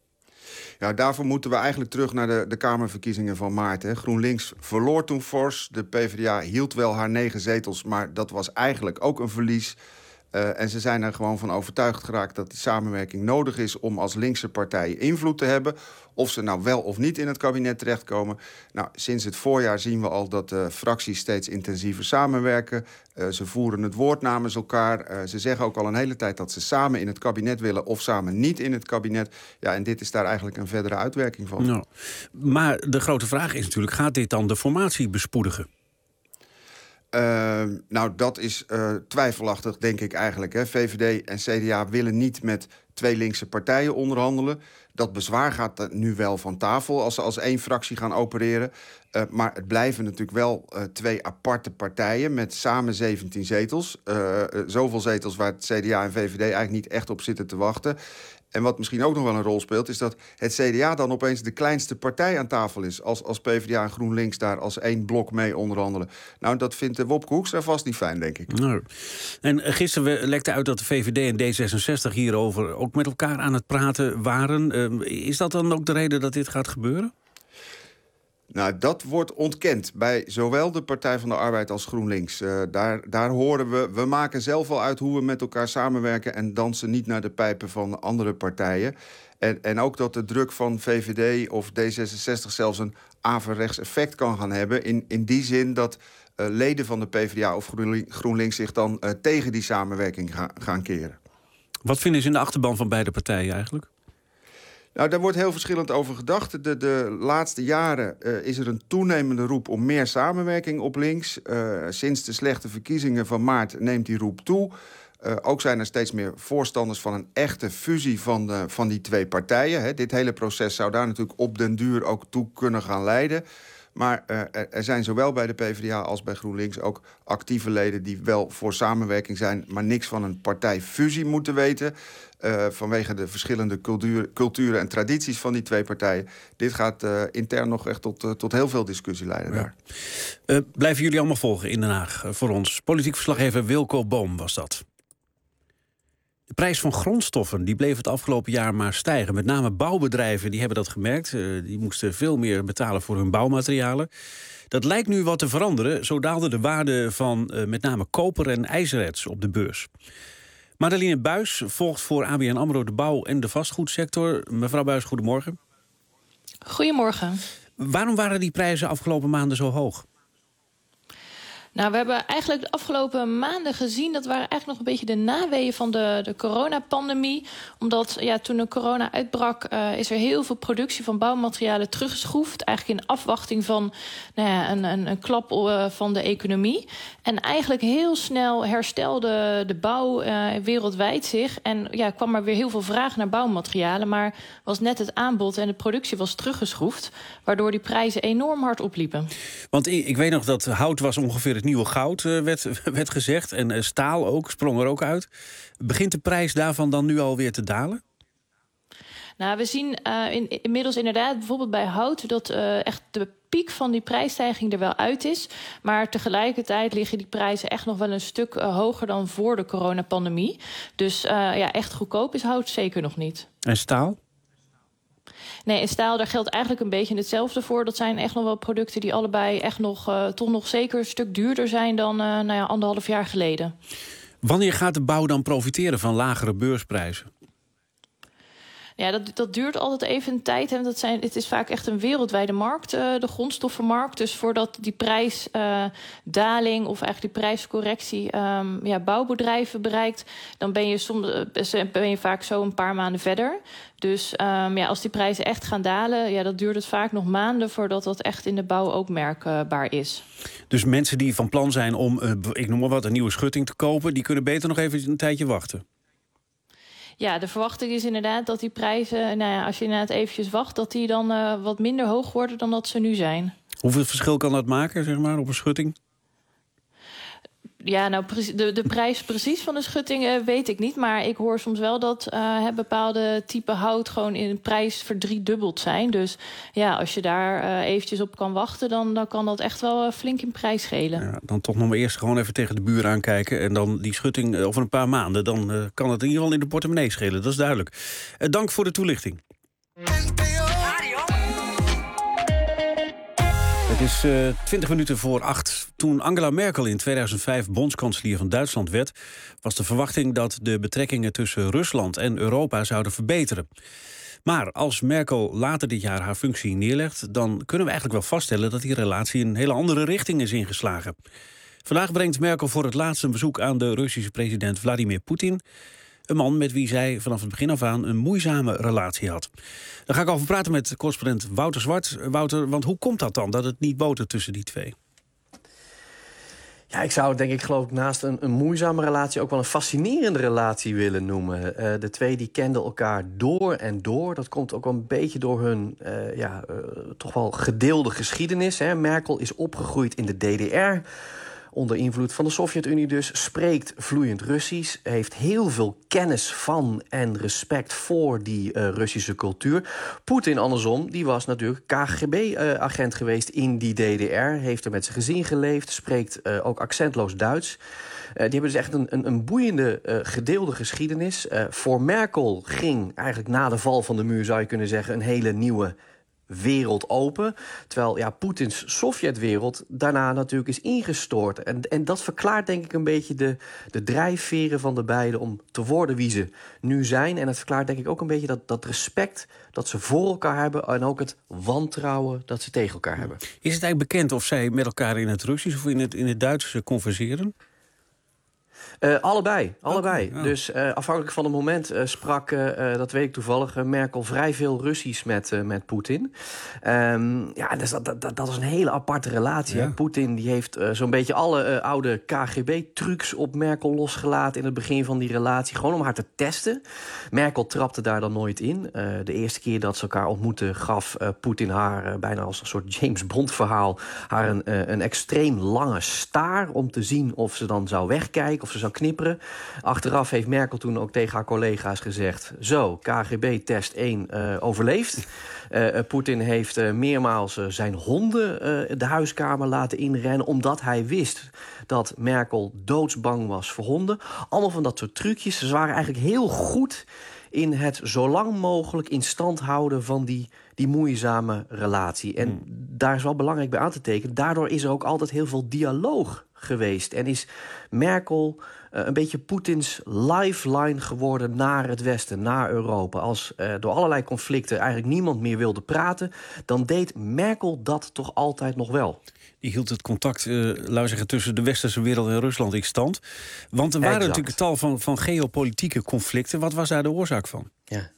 Ja, daarvoor moeten we eigenlijk terug naar de Kamerverkiezingen van maart. Hè. GroenLinks verloor toen fors. De PvdA hield wel haar 9 zetels, maar dat was eigenlijk ook een verlies. En ze zijn er gewoon van overtuigd geraakt dat die samenwerking nodig is om als linkse partijen invloed te hebben. Of ze nou wel of niet in het kabinet terechtkomen. Nou, sinds het voorjaar zien we al dat de fracties steeds intensiever samenwerken. Ze voeren het woord namens elkaar. Ze zeggen ook al een hele tijd dat ze samen in het kabinet willen of samen niet in het kabinet. Ja, en dit is daar eigenlijk een verdere uitwerking van. Nou, maar de grote vraag is natuurlijk, gaat dit dan de formatie bespoedigen? Nou, dat is twijfelachtig, denk ik eigenlijk. Hè. VVD en CDA willen niet met 2 linkse partijen onderhandelen. Dat bezwaar gaat nu wel van tafel als ze als 1 fractie gaan opereren. Maar het blijven natuurlijk wel 2 aparte partijen met samen 17 zetels. Zoveel zetels waar het CDA en VVD eigenlijk niet echt op zitten te wachten. En wat misschien ook nog wel een rol speelt, is dat het CDA dan opeens de kleinste partij aan tafel is. Als PvdA en GroenLinks daar als 1 blok mee onderhandelen. Nou, dat vindt Wopke Hoekstra vast niet fijn, denk ik. Nou, en gisteren lekte uit dat de VVD en D66 hierover ook met elkaar aan het praten waren. Is dat dan ook de reden dat dit gaat gebeuren? Nou, dat wordt ontkend bij zowel de Partij van de Arbeid als GroenLinks. Daar horen we maken zelf al uit hoe we met elkaar samenwerken en dansen niet naar de pijpen van andere partijen. En ook dat de druk van VVD of D66 zelfs een averechts effect kan gaan hebben. In die zin dat leden van de PvdA of GroenLinks zich dan tegen die samenwerking gaan keren. Wat vinden ze in de achterban van beide partijen eigenlijk? Nou, daar wordt heel verschillend over gedacht. De laatste jaren is er een toenemende roep om meer samenwerking op links. Sinds de slechte verkiezingen van maart neemt die roep toe. Ook zijn er steeds meer voorstanders van een echte fusie van die 2 partijen. Hè. Dit hele proces zou daar natuurlijk op den duur ook toe kunnen gaan leiden. Maar er zijn zowel bij de PvdA als bij GroenLinks ook actieve leden die wel voor samenwerking zijn, maar niks van een partijfusie moeten weten. Vanwege de verschillende culturen en tradities van die 2 partijen. Dit gaat intern nog echt tot heel veel discussie leiden daar. Blijven jullie allemaal volgen in Den Haag voor ons. Politiek verslaggever Wilco Boom was dat. De prijs van grondstoffen die bleef het afgelopen jaar maar stijgen. Met name bouwbedrijven die hebben dat gemerkt. Die moesten veel meer betalen voor hun bouwmaterialen. Dat lijkt nu wat te veranderen. Zo daalde de waarde van met name koper en ijzererts op de beurs. Madeleine Buijs volgt voor ABN AMRO de bouw- en de vastgoedsector. Mevrouw Buijs, goedemorgen. Goedemorgen. Waarom waren die prijzen afgelopen maanden zo hoog? Nou, we hebben eigenlijk de afgelopen maanden gezien... dat waren eigenlijk nog een beetje de naweeën van de coronapandemie. Omdat toen de corona uitbrak... is er heel veel productie van bouwmaterialen teruggeschroefd. Eigenlijk in afwachting van een klap van de economie. En eigenlijk heel snel herstelde de bouw wereldwijd zich. En kwam er weer heel veel vraag naar bouwmaterialen. Maar was net het aanbod en de productie was teruggeschroefd. Waardoor die prijzen enorm hard opliepen. Want ik weet nog dat hout was ongeveer het nieuwe goud, werd gezegd. En staal ook, sprong er ook uit. Begint de prijs daarvan dan nu alweer te dalen? Nou, we zien inmiddels inderdaad bijvoorbeeld bij hout... dat echt de piek van die prijsstijging er wel uit is. Maar tegelijkertijd liggen die prijzen echt nog wel een stuk hoger... dan voor de coronapandemie. Dus echt goedkoop is hout zeker nog niet. En staal? Nee, in staal, daar geldt eigenlijk een beetje hetzelfde voor. Dat zijn echt nog wel producten die allebei echt nog toch nog zeker een stuk duurder zijn dan 1,5 jaar geleden. Wanneer gaat de bouw dan profiteren van lagere beursprijzen? Ja, dat duurt altijd even een tijd. Hè. Het is vaak echt een wereldwijde markt, de grondstoffenmarkt. Dus voordat die prijsdaling of eigenlijk die prijscorrectie bouwbedrijven bereikt... dan ben je vaak zo een paar maanden verder. Dus als die prijzen echt gaan dalen... dat duurt het vaak nog maanden voordat dat echt in de bouw ook merkbaar is. Dus mensen die van plan zijn om, ik noem maar wat, een nieuwe schutting te kopen... die kunnen beter nog even een tijdje wachten? Ja, de verwachting is inderdaad dat die prijzen... als je inderdaad eventjes wacht... dat die dan wat minder hoog worden dan dat ze nu zijn. Hoeveel verschil kan dat maken, zeg maar, op een schutting? Ja, de prijs precies van de schutting weet ik niet. Maar ik hoor soms wel dat bepaalde type hout... gewoon in de prijs verdriedubbeld zijn. Dus als je daar eventjes op kan wachten... dan kan dat echt wel flink in prijs schelen. Ja, dan toch nog maar eerst gewoon even tegen de buur aankijken... en dan die schutting over een paar maanden. Dan kan het in ieder geval in de portemonnee schelen, dat is duidelijk. Dank voor de toelichting. Het is 20 minuten voor 8. Toen Angela Merkel in 2005 bondskanselier van Duitsland werd... was de verwachting dat de betrekkingen tussen Rusland en Europa zouden verbeteren. Maar als Merkel later dit jaar haar functie neerlegt... dan kunnen we eigenlijk wel vaststellen dat die relatie een hele andere richting is ingeslagen. Vandaag brengt Merkel voor het laatst een bezoek aan de Russische president Vladimir Poetin... een man met wie zij vanaf het begin af aan een moeizame relatie had. Daar ga ik over praten met correspondent Wouter Zwart. Wouter, want hoe komt dat dan, dat het niet botert tussen die twee? Ja, ik zou het denk ik geloof ik naast een moeizame relatie... ook wel een fascinerende relatie willen noemen. De twee die kenden elkaar door en door. Dat komt ook wel een beetje door hun toch wel gedeelde geschiedenis. Hè. Merkel is opgegroeid in de DDR... onder invloed van de Sovjet-Unie dus, spreekt vloeiend Russisch... heeft heel veel kennis van en respect voor die Russische cultuur. Poetin andersom, die was natuurlijk KGB-agent geweest in die DDR... heeft er met zijn gezin geleefd, spreekt ook accentloos Duits... die hebben dus echt een boeiende gedeelde geschiedenis. Voor Merkel ging eigenlijk na de val van de muur, zou je kunnen zeggen... een hele nieuwe wereld open. Terwijl Poetins Sovjetwereld daarna natuurlijk is ingestort. En dat verklaart denk ik een beetje de drijfveren van de beiden... om te worden wie ze nu zijn. En het verklaart denk ik ook een beetje dat respect dat ze voor elkaar hebben... en ook het wantrouwen dat ze tegen elkaar hebben. Is het eigenlijk bekend of zij met elkaar in het Russisch of in het Duits converseren? Allebei. Oh. Dus afhankelijk van het moment sprak, dat weet ik toevallig... Merkel vrij veel Russisch met Poetin. Dus dat is een hele aparte relatie. Ja. Poetin die heeft zo'n beetje alle oude KGB-trucs op Merkel losgelaten... in het begin van die relatie, gewoon om haar te testen. Merkel trapte daar dan nooit in. De eerste keer dat ze elkaar ontmoetten gaf Poetin haar... bijna als een soort James Bond-verhaal... haar een extreem lange staar om te zien of ze dan zou wegkijken... of ze zou knipperen. Achteraf heeft Merkel toen ook tegen haar collega's gezegd... zo, KGB-test 1 overleefd. Poetin heeft meermaals zijn honden de huiskamer laten inrennen... omdat hij wist dat Merkel doodsbang was voor honden. Allemaal van dat soort trucjes. Ze waren eigenlijk heel goed in het zo lang mogelijk in stand houden van die moeizame relatie. En daar is wel belangrijk bij aan te tekenen. Daardoor is er ook altijd heel veel dialoog geweest. En is Merkel een beetje Poetins lifeline geworden naar het Westen, naar Europa. Als door allerlei conflicten eigenlijk niemand meer wilde praten, dan deed Merkel dat toch altijd nog wel. Die hield het contact tussen de westerse wereld en Rusland in stand. Want er waren natuurlijk tal van geopolitieke conflicten. Wat was daar de oorzaak van?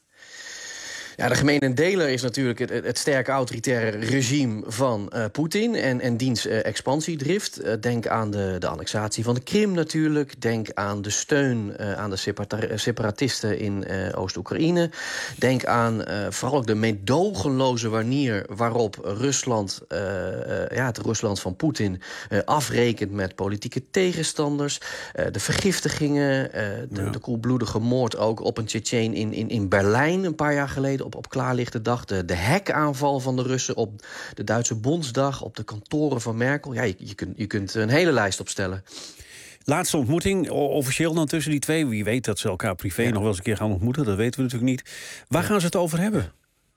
Ja, de gemene deler is natuurlijk het sterke autoritaire regime van Poetin en diens expansiedrift. Denk aan de annexatie van de Krim natuurlijk. Denk aan de steun aan de separatisten in Oost-Oekraïne. Denk aan vooral ook de meedogenloze manier waarop Rusland, het Rusland van Poetin, afrekent met politieke tegenstanders. De vergiftigingen, de koelbloedige moord ook op een Tsjetsjen in Berlijn een paar jaar geleden. Op klaarlichte dag. De hackaanval van de Russen op de Duitse Bondsdag, op de kantoren van Merkel. Ja, je kunt een hele lijst opstellen. Laatste ontmoeting, officieel dan tussen die twee. Wie weet dat ze elkaar privé nog wel eens een keer gaan ontmoeten. Dat weten we natuurlijk niet. Waar gaan ze het over hebben?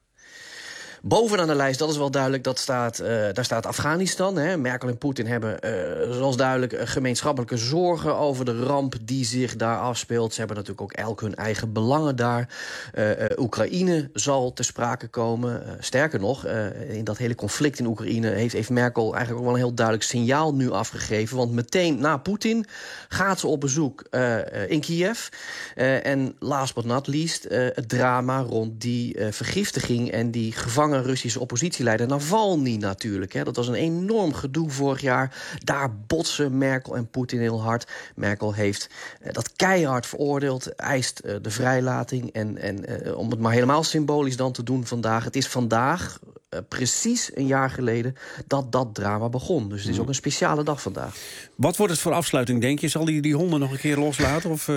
Bovenaan de lijst, dat is wel duidelijk, daar staat Afghanistan. Hè. Merkel en Poetin hebben, zoals duidelijk, gemeenschappelijke zorgen over de ramp die zich daar afspeelt. Ze hebben natuurlijk ook elk hun eigen belangen daar. Oekraïne zal ter sprake komen. Sterker nog, in dat hele conflict in Oekraïne heeft Merkel eigenlijk ook wel een heel duidelijk signaal nu afgegeven. Want meteen na Poetin gaat ze op bezoek in Kiev. En last but not least, het drama rond die vergiftiging en die gevangen Russische oppositieleider Navalny natuurlijk. Hè. Dat was een enorm gedoe vorig jaar. Daar botsen Merkel en Poetin heel hard. Merkel heeft dat keihard veroordeeld, eist de vrijlating. En om het maar helemaal symbolisch dan te doen vandaag. Het is vandaag, precies een jaar geleden, dat drama begon. Dus het is ook een speciale dag vandaag. Wat wordt het voor afsluiting, denk je? Zal hij die honden nog een keer loslaten? Of...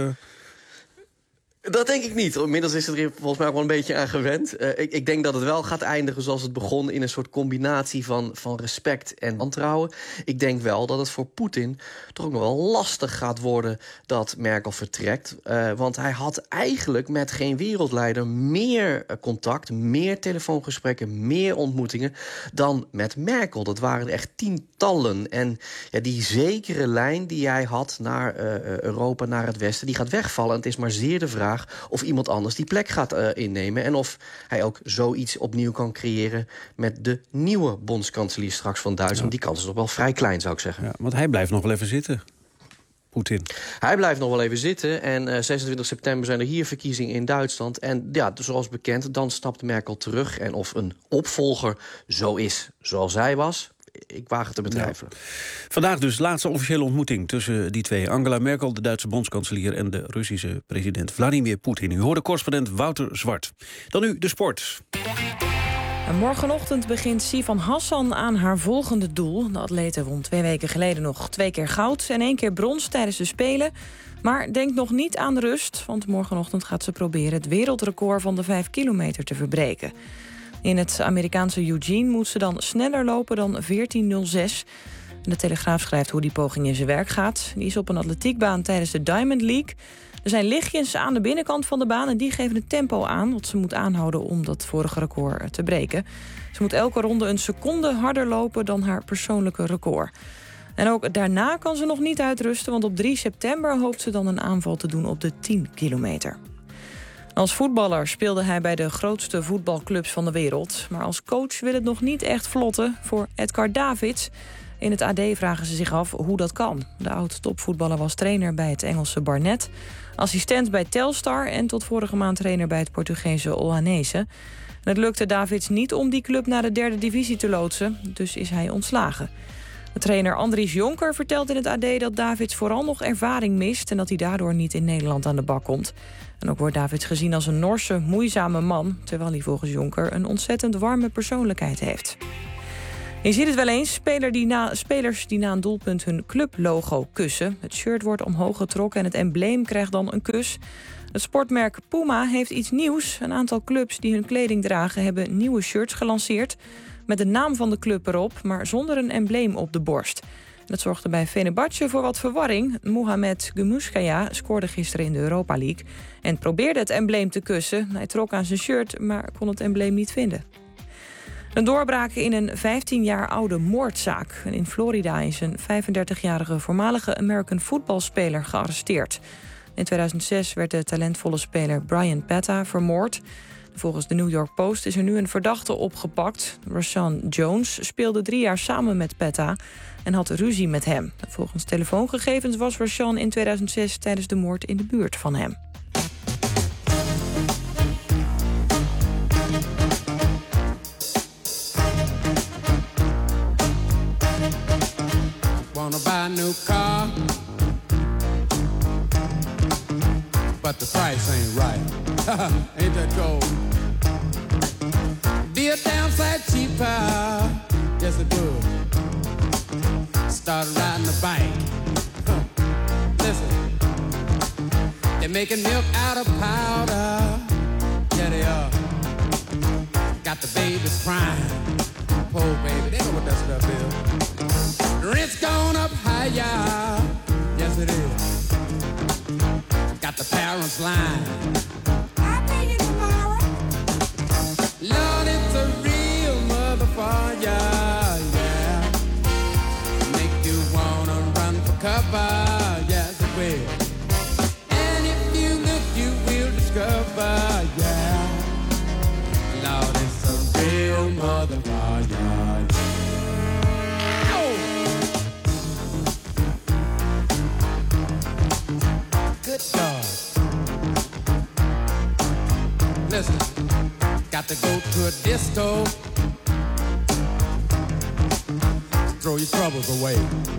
Dat denk ik niet. Inmiddels is het er volgens mij ook wel een beetje aan gewend. Ik denk dat het wel gaat eindigen zoals het begon, in een soort combinatie van respect en wantrouwen. Ik denk wel dat het voor Poetin toch ook nog wel lastig gaat worden dat Merkel vertrekt. Want hij had eigenlijk met geen wereldleider meer contact, meer telefoongesprekken, meer ontmoetingen dan met Merkel. Dat waren er echt tientallen. En ja, die zekere lijn die hij had naar Europa, naar het Westen, die gaat wegvallen. En het is maar zeer de vraag of iemand anders die plek gaat innemen. En of hij ook zoiets opnieuw kan creëren met de nieuwe bondskanselier straks van Duitsland. Die kans is nog wel vrij klein, zou ik zeggen. Ja, want hij blijft nog wel even zitten, Poetin. Hij blijft nog wel even zitten. En 26 september zijn er hier verkiezingen in Duitsland. En ja, zoals bekend, dan stapt Merkel terug. En of een opvolger zo is zoals zij was, ik waag het te betwijfelen. Ja. Vandaag dus laatste officiële ontmoeting tussen die twee. Angela Merkel, de Duitse bondskanselier, en de Russische president Vladimir Poetin. U hoorde correspondent Wouter Zwart. Dan nu de sport. En morgenochtend begint Sivan Hassan aan haar volgende doel. De atlete won 2 weken geleden nog 2 keer goud en 1 keer brons tijdens de Spelen. Maar denkt nog niet aan rust, want morgenochtend gaat ze proberen het wereldrecord van de 5 kilometer te verbreken. In het Amerikaanse Eugene moet ze dan sneller lopen dan 14:06. De Telegraaf schrijft hoe die poging in zijn werk gaat. Die is op een atletiekbaan tijdens de Diamond League. Er zijn lichtjes aan de binnenkant van de baan en die geven het tempo aan wat ze moet aanhouden om dat vorige record te breken. Ze moet elke ronde een seconde harder lopen dan haar persoonlijke record. En ook daarna kan ze nog niet uitrusten, want op 3 september hoopt ze dan een aanval te doen op de 10 kilometer. Als voetballer speelde hij bij de grootste voetbalclubs van de wereld. Maar als coach wil het nog niet echt vlotten voor Edgar Davids. In het AD vragen ze zich af hoe dat kan. De oud-topvoetballer was trainer bij het Engelse Barnet, assistent bij Telstar en tot vorige maand trainer bij het Portugese Olhanense. En het lukte Davids niet om die club naar de 3e divisie te loodsen, dus is hij ontslagen. De trainer Andries Jonker vertelt in het AD dat Davids vooral nog ervaring mist en dat hij daardoor niet in Nederland aan de bak komt. En ook wordt Davids gezien als een Norse, moeizame man, terwijl hij volgens Jonker een ontzettend warme persoonlijkheid heeft. Je ziet het wel eens, spelers die na een doelpunt hun clublogo kussen. Het shirt wordt omhoog getrokken en het embleem krijgt dan een kus. Het sportmerk Puma heeft iets nieuws. Een aantal clubs die hun kleding dragen hebben nieuwe shirts gelanceerd met de naam van de club erop, maar zonder een embleem op de borst. Dat zorgde bij Fenerbahce voor wat verwarring. Mohamed Gumuskaya scoorde gisteren in de Europa League en probeerde het embleem te kussen. Hij trok aan zijn shirt, maar kon het embleem niet vinden. Een doorbraak in een 15 jaar oude moordzaak. En in Florida is een 35-jarige voormalige American voetbalspeler gearresteerd. In 2006 werd de talentvolle speler Brian Petta vermoord. Volgens de New York Post is er nu een verdachte opgepakt. Rashawn Jones speelde 3 jaar samen met Petta en had ruzie met hem. Volgens telefoongegevens was Rashawn in 2006 tijdens de moord in de buurt van hem. Wanna buy a new car, but the price ain't right. Ain't that cold? Be a downside cheaper, yes it would. Start riding the bike. Listen, they're making milk out of powder. Yeah they are. Got the babies crying. Poor baby, they know what that stuff is. Rent's gone up higher, yes it is. Got the parents lying. I'll pay you tomorrow. Lord, it's a real motherfucker, yeah. Make you wanna run for cover, yes it will. And if you look, you will discover, yeah. Lord, it's a real motherfucker, yeah. Good God. Listen, got to go to a disco. Throw your troubles away.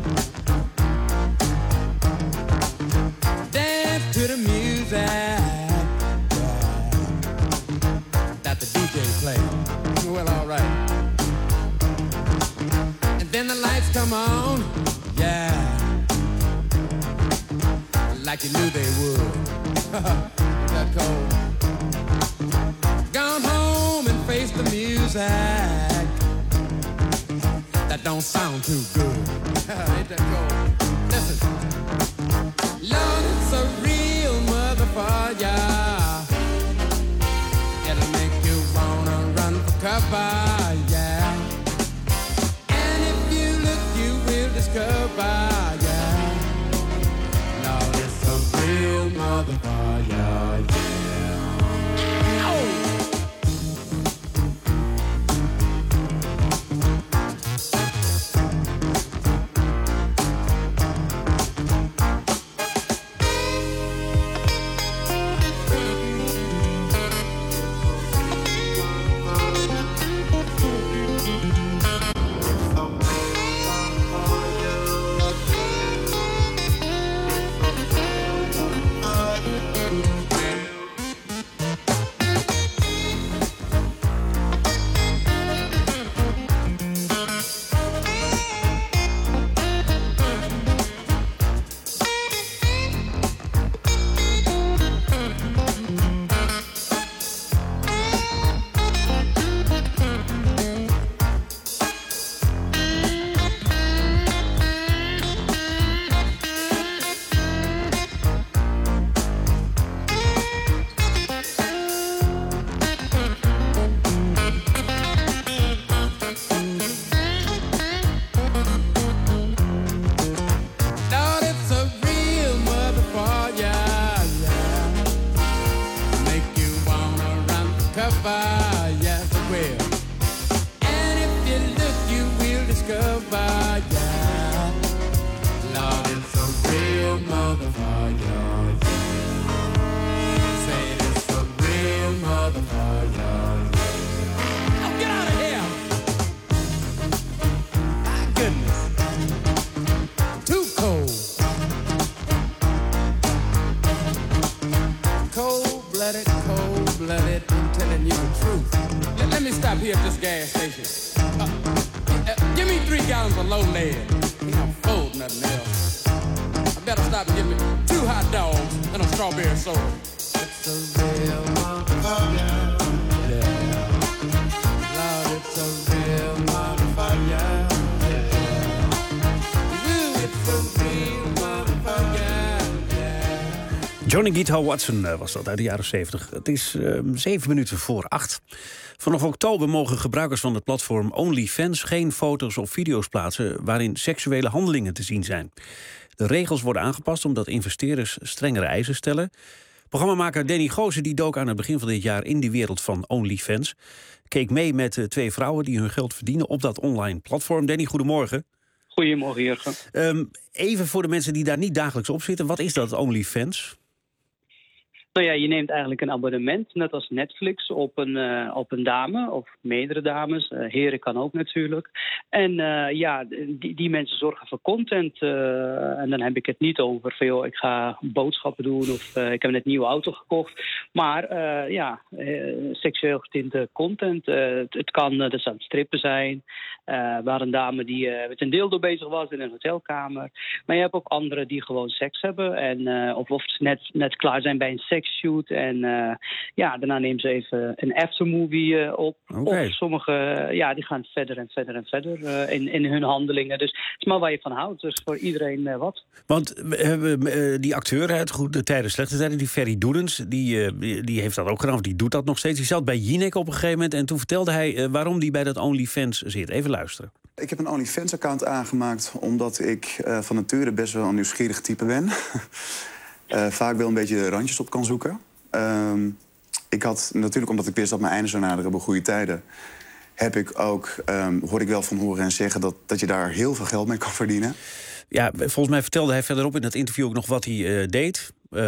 Dance to the music, yeah, that the DJ plays. Well, all right. And then the lights come on, yeah, like you knew they would. Is that cold? Gone home and face the music. That don't sound too good. Ain't that cold? Listen. Lord, it's a real motherfucker. It'll make you wanna run for cover, yeah. And if you look, you will discover, yeah. Lord, it's a real motherfucker, yeah. Oh! Johnny Guitar Watson was dat uit de jaren 70. Het is 7 minuten voor 8. Vanaf oktober mogen gebruikers van het platform OnlyFans geen foto's of video's plaatsen waarin seksuele handelingen te zien zijn. De regels worden aangepast omdat investeerders strengere eisen stellen. Programmamaker Danny Goosen die dook aan het begin van dit jaar in die wereld van OnlyFans. Keek mee met 2 vrouwen die hun geld verdienen op dat online platform. Danny, goedemorgen. Goedemorgen, Jurgen. Even voor de mensen die daar niet dagelijks op zitten. Wat is dat OnlyFans? Nou ja, je neemt eigenlijk een abonnement, net als Netflix, op een dame of meerdere dames. Heren kan ook natuurlijk. En die mensen zorgen voor content. En dan heb ik het niet over van, joh, ik ga boodschappen doen of ik heb net een nieuwe auto gekocht. Maar seksueel getinte content. Het kan dus aan het strippen zijn. Waar een dame die met een dildo bezig was in een hotelkamer. Maar je hebt ook anderen die gewoon seks hebben. En, of net klaar zijn bij een seksshoot. En daarna nemen ze even een aftermovie op. Okay. Of sommigen die gaan verder en verder en verder in hun handelingen. Dus het is maar waar je van houdt. Dus voor iedereen wat. Want die acteur uit Goede Tijden, Slechte Tijden, die Ferry Doedens, die heeft dat ook gedaan. Of die doet dat nog steeds. Die zat bij Jinek op een gegeven moment. En toen vertelde hij waarom die bij dat OnlyFans zit. Even luisteren. Ik heb een OnlyFans-account aangemaakt omdat ik van nature best wel een nieuwsgierig type ben. Vaak wel een beetje de randjes op kan zoeken. Ik had natuurlijk, omdat ik wist dat mijn einde zou naderen op Goede Tijden, heb ik ook, hoor ik wel van horen en zeggen dat je daar heel veel geld mee kan verdienen. Ja, volgens mij vertelde hij verderop in dat interview ook nog wat hij deed.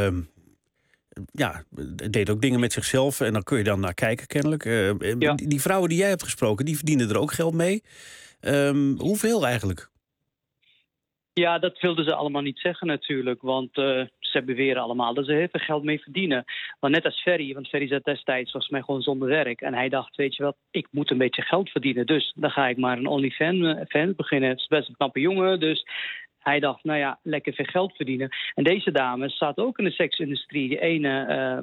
Deed ook dingen met zichzelf en dan kun je dan naar kijken kennelijk. Die vrouwen die jij hebt gesproken, die verdienen er ook geld mee. Hoeveel eigenlijk? Ja, dat wilden ze allemaal niet zeggen natuurlijk. Want ze beweren allemaal dat ze heel veel geld mee verdienen. Maar net als Ferry, want Ferry zat destijds volgens mij gewoon zonder werk. En hij dacht, weet je wat, ik moet een beetje geld verdienen. Dus dan ga ik maar een OnlyFans beginnen. Het is best een knappe jongen, dus hij dacht, nou ja, lekker veel geld verdienen. En deze dame zat ook in de seksindustrie. Die ene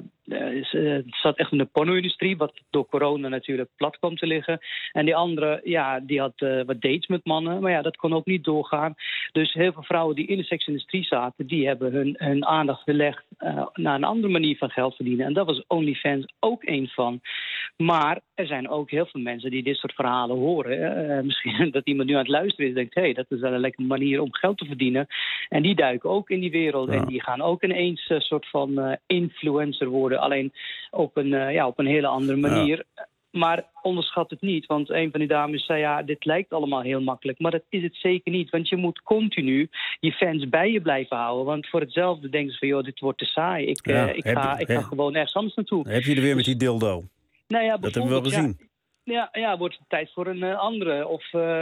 zat echt in de porno-industrie, wat door corona natuurlijk plat kwam te liggen. En die andere, die had wat dates met mannen. Maar ja, dat kon ook niet doorgaan. Dus heel veel vrouwen die in de seksindustrie zaten, die hebben hun aandacht gelegd naar een andere manier van geld verdienen. En dat was OnlyFans ook een van. Maar er zijn ook heel veel mensen die dit soort verhalen horen. Misschien dat iemand nu aan het luisteren is en denkt, hey, dat is wel een lekkere manier om geld te verdienen. En die duiken ook in die wereld. Ja. En die gaan ook ineens een soort van influencer worden. Alleen op een hele andere manier. Ja. Maar onderschat het niet, want een van die dames zei, dit lijkt allemaal heel makkelijk. Maar dat is het zeker niet, want je moet continu je fans bij je blijven houden. Want voor hetzelfde denken ze van, joh, dit wordt te saai. Ik ga gewoon ergens anders naartoe. Heb je er weer met die dildo? Nou ja, dat hebben we wel gezien. Ja, wordt het tijd voor een andere.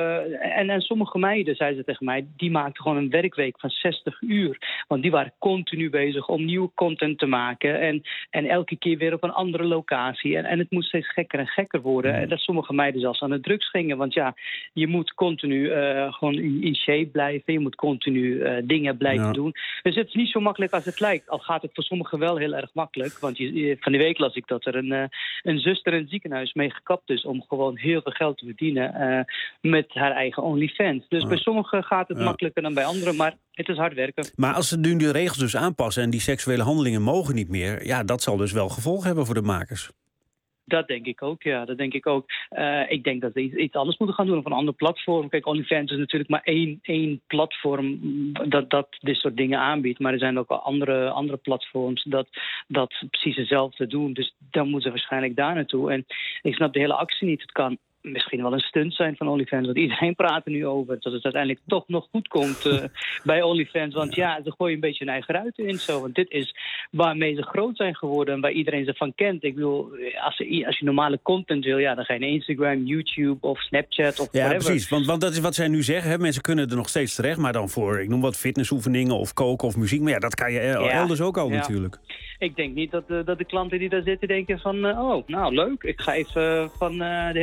En sommige meiden, zei ze tegen mij, die maakten gewoon een werkweek van 60 uur. Want die waren continu bezig om nieuwe content te maken. En elke keer weer op een andere locatie. En het moet steeds gekker en gekker worden. En dat sommige meiden zelfs aan de drugs gingen. Want ja, je moet continu gewoon in shape blijven. Je moet continu dingen blijven doen. Dus het is niet zo makkelijk als het lijkt. Al gaat het voor sommigen wel heel erg makkelijk. Want van de week las ik dat er een zuster in het ziekenhuis mee gekapt is om gewoon heel veel geld te verdienen met haar eigen OnlyFans. Dus bij sommigen gaat het makkelijker dan bij anderen, maar het is hard werken. Maar als ze nu de regels dus aanpassen en die seksuele handelingen mogen niet meer, ja, dat zal dus wel gevolg hebben voor de makers. Dat denk ik ook, ja. Dat denk ik ook. Ik denk dat ze iets anders moeten gaan doen op een ander platform. Kijk, OnlyFans is natuurlijk maar één platform dat dit soort dingen aanbiedt. Maar er zijn ook al andere platforms dat precies hetzelfde doen. Dus dan moeten ze waarschijnlijk daar naartoe. En ik snap de hele actie niet. Het kan misschien wel een stunt zijn van OnlyFans. Want iedereen praat er nu over. Dat het uiteindelijk toch nog goed komt bij OnlyFans. Want ja, ze gooien een beetje hun eigen ruiten in. Zo. Want dit is waarmee ze groot zijn geworden. En waar iedereen ze van kent. Ik bedoel, als je normale content wil, dan ga je naar Instagram, YouTube of Snapchat of whatever. Ja, precies. Want dat is wat zij nu zeggen. Hè? Mensen kunnen er nog steeds terecht. Maar dan voor, ik noem wat, fitnessoefeningen of koken of muziek. Maar ja, dat kan je elders ook al natuurlijk. Ik denk niet dat de klanten die daar zitten denken van, oh, nou leuk. Ik ga even van de hele dag naar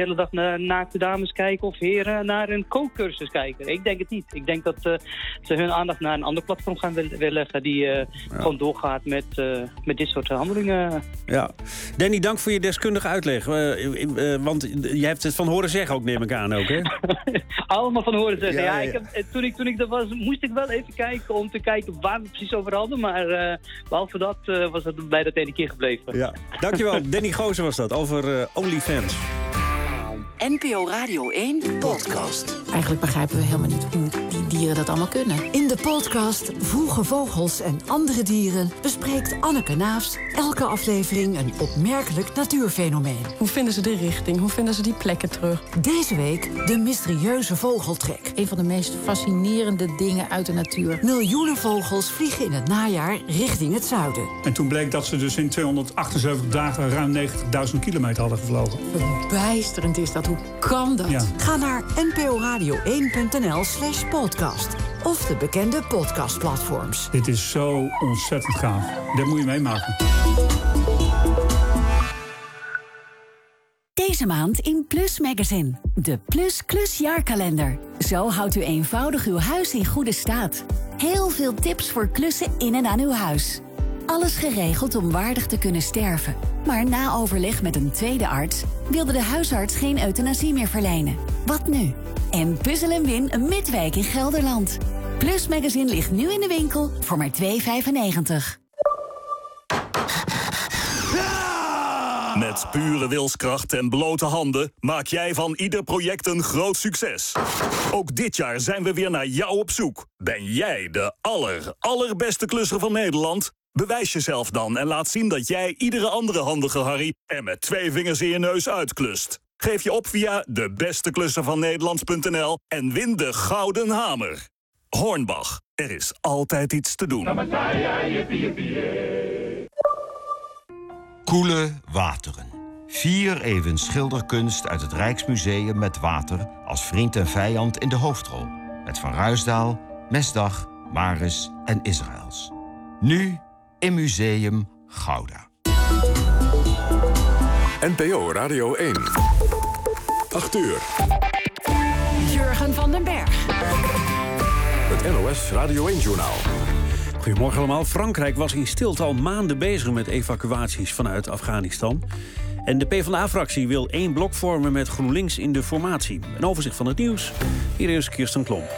naakte dames kijken of heren naar een kookcursus kijken. Ik denk het niet. Ik denk dat ze hun aandacht naar een ander platform gaan willen leggen die gewoon doorgaat met dit soort handelingen. Ja. Danny, dank voor je deskundige uitleg. Want je hebt het van horen zeggen ook, neem ik aan ook, hè? Allemaal van horen zeggen. Ja. Toen ik er was, moest ik wel even kijken om te kijken waar we het precies over hadden. Maar behalve dat was het bij dat ene keer gebleven. Ja. Dankjewel. Danny Goosen was dat, over OnlyFans. NPO Radio 1 podcast. Eigenlijk begrijpen we helemaal niet hoe die dieren dat allemaal kunnen. In de podcast Vroege Vogels en Andere Dieren bespreekt Anneke Naafs elke aflevering een opmerkelijk natuurfenomeen. Hoe vinden ze de richting? Hoe vinden ze die plekken terug? Deze week de mysterieuze vogeltrek. Een van de meest fascinerende dingen uit de natuur. Miljoenen vogels vliegen in het najaar richting het zuiden. En toen bleek dat ze dus in 278 dagen ruim 90.000 kilometer hadden gevlogen. Verbijsterend is dat. Hoe kan dat? Ja. Ga naar nporadio1.nl/podcast. Of de bekende podcastplatforms. Dit is zo ontzettend gaaf. Dat moet je meemaken. Deze maand in Plus Magazine. De Plus klusjaarkalender. Zo houdt u eenvoudig uw huis in goede staat. Heel veel tips voor klussen in en aan uw huis. Alles geregeld om waardig te kunnen sterven. Maar na overleg met een tweede arts wilde de huisarts geen euthanasie meer verlenen. Wat nu? En puzzel en win een midweek in Gelderland. Plus Magazine ligt nu in de winkel voor maar €2,95. Met pure wilskracht en blote handen maak jij van ieder project een groot succes. Ook dit jaar zijn we weer naar jou op zoek. Ben jij de allerbeste klusser van Nederland? Bewijs jezelf dan en laat zien dat jij iedere andere handige Harry er met 2 vingers in je neus uitklust. Geef je op via debesteklusservannederland.nl en win de Gouden Hamer. Hornbach, er is altijd iets te doen. Koele wateren. 4 eeuwen schilderkunst uit het Rijksmuseum met water als vriend en vijand in de hoofdrol. Met Van Ruisdael, Mesdag, Maris en Israëls. Nu in Museum Gouda. NPO Radio 1. 8 uur. Jurgen van den Berg. Het NOS Radio 1-journaal. Goedemorgen allemaal. Frankrijk was in stilte al maanden bezig met evacuaties vanuit Afghanistan. En de PvdA-fractie wil 1 blok vormen met GroenLinks in de formatie. Een overzicht van het nieuws. Hier is Kirsten Klomp.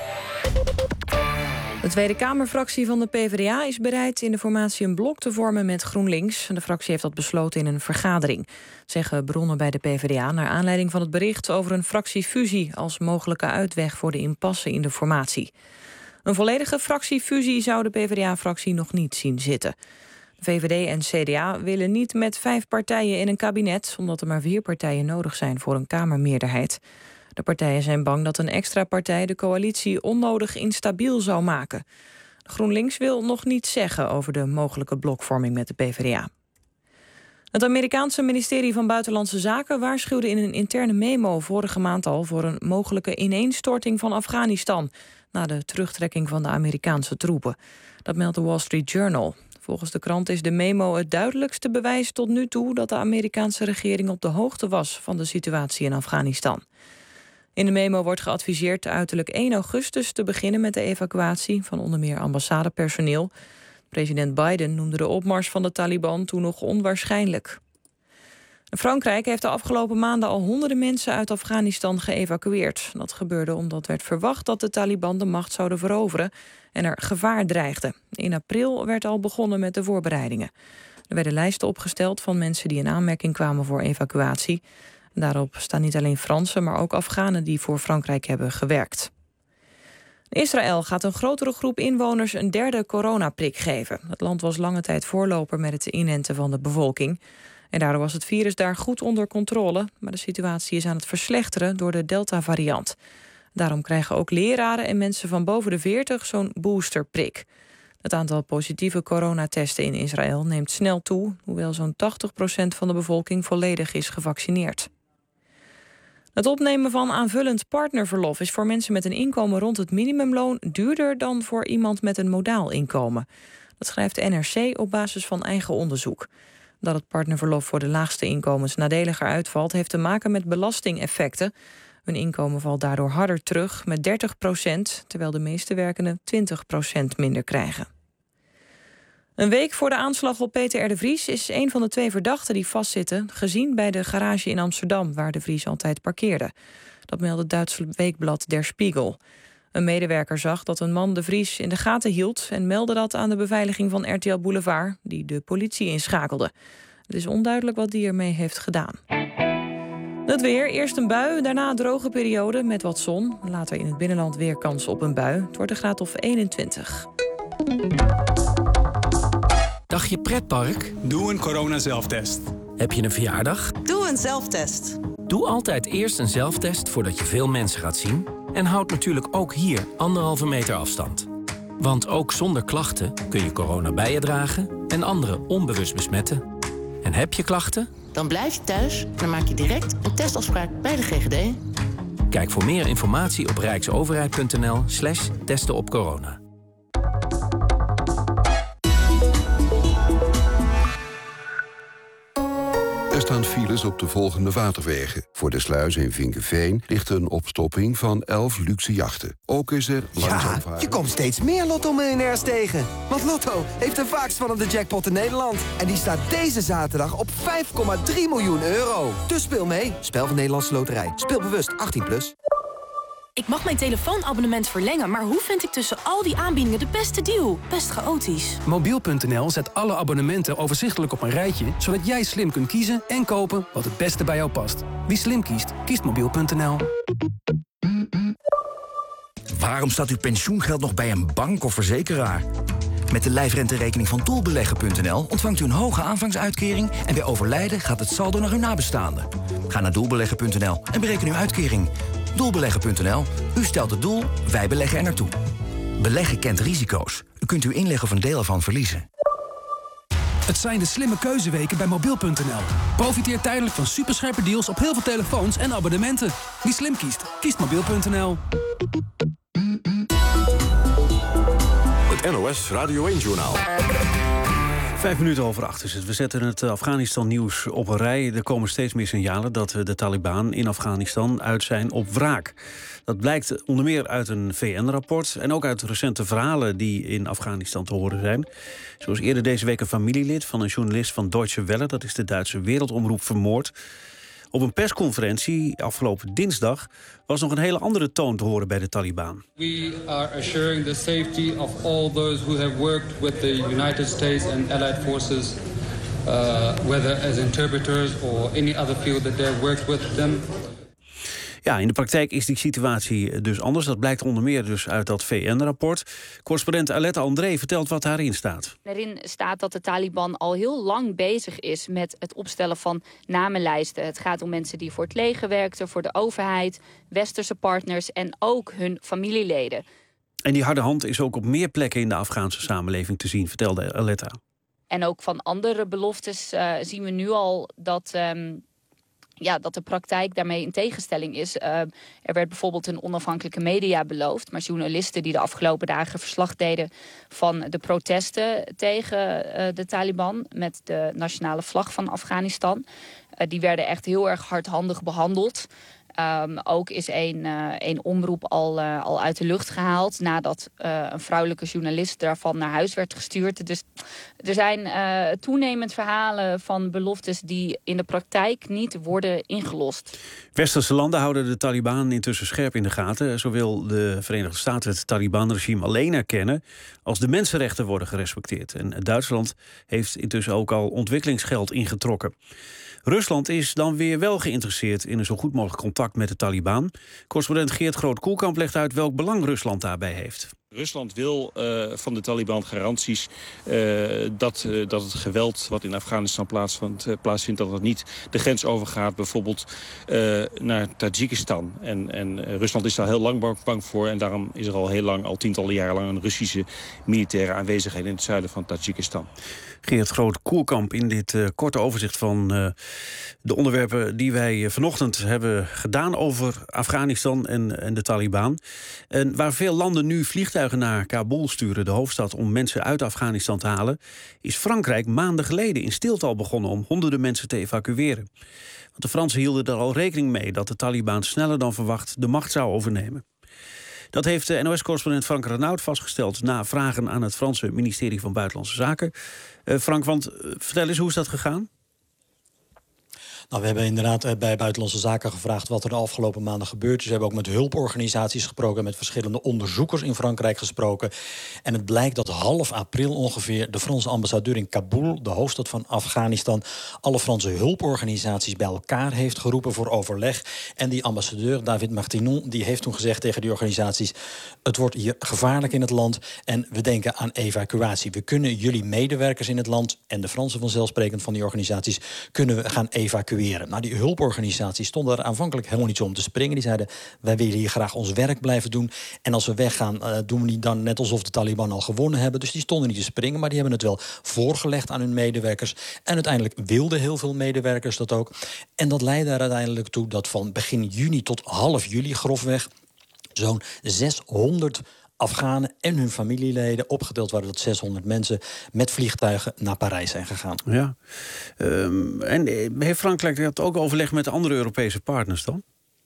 De Tweede Kamerfractie van de PvdA is bereid in de formatie een blok te vormen met GroenLinks. De fractie heeft dat besloten in een vergadering, zeggen bronnen bij de PvdA, naar aanleiding van het bericht over een fractiefusie als mogelijke uitweg voor de impasse in de formatie. Een volledige fractiefusie zou de PvdA-fractie nog niet zien zitten. De VVD en CDA willen niet met 5 partijen in een kabinet, omdat er maar 4 partijen nodig zijn voor een Kamermeerderheid. De partijen zijn bang dat een extra partij de coalitie onnodig instabiel zou maken. GroenLinks wil nog niets zeggen over de mogelijke blokvorming met de PvdA. Het Amerikaanse ministerie van Buitenlandse Zaken waarschuwde in een interne memo vorige maand al voor een mogelijke ineenstorting van Afghanistan na de terugtrekking van de Amerikaanse troepen. Dat meldt de Wall Street Journal. Volgens de krant is de memo het duidelijkste bewijs tot nu toe dat de Amerikaanse regering op de hoogte was van de situatie in Afghanistan. In de memo wordt geadviseerd uiterlijk 1 augustus te beginnen met de evacuatie van onder meer ambassadepersoneel. President Biden noemde de opmars van de Taliban toen nog onwaarschijnlijk. Frankrijk heeft de afgelopen maanden al honderden mensen uit Afghanistan geëvacueerd. Dat gebeurde omdat werd verwacht dat de Taliban de macht zouden veroveren en er gevaar dreigde. In april werd al begonnen met de voorbereidingen. Er werden lijsten opgesteld van mensen die in aanmerking kwamen voor evacuatie. Daarop staan niet alleen Fransen, maar ook Afghanen die voor Frankrijk hebben gewerkt. Israël gaat een grotere groep inwoners een 3e coronaprik geven. Het land was lange tijd voorloper met het inenten van de bevolking. En daardoor was het virus daar goed onder controle. Maar de situatie is aan het verslechteren door de Delta-variant. Daarom krijgen ook leraren en mensen van boven de 40 zo'n boosterprik. Het aantal positieve coronatesten in Israël neemt snel toe, hoewel zo'n 80% van de bevolking volledig is gevaccineerd. Het opnemen van aanvullend partnerverlof is voor mensen met een inkomen rond het minimumloon duurder dan voor iemand met een modaal inkomen. Dat schrijft NRC op basis van eigen onderzoek. Dat het partnerverlof voor de laagste inkomens nadeliger uitvalt, heeft te maken met belastingeffecten. Hun inkomen valt daardoor harder terug met 30%, terwijl de meeste werkenden 20% minder krijgen. Een week voor de aanslag op Peter R. de Vries is een van de 2 verdachten die vastzitten gezien bij de garage in Amsterdam, waar de Vries altijd parkeerde. Dat meldde het Duitse weekblad Der Spiegel. Een medewerker zag dat een man de Vries in de gaten hield en meldde dat aan de beveiliging van RTL Boulevard, die de politie inschakelde. Het is onduidelijk wat die ermee heeft gedaan. Het weer, eerst een bui, daarna een droge periode met wat zon. Later in het binnenland weer kans op een bui. Het wordt een graad of 21. Dacht je pretpark? Doe een corona-zelftest. Heb je een verjaardag? Doe een zelftest. Doe altijd eerst een zelftest voordat je veel mensen gaat zien. En houd natuurlijk ook hier 1,5 meter afstand. Want ook zonder klachten kun je corona bij je dragen en anderen onbewust besmetten. En heb je klachten? Dan blijf je thuis en dan maak je direct een testafspraak bij de GGD. Kijk voor meer informatie op rijksoverheid.nl/testen op corona. Er staan files op de volgende waterwegen. Voor de sluis in Vinkeveen ligt een opstopping van 11 luxe jachten. Ook is er langzaam varen. Je komt steeds meer Lotto-miljonairs tegen. Want Lotto heeft de vaakst spannende jackpot in Nederland. En die staat deze zaterdag op 5,3 miljoen euro. Dus speel mee. Spel van Nederlandse Loterij. Speel bewust 18+. Ik mag mijn telefoonabonnement verlengen, maar hoe vind ik tussen al die aanbiedingen de beste deal? Best chaotisch. Mobiel.nl zet alle abonnementen overzichtelijk op een rijtje, zodat jij slim kunt kiezen en kopen wat het beste bij jou past. Wie slim kiest, kiest Mobiel.nl. Waarom staat uw pensioengeld nog bij een bank of verzekeraar? Met de lijfrenterekening van doelbeleggen.nl ontvangt u een hoge aanvangsuitkering en bij overlijden gaat het saldo naar uw nabestaanden. Ga naar doelbeleggen.nl en bereken uw uitkering. Doelbeleggen.nl. U stelt het doel, wij beleggen er naartoe. Beleggen kent risico's. U kunt uw inleg of een deel ervan verliezen. Het zijn de slimme keuzeweken bij Mobiel.nl. Profiteer tijdelijk van superscherpe deals op heel veel telefoons en abonnementen. Wie slim kiest, kiest Mobiel.nl. Het NOS Radio 1-journaal. 7:05 is het. We zetten het Afghanistan-nieuws op een rij. Er komen steeds meer signalen dat de Taliban in Afghanistan uit zijn op wraak. Dat blijkt onder meer uit een VN-rapport en ook uit recente verhalen die in Afghanistan te horen zijn. Zoals eerder deze week een familielid van een journalist van Deutsche Welle, dat is de Duitse wereldomroep, vermoord. Op een persconferentie afgelopen dinsdag was nog een hele andere toon te horen bij de Taliban. We are assuring the safety of all those who have worked with the United States and allied forces, whether as interpreters or any other field that they have worked with them. Ja, in de praktijk is die situatie dus anders. Dat blijkt onder meer dus uit dat VN-rapport. Correspondent Aletta André vertelt wat daarin staat. Erin staat dat de Taliban al heel lang bezig is met het opstellen van namenlijsten. Het gaat om mensen die voor het leger werkten, voor de overheid, westerse partners en ook hun familieleden. En die harde hand is ook op meer plekken in de Afghaanse samenleving te zien, vertelde Aletta. En ook van andere beloftes zien we nu al dat dat de praktijk daarmee in tegenstelling is. Er werd bijvoorbeeld een onafhankelijke media beloofd, maar journalisten die de afgelopen dagen verslag deden van de protesten tegen de Taliban met de nationale vlag van Afghanistan, die werden echt heel erg hardhandig behandeld. Ook is een omroep al uit de lucht gehaald nadat een vrouwelijke journalist daarvan naar huis werd gestuurd. Dus er zijn toenemend verhalen van beloftes die in de praktijk niet worden ingelost. Westerse landen houden de Taliban intussen scherp in de gaten. Zo wil de Verenigde Staten het Taliban-regime alleen erkennen als de mensenrechten worden gerespecteerd. En Duitsland heeft intussen ook al ontwikkelingsgeld ingetrokken. Rusland is dan weer wel geïnteresseerd in een zo goed mogelijk contact met de Taliban. Correspondent Geert Groot-Koelkamp legt uit welk belang Rusland daarbij heeft. Rusland wil van de Taliban garanties dat het geweld wat in Afghanistan plaatsvindt, dat het niet de grens overgaat, bijvoorbeeld naar Tajikistan. En Rusland is daar heel lang bang voor en daarom is er al heel lang, al tientallen jaren lang, een Russische militaire aanwezigheid in het zuiden van Tajikistan. Geert Groot-Koelkamp in dit korte overzicht van de onderwerpen die wij vanochtend hebben gedaan over Afghanistan en de Taliban. En waar veel landen nu vliegtuigen vliegtuigen naar Kabul sturen, de hoofdstad, om mensen uit Afghanistan te halen, is Frankrijk maanden geleden in stilte al begonnen om honderden mensen te evacueren. Want de Fransen hielden er al rekening mee dat de Taliban sneller dan verwacht de macht zou overnemen. Dat heeft de NOS-correspondent Frank Renaud vastgesteld na vragen aan het Franse ministerie van Buitenlandse Zaken. Frank, vertel eens, hoe is dat gegaan? Nou, we hebben inderdaad bij Buitenlandse Zaken gevraagd wat er de afgelopen maanden gebeurd is. We hebben ook met hulporganisaties gesproken, met verschillende onderzoekers in Frankrijk gesproken. En het blijkt dat half april ongeveer de Franse ambassadeur in Kabul, de hoofdstad van Afghanistan, alle Franse hulporganisaties bij elkaar heeft geroepen voor overleg. En die ambassadeur, David Martinon, die heeft toen gezegd tegen die organisaties: het wordt hier gevaarlijk in het land en we denken aan evacuatie. We kunnen jullie medewerkers in het land, en de Fransen vanzelfsprekend van die organisaties, kunnen we gaan evacueren. Nou, die hulporganisaties stonden er aanvankelijk helemaal niet zo om te springen. Die zeiden, wij willen hier graag ons werk blijven doen. En als we weggaan, doen we niet dan net alsof de Taliban al gewonnen hebben. Dus die stonden niet te springen, maar die hebben het wel voorgelegd aan hun medewerkers. En uiteindelijk wilden heel veel medewerkers dat ook. En dat leidde er uiteindelijk toe dat van begin juni tot half juli grofweg zo'n 600 Afghanen en hun familieleden, opgeteld waren dat 600 mensen, met vliegtuigen naar Parijs zijn gegaan. Ja. En heeft Frankrijk dat ook overleg met de andere Europese partners dan?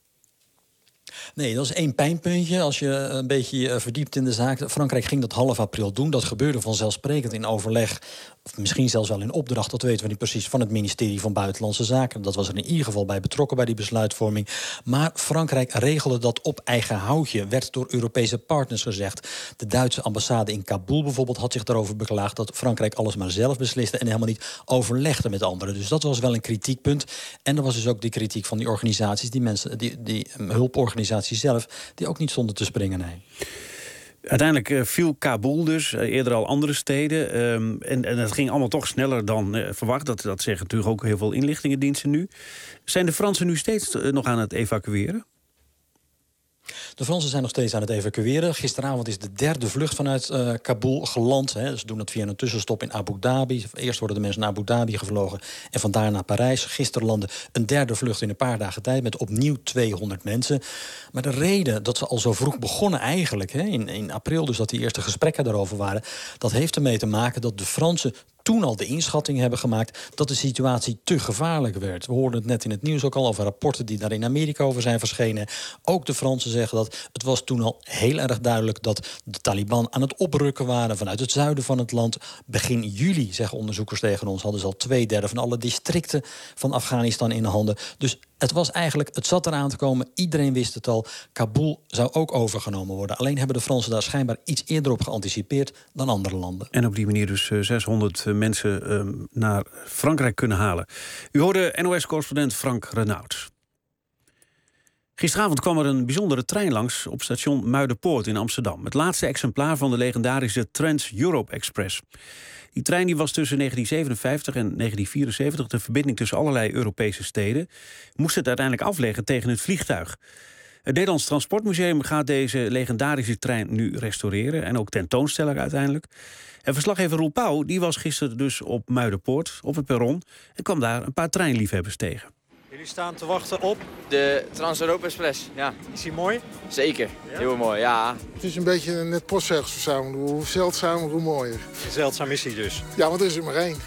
Nee, dat is één pijnpuntje. Als je een beetje verdiept in de zaak. Frankrijk ging dat half april doen. Dat gebeurde vanzelfsprekend in overleg, of misschien zelfs wel in opdracht, dat weten we niet precies, van het ministerie van Buitenlandse Zaken. Dat was er in ieder geval bij betrokken bij die besluitvorming. Maar Frankrijk regelde dat op eigen houtje, werd door Europese partners gezegd. De Duitse ambassade in Kabul bijvoorbeeld had zich daarover beklaagd dat Frankrijk alles maar zelf besliste en helemaal niet overlegde met anderen. Dus dat was wel een kritiekpunt. En er was dus ook die kritiek van die organisaties, die hulporganisaties zelf, die ook niet stonden te springen. Nee. Uiteindelijk viel Kabul dus, eerder al andere steden. En het ging allemaal toch sneller dan verwacht. Dat zeggen natuurlijk ook heel veel inlichtingendiensten nu. Zijn de Fransen nu steeds nog aan het evacueren? De Fransen zijn nog steeds aan het evacueren. Gisteravond is de derde vlucht vanuit Kabul geland. Ze doen dat via een tussenstop in Abu Dhabi. Eerst worden de mensen naar Abu Dhabi gevlogen en vandaar naar Parijs. Gisteren landde een derde vlucht in een paar dagen tijd met opnieuw 200 mensen. Maar de reden dat ze al zo vroeg begonnen eigenlijk, in april, dus dat die eerste gesprekken daarover waren, dat heeft ermee te maken dat de Fransen toen al de inschatting hebben gemaakt dat de situatie te gevaarlijk werd. We hoorden het net in het nieuws ook al over rapporten die daar in Amerika over zijn verschenen. Ook de Fransen zeggen dat het was toen al heel erg duidelijk dat de Taliban aan het oprukken waren vanuit het zuiden van het land. Begin juli, zeggen onderzoekers tegen ons, hadden ze al 2/3 van alle districten van Afghanistan in de handen. Dus het zat eraan te komen. Iedereen wist het al. Kabul zou ook overgenomen worden. Alleen hebben de Fransen daar schijnbaar iets eerder op geanticipeerd dan andere landen. En op die manier dus 600 mensen naar Frankrijk kunnen halen. U hoorde NOS-correspondent Frank Renaud. Gisteravond kwam er een bijzondere trein langs op station Muiderpoort in Amsterdam. Het laatste exemplaar van de legendarische Trans-Europe Express. Die trein die was tussen 1957 en 1974 de verbinding tussen allerlei Europese steden. Moest het uiteindelijk afleggen tegen het vliegtuig. Het Nederlands Transportmuseum gaat deze legendarische trein nu restaureren en ook tentoonstellen uiteindelijk. En verslaggever Roel Pauw die was gisteren dus op Muiderpoort, op het perron, en kwam daar een paar treinliefhebbers tegen. Jullie staan te wachten op de Trans-Europe Express, ja. Is die mooi? Zeker, ja? Heel mooi, ja. Het is een beetje net postzegelverzameling. Hoe zeldzamer, hoe mooier. Zeldzaam is hij dus? Ja, want er is er maar één.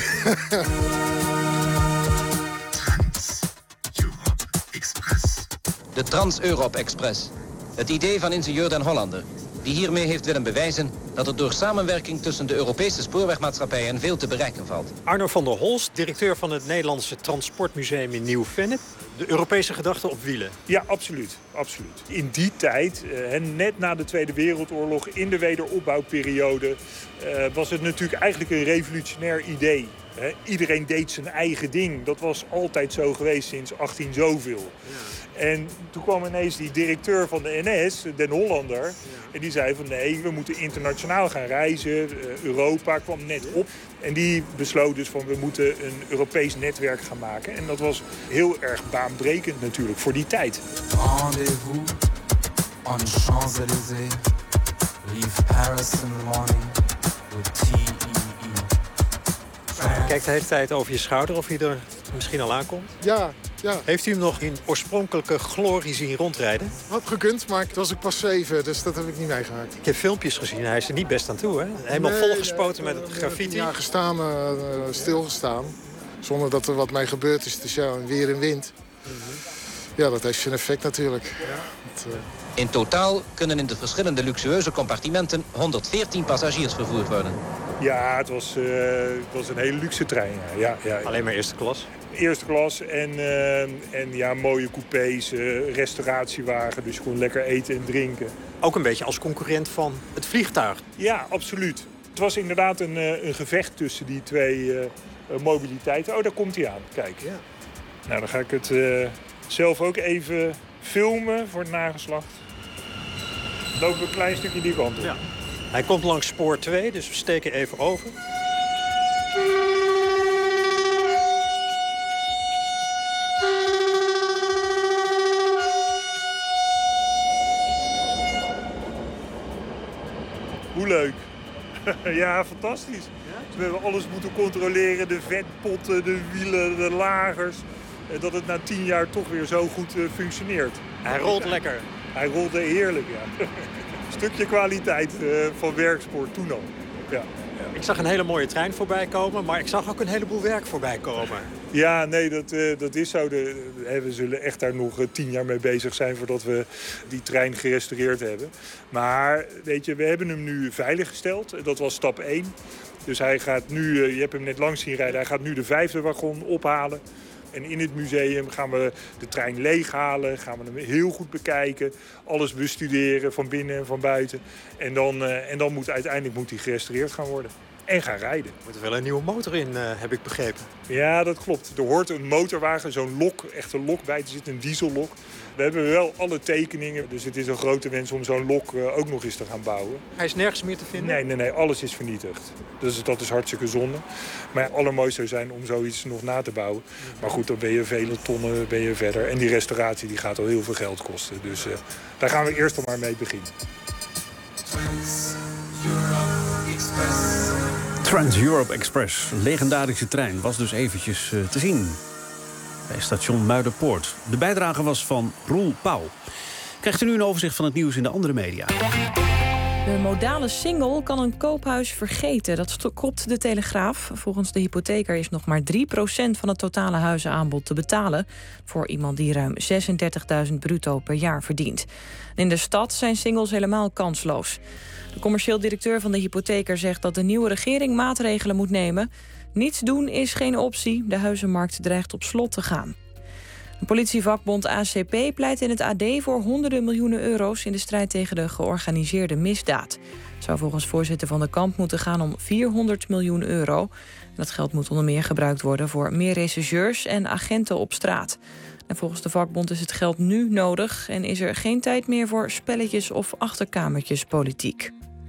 De Trans-Europe Express. Het idee van ingenieur Den Hollander, die hiermee heeft willen bewijzen dat er door samenwerking tussen de Europese spoorwegmaatschappijen veel te bereiken valt. Arno van der Holst, directeur van het Nederlandse Transportmuseum in Nieuw-Vennep. De Europese gedachte op wielen. Ja, absoluut. Absoluut. In die tijd, net na de Tweede Wereldoorlog, in de wederopbouwperiode, was het natuurlijk eigenlijk een revolutionair idee. Iedereen deed zijn eigen ding. Dat was altijd zo geweest sinds 18 zoveel. Ja. En toen kwam ineens die directeur van de NS, Den Hollander. Ja. En die zei van nee, we moeten internationaal gaan reizen. Europa kwam net op. En die besloot dus van we moeten een Europees netwerk gaan maken. En dat was heel erg baanbrekend natuurlijk voor die tijd. Rendezvous on Champs-Élysées. Leave Paris in the morning with TEE. Kijk de hele tijd over je schouder of je er misschien al aankomt? Ja, Ja. Heeft u hem nog in oorspronkelijke glorie zien rondrijden? Had gekund, maar toen was ik pas 7, dus dat heb ik niet meegemaakt. Ik heb filmpjes gezien, hij is er niet best aan toe, hè? Helemaal volgespoten met het graffiti. Ja, gestaan, stilgestaan. Zonder dat er wat mee gebeurd is. Dus ja, weer en wind. Ja, dat heeft zijn effect natuurlijk. Ja. In totaal kunnen in de verschillende luxueuze compartimenten 114 passagiers vervoerd worden. Ja, het was een hele luxe trein. Ja. Alleen maar eerste klas? Eerste klas en ja, mooie coupés, restauratiewagen. Dus gewoon lekker eten en drinken. Ook een beetje als concurrent van het vliegtuig? Ja, absoluut. Het was inderdaad een gevecht tussen die twee mobiliteiten. Oh, daar komt hij aan. Kijk. Ja. Nou, dan ga ik het zelf ook even filmen voor het nageslacht. Lopen we een klein stukje die kant op. Ja. Hij komt langs spoor 2, dus we steken even over. Hoe leuk. Ja, fantastisch. We hebben alles moeten controleren. De vetpotten, de wielen, de lagers. Dat het na 10 jaar toch weer zo goed functioneert. Hij rolt lekker. Hij rolde heerlijk, ja. Stukje kwaliteit van werkspoor toen al. Ja. Ik zag een hele mooie trein voorbij komen, maar ik zag ook een heleboel werk voorbij komen. Ja, nee, dat is zo. We zullen echt daar nog 10 jaar mee bezig zijn voordat we die trein gerestaureerd hebben. Maar weet je, we hebben hem nu veiliggesteld. Dat was stap 1. Dus hij gaat nu, je hebt hem net langs zien rijden, hij gaat nu de 5e wagon ophalen. En in het museum gaan we de trein leeghalen, gaan we hem heel goed bekijken. Alles bestuderen, van binnen en van buiten. En dan moet uiteindelijk hij gerestaureerd gaan worden. En gaan rijden. Er moet er wel een nieuwe motor in, heb ik begrepen. Ja, dat klopt. Er hoort een motorwagen, zo'n lok, echt een lok bij. Er zit een diesellok. We hebben wel alle tekeningen, dus het is een grote wens om zo'n lok ook nog eens te gaan bouwen. Hij is nergens meer te vinden? Nee, alles is vernietigd. Dus dat is hartstikke zonde. Maar het allermooiste zou zijn om zoiets nog na te bouwen. Maar goed, dan ben je vele tonnen verder. En die restauratie die gaat al heel veel geld kosten. Dus daar gaan we eerst al maar mee beginnen. Trans-Europe Express, een legendarische trein, was dus eventjes te zien bij station Muiderpoort. De bijdrage was van Roel Pauw. Krijgt u nu een overzicht van het nieuws in de andere media. De modale single kan een koophuis vergeten. Dat kopt de Telegraaf. Volgens de hypotheker is nog maar 3% van het totale huizenaanbod te betalen voor iemand die ruim 36.000 bruto per jaar verdient. In de stad zijn singles helemaal kansloos. De commercieel directeur van de hypotheker zegt dat de nieuwe regering maatregelen moet nemen. Niets doen is geen optie. De huizenmarkt dreigt op slot te gaan. De politievakbond ACP pleit in het AD voor honderden miljoenen euro's in de strijd tegen de georganiseerde misdaad. Het zou volgens voorzitter Van den Kamp moeten gaan om 400 miljoen euro. Dat geld moet onder meer gebruikt worden voor meer rechercheurs en agenten op straat. En volgens de vakbond is het geld nu nodig en is er geen tijd meer voor spelletjes of achterkamertjespolitiek.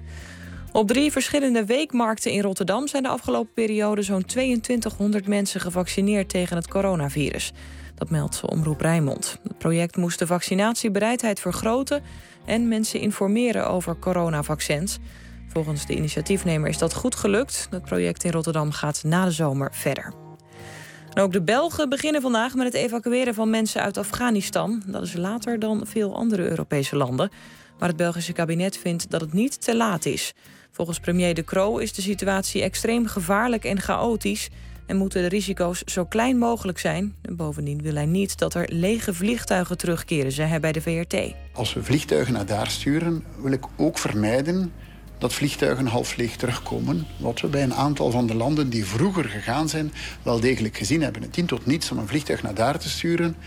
Op 3 verschillende weekmarkten in Rotterdam zijn de afgelopen periode zo'n 2200 mensen gevaccineerd tegen het coronavirus. Dat meldt Omroep Rijnmond. Het project moest de vaccinatiebereidheid vergroten en mensen informeren over coronavaccins. Volgens de initiatiefnemer is dat goed gelukt. Het project in Rotterdam gaat na de zomer verder. En ook de Belgen beginnen vandaag met het evacueren van mensen uit Afghanistan. Dat is later dan veel andere Europese landen. Maar het Belgische kabinet vindt dat het niet te laat is. Volgens premier De Croo is de situatie extreem gevaarlijk en chaotisch en moeten de risico's zo klein mogelijk zijn. En bovendien wil hij niet dat er lege vliegtuigen terugkeren, zei hij bij de VRT. Als we vliegtuigen naar daar sturen, wil ik ook vermijden dat vliegtuigen half leeg terugkomen. Wat we bij een aantal van de landen die vroeger gegaan zijn wel degelijk gezien hebben. Het dient tot niets om een vliegtuig naar daar te sturen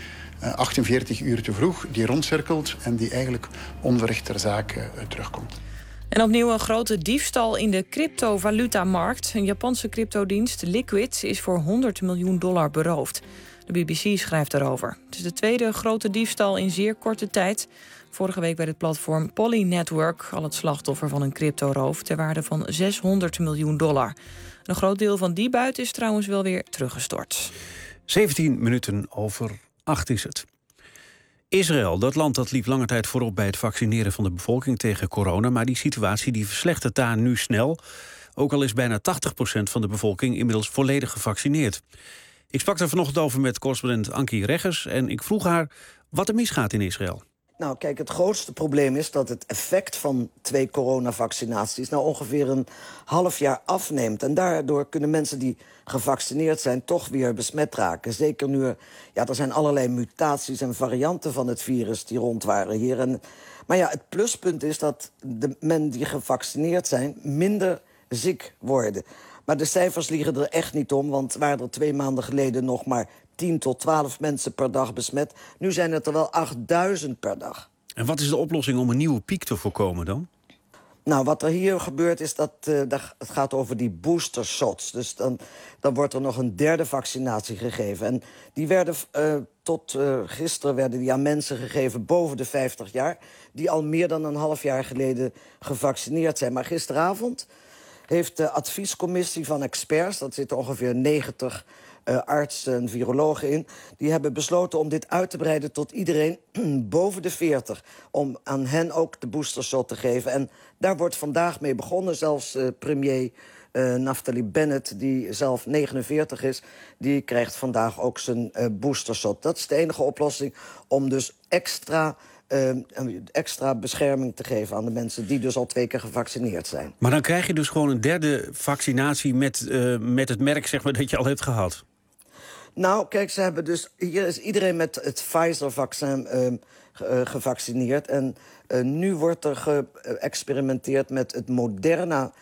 48 uur te vroeg, die rondcirkelt en die eigenlijk onverricht ter zake terugkomt. En opnieuw een grote diefstal in de cryptovalutamarkt. Een Japanse cryptodienst, Liquid, is voor $100 miljoen beroofd. De BBC schrijft daarover. Het is de tweede grote diefstal in zeer korte tijd. Vorige week werd het platform Poly Network al het slachtoffer van een cryptoroof ter waarde van $600 miljoen. Een groot deel van die buit is trouwens wel weer teruggestort. 17 minuten over 8 is het. Israël, dat land dat liep lange tijd voorop bij het vaccineren van de bevolking tegen corona, maar die situatie die verslechtert daar nu snel. Ook al is bijna 80% van de bevolking inmiddels volledig gevaccineerd. Ik sprak er vanochtend over met correspondent Ankie Reggers en ik vroeg haar wat er misgaat in Israël. Nou, kijk, het grootste probleem is dat het effect van 2 coronavaccinaties nou ongeveer een half jaar afneemt. En daardoor kunnen mensen die gevaccineerd zijn toch weer besmet raken. Zeker nu er zijn allerlei mutaties en varianten van het virus die rond waren hier. Maar ja, het pluspunt is dat de mensen die gevaccineerd zijn minder ziek worden. Maar de cijfers liegen er echt niet om, want waren er 2 maanden geleden nog maar 10 tot 12 mensen per dag besmet. Nu zijn het er wel 8000 per dag. En wat is de oplossing om een nieuwe piek te voorkomen dan? Nou, wat er hier gebeurt is dat het gaat over die booster shots. Dus dan wordt er nog een 3e vaccinatie gegeven. En die werden tot gisteren werden die aan mensen gegeven boven de 50 jaar... die al meer dan een half jaar geleden gevaccineerd zijn. Maar gisteravond heeft de adviescommissie van experts, dat zitten ongeveer 90 artsen en virologen in, die hebben besloten om dit uit te breiden tot iedereen boven de 40. Om aan hen ook de boostershot te geven. En daar wordt vandaag mee begonnen. Zelfs premier Naftali Bennett, die zelf 49 is, die krijgt vandaag ook zijn boostershot. Dat is de enige oplossing om dus extra bescherming te geven aan de mensen die dus al 2 keer gevaccineerd zijn. Maar dan krijg je dus gewoon een 3e vaccinatie met het merk, zeg maar, dat je al hebt gehad. Nou, kijk, ze hebben dus hier is iedereen met het Pfizer-vaccin gevaccineerd. En nu wordt er geëxperimenteerd met het Moderna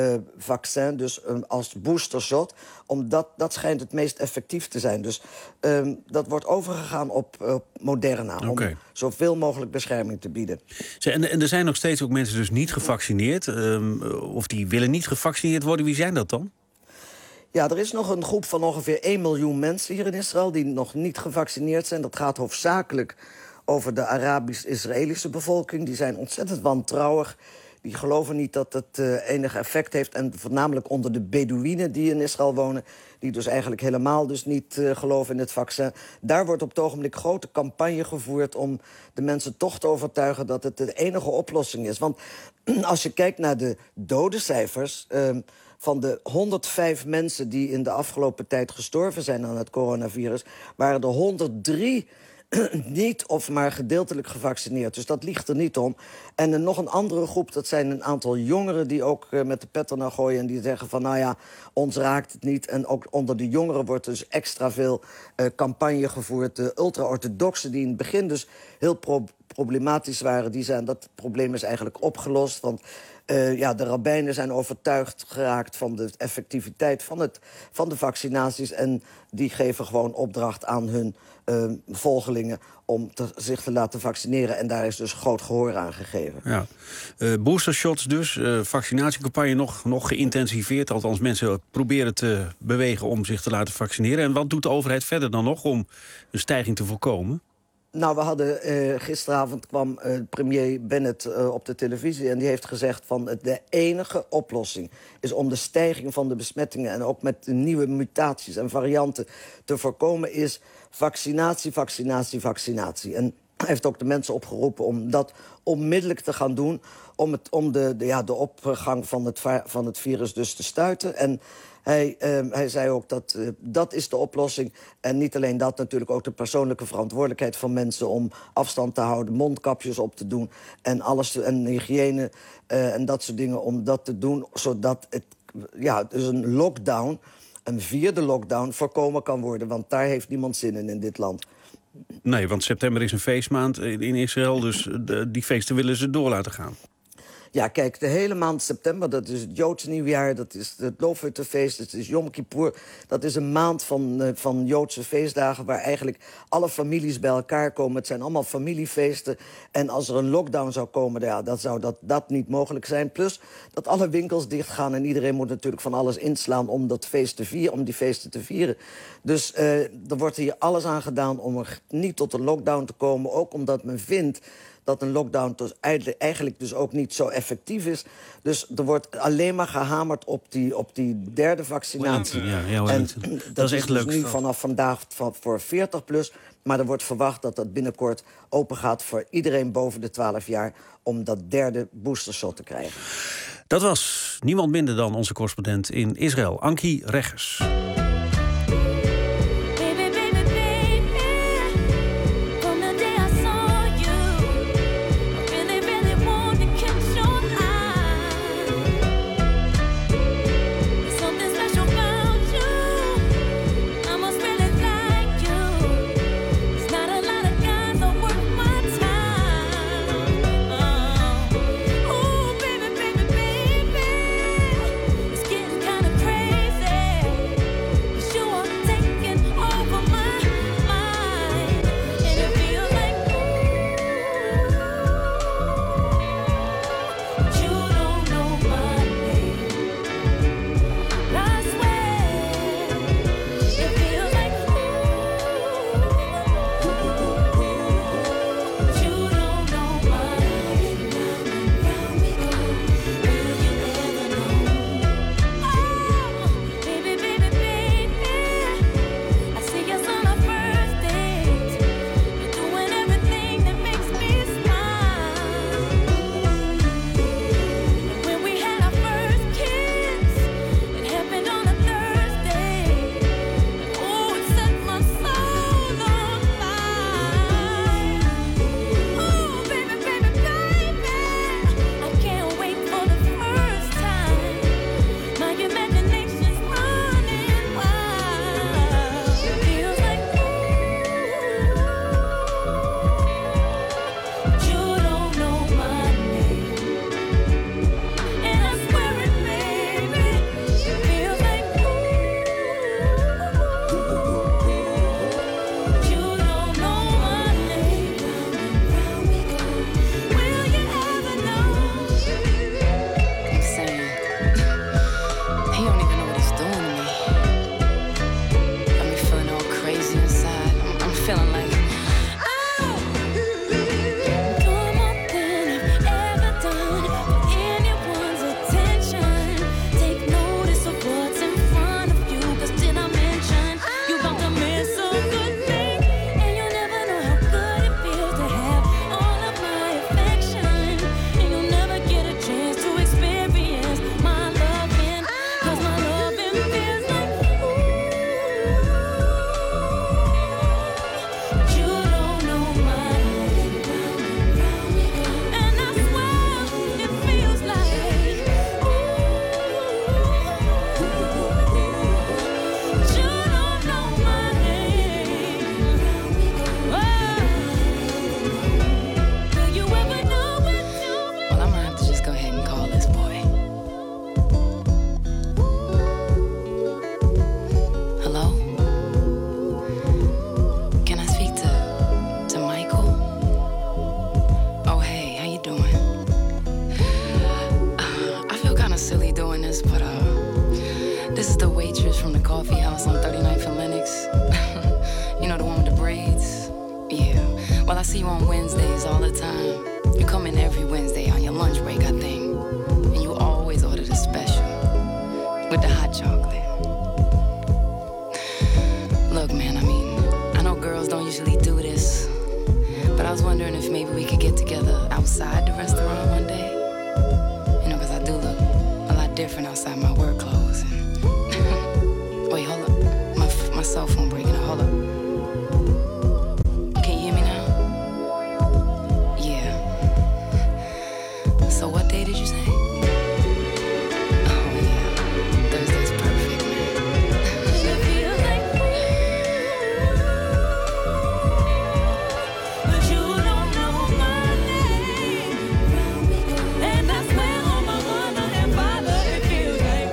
vaccin, dus als boostershot. Omdat dat schijnt het meest effectief te zijn. Dus dat wordt overgegaan op Moderna. Om zoveel mogelijk bescherming te bieden. En er zijn nog steeds ook mensen dus niet gevaccineerd. Of die willen niet gevaccineerd worden. Wie zijn dat dan? Ja, er is nog een groep van ongeveer 1 miljoen mensen hier in Israël die nog niet gevaccineerd zijn. Dat gaat hoofdzakelijk over de Arabisch-Israëlische bevolking. Die zijn ontzettend wantrouwig. Die geloven niet dat het enig effect heeft. En voornamelijk onder de Bedouinen die in Israël wonen, die dus eigenlijk helemaal dus niet geloven in het vaccin. Daar wordt op het ogenblik grote campagne gevoerd om de mensen toch te overtuigen dat het de enige oplossing is. Want als je kijkt naar de dodencijfers, van de 105 mensen die in de afgelopen tijd gestorven zijn aan het coronavirus, waren er 103 niet of maar gedeeltelijk gevaccineerd. Dus dat ligt er niet om. En nog een andere groep, dat zijn een aantal jongeren die ook met de pet ernaar gooien en die zeggen van, nou ja, ons raakt het niet. En ook onder de jongeren wordt dus extra veel campagne gevoerd. De ultra-orthodoxen die in het begin dus heel problematisch waren, dat probleem is eigenlijk opgelost. Want de rabbijnen zijn overtuigd geraakt van de effectiviteit van de vaccinaties. En die geven gewoon opdracht aan hun volgelingen om zich te laten vaccineren. En daar is dus groot gehoor aan gegeven. Ja. Boostershots dus, vaccinatiecampagne nog geïntensiveerd. Althans, mensen proberen te bewegen om zich te laten vaccineren. En wat doet de overheid verder dan nog om een stijging te voorkomen? Nou, we hadden gisteravond kwam premier Bennett op de televisie en die heeft gezegd van de enige oplossing is om de stijging van de besmettingen en ook met de nieuwe mutaties en varianten te voorkomen is vaccinatie, vaccinatie, vaccinatie. En hij heeft ook de mensen opgeroepen om dat onmiddellijk te gaan doen om de opgang van het virus dus te stuiten. En hij zei ook dat is de oplossing. En niet alleen dat, natuurlijk ook de persoonlijke verantwoordelijkheid van mensen om afstand te houden, mondkapjes op te doen en alles en hygiëne en dat soort dingen om dat te doen, zodat dus een lockdown, een 4e lockdown, voorkomen kan worden. Want daar heeft niemand zin in dit land. Nee, want september is een feestmaand in Israël, dus die feesten willen ze door laten gaan. Ja, kijk, de hele maand september, dat is het Joodse nieuwjaar, dat is het Loofhuttenfeest, het is Yom Kippur. Dat is een maand van Joodse feestdagen waar eigenlijk alle families bij elkaar komen. Het zijn allemaal familiefeesten. En als er een lockdown zou komen, dan zou dat niet mogelijk zijn. Plus dat alle winkels dichtgaan en iedereen moet natuurlijk van alles inslaan om die feesten te vieren. Dus er wordt hier alles aan gedaan om er niet tot een lockdown te komen. Ook omdat men vindt dat een lockdown dus eigenlijk dus ook niet zo effectief is. Dus er wordt alleen maar gehamerd op die 3e vaccinatie. Ja, en dat is echt dus leuk. Nu vanaf vandaag voor 40+. Maar er wordt verwacht dat dat binnenkort open gaat voor iedereen boven de 12 jaar om dat 3e boostershot te krijgen. Dat was niemand minder dan onze correspondent in Israël, Ankie Reggers. This is the waitress from the coffee house on 39th and Lenox. You know, the one with the braids? Yeah. Well, I see you on Wednesdays all the time. You come in every Wednesday on your lunch break, I think. And you always order the special with the hot chocolate. Look, man, I know girls don't usually do this, but I was wondering if maybe we could get together outside the restaurant one day. You know, because I do look a lot different outside my work clothes. Wait, hold up. My cell phone breaking. Hold up. Can you hear me now? Yeah. So what day did you say? Oh, yeah. Thursday's perfect, man. But you don't know my name. And I swear on my mother and father it feels like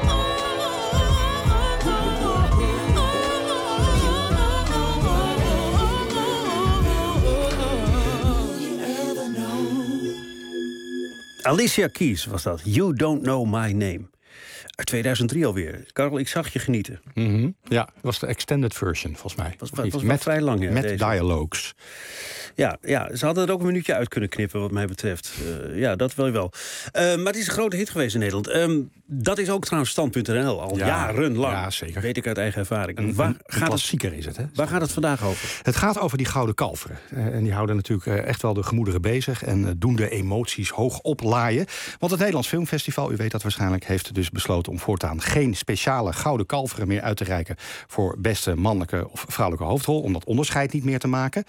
Alicia Keys was dat. You Don't Know My Name. Uit 2003 alweer. Karel, ik zag je genieten. Ja, dat was de extended version, volgens mij. Was wel vrij lang, ja. Met deze. dialogues. Ja, ze hadden er ook een minuutje uit kunnen knippen, wat mij betreft. Ja, dat wil je wel. Maar het is een grote hit geweest in Nederland. Dat is ook trouwens Stand.nl, al jarenlang. Ja, zeker. Weet ik uit eigen ervaring. Een klassieker is het, hè? Waar gaat het vandaag over? Het gaat over die gouden kalveren. En die houden natuurlijk echt wel de gemoederen bezig en doen de emoties hoog oplaaien. Want het Nederlands Filmfestival, u weet dat waarschijnlijk, heeft dus besloten om voortaan geen speciale gouden kalveren meer uit te reiken voor beste mannelijke of vrouwelijke hoofdrol, om dat onderscheid niet meer te maken.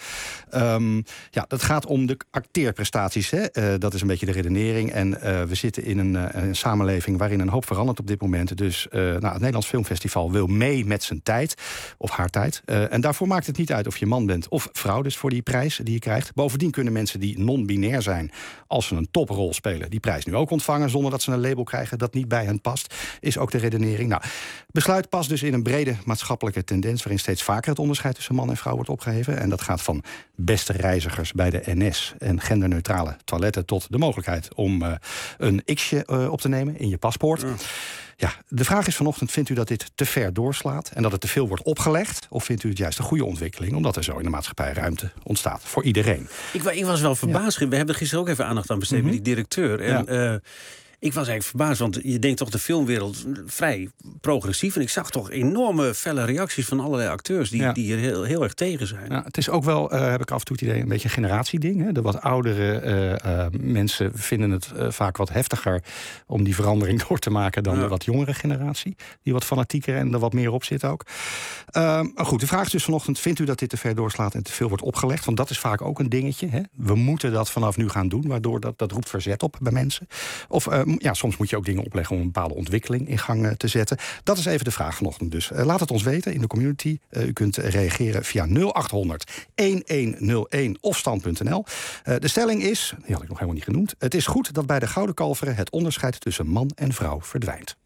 Dat gaat om de acteerprestaties. Hè? Dat is een beetje de redenering. En we zitten in een samenleving waarin een hoop verandert op dit moment. Dus het Nederlands Filmfestival wil mee met zijn tijd, of haar tijd. En daarvoor maakt het niet uit of je man bent of vrouw, dus voor die prijs die je krijgt. Bovendien kunnen mensen die non-binair zijn, als ze een toprol spelen, die prijs nu ook ontvangen, zonder dat ze een label krijgen dat niet bij hen past, is ook de redenering. Nou, besluit past dus in een brede maatschappelijke tendens, waarin steeds vaker het onderscheid tussen man en vrouw wordt opgeheven. En dat gaat van beste reizigers bij de NS en genderneutrale toiletten tot de mogelijkheid om een x'je op te nemen in je paspoort. Ja, de vraag is vanochtend, vindt u dat dit te ver doorslaat en dat het te veel wordt opgelegd? Of vindt u het juist een goede ontwikkeling, omdat er zo in de maatschappij ruimte ontstaat voor iedereen? Ik was wel verbaasd. Ja. We hebben er gisteren ook even aandacht aan besteed met die directeur. En, ik was eigenlijk verbaasd, want je denkt toch de filmwereld vrij progressief. En ik zag toch enorme felle reacties van allerlei acteurs die er heel erg tegen zijn. Ja, het is ook wel, heb ik af en toe het idee, een beetje een generatieding. Hè? De wat oudere mensen vinden het vaak wat heftiger om die verandering door te maken dan de wat jongere generatie. Die wat fanatieker en er wat meer op zit ook. Goed, de vraag is dus vanochtend, vindt u dat dit te ver doorslaat en te veel wordt opgelegd? Want dat is vaak ook een dingetje. Hè? We moeten dat vanaf nu gaan doen, waardoor dat roept verzet op bij mensen. Of soms moet je ook dingen opleggen om een bepaalde ontwikkeling in gang te zetten. Dat is even de vraag vanochtend dus. Laat het ons weten in de community. U kunt reageren via 0800 1101 of stand.nl. De stelling is, die had ik nog helemaal niet genoemd, het is goed dat bij de gouden kalveren het onderscheid tussen man en vrouw verdwijnt.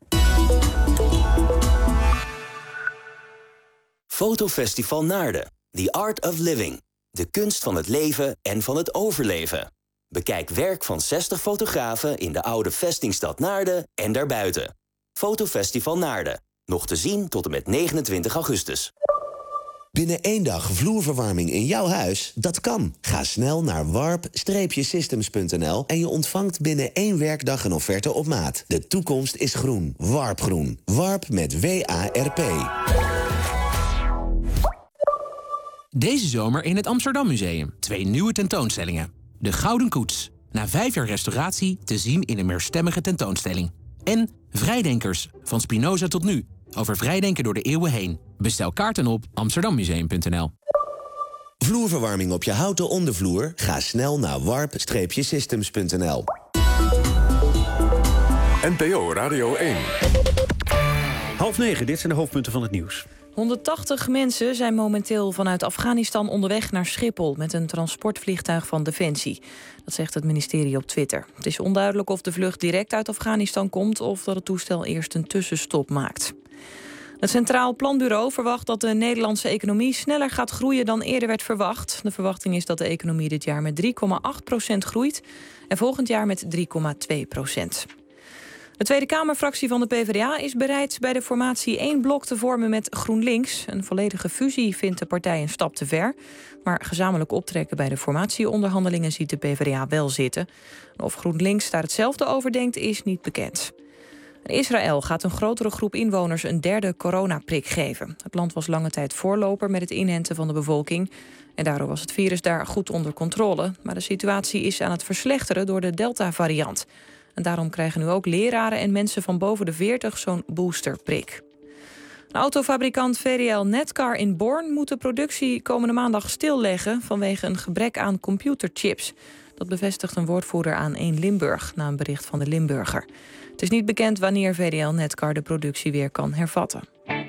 Fotofestival Naarden. The Art of Living. De kunst van het leven en van het overleven. Bekijk werk van 60 fotografen in de oude vestingstad Naarden en daarbuiten. Fotofestival Naarden. Nog te zien tot en met 29 augustus. Binnen 1 dag vloerverwarming in jouw huis? Dat kan. Ga snel naar warp-systems.nl en je ontvangt binnen 1 werkdag een offerte op maat. De toekomst is groen. Warpgroen. Warp met W-A-R-P. Deze zomer in het Amsterdam Museum. 2 nieuwe tentoonstellingen. De Gouden Koets. Na 5 jaar restauratie te zien in een meerstemmige tentoonstelling. En Vrijdenkers, van Spinoza tot nu. Over vrijdenken door de eeuwen heen. Bestel kaarten op amsterdammuseum.nl. Vloerverwarming op je houten ondervloer? Ga snel naar warp-systems.nl. NPO Radio 1. 8:30, dit zijn de hoofdpunten van het nieuws. 180 mensen zijn momenteel vanuit Afghanistan onderweg naar Schiphol met een transportvliegtuig van Defensie. Dat zegt het ministerie op Twitter. Het is onduidelijk of de vlucht direct uit Afghanistan komt of dat het toestel eerst een tussenstop maakt. Het Centraal Planbureau verwacht dat de Nederlandse economie sneller gaat groeien dan eerder werd verwacht. De verwachting is dat de economie dit jaar met 3,8% groeit en volgend jaar met 3,2%. De Tweede Kamerfractie van de PvdA is bereid bij de formatie 1 blok te vormen met GroenLinks. Een volledige fusie vindt de partij een stap te ver. Maar gezamenlijk optrekken bij de formatieonderhandelingen ziet de PvdA wel zitten. Of GroenLinks daar hetzelfde over denkt, is niet bekend. Israël gaat een grotere groep inwoners een 3e coronaprik geven. Het land was lange tijd voorloper met het inenten van de bevolking. En daardoor was het virus daar goed onder controle. Maar de situatie is aan het verslechteren door de Delta-variant. En daarom krijgen nu ook leraren en mensen van boven de 40 zo'n boosterprik. De autofabrikant VDL Netcar in Born moet de productie komende maandag stilleggen vanwege een gebrek aan computerchips. Dat bevestigt een woordvoerder aan 1 Limburg na een bericht van de Limburger. Het is niet bekend wanneer VDL Netcar de productie weer kan hervatten.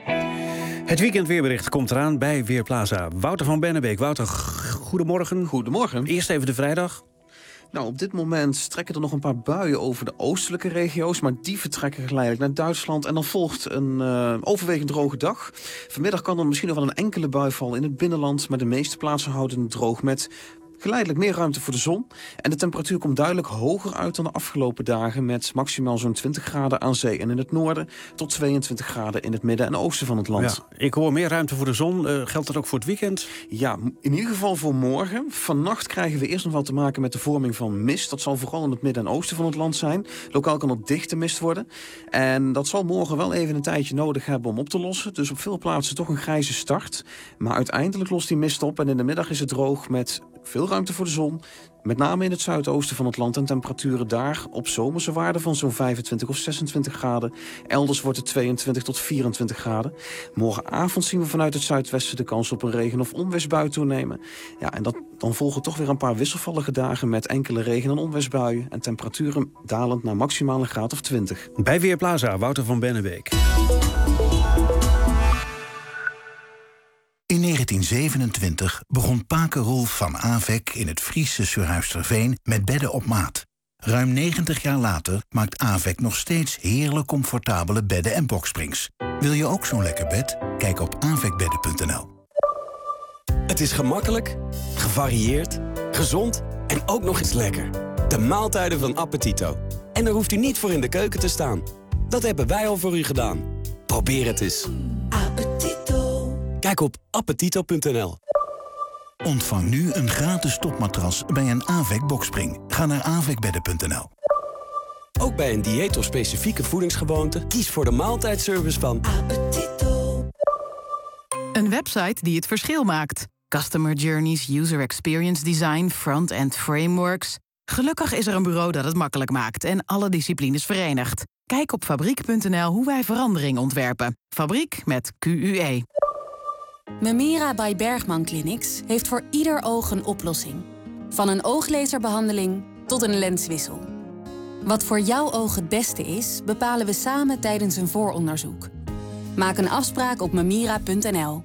Het weekendweerbericht komt eraan bij Weerplaza. Wouter van Bennebeek. Wouter, goedemorgen. Goedemorgen. Eerst even de vrijdag. Nou, op dit moment trekken er nog een paar buien over de oostelijke regio's, maar die vertrekken geleidelijk naar Duitsland. En dan volgt een overwegend droge dag. Vanmiddag kan er misschien nog wel een enkele bui vallen in het binnenland, maar de meeste plaatsen houden het droog met geleidelijk meer ruimte voor de zon. En de temperatuur komt duidelijk hoger uit dan de afgelopen dagen, met maximaal zo'n 20 graden aan zee en in het noorden tot 22 graden in het midden en oosten van het land. Ja, ik hoor meer ruimte voor de zon. Geldt dat ook voor het weekend? Ja, in ieder geval voor morgen. Vannacht krijgen we eerst nog wel te maken met de vorming van mist. Dat zal vooral in het midden en oosten van het land zijn. Lokaal kan het dichte mist worden. En dat zal morgen wel even een tijdje nodig hebben om op te lossen. Dus op veel plaatsen toch een grijze start. Maar uiteindelijk lost die mist op en in de middag is het droog met veel ruimte voor de zon. Met name in het zuidoosten van het land en temperaturen daar op zomerse waarden van zo'n 25 of 26 graden. Elders wordt het 22 tot 24 graden. Morgenavond zien we vanuit het zuidwesten de kans op een regen- of onweersbui toenemen. Ja, en dan volgen toch weer een paar wisselvallige dagen met enkele regen- en onweersbuien. En temperaturen dalend naar maximaal een graad of 20. Bij Weerplaza, Wouter van Bennebeek. In 1927 begon Pake Rolf van Avec in het Friese Surhuisterveen met bedden op maat. Ruim 90 jaar later maakt Avec nog steeds heerlijk comfortabele bedden en boksprings. Wil je ook zo'n lekker bed? Kijk op avecbedden.nl. Het is gemakkelijk, gevarieerd, gezond en ook nog eens lekker. De maaltijden van Appetito. En daar hoeft u niet voor in de keuken te staan. Dat hebben wij al voor u gedaan. Probeer het eens. Kijk op appetito.nl. Ontvang nu een gratis topmatras bij een Avec bokspring. Ga naar avecbedden.nl. Ook bij een dieet of specifieke voedingsgewoonte, kies voor de maaltijdservice van Appetito. Een website die het verschil maakt. Customer journeys, user experience design, front-end frameworks. Gelukkig is er een bureau dat het makkelijk maakt en alle disciplines verenigt. Kijk op fabriek.nl hoe wij verandering ontwerpen. Fabriek met QUE. Memira by Bergman Clinics heeft voor ieder oog een oplossing. Van een ooglaserbehandeling tot een lenswissel. Wat voor jouw oog het beste is, bepalen we samen tijdens een vooronderzoek. Maak een afspraak op memira.nl.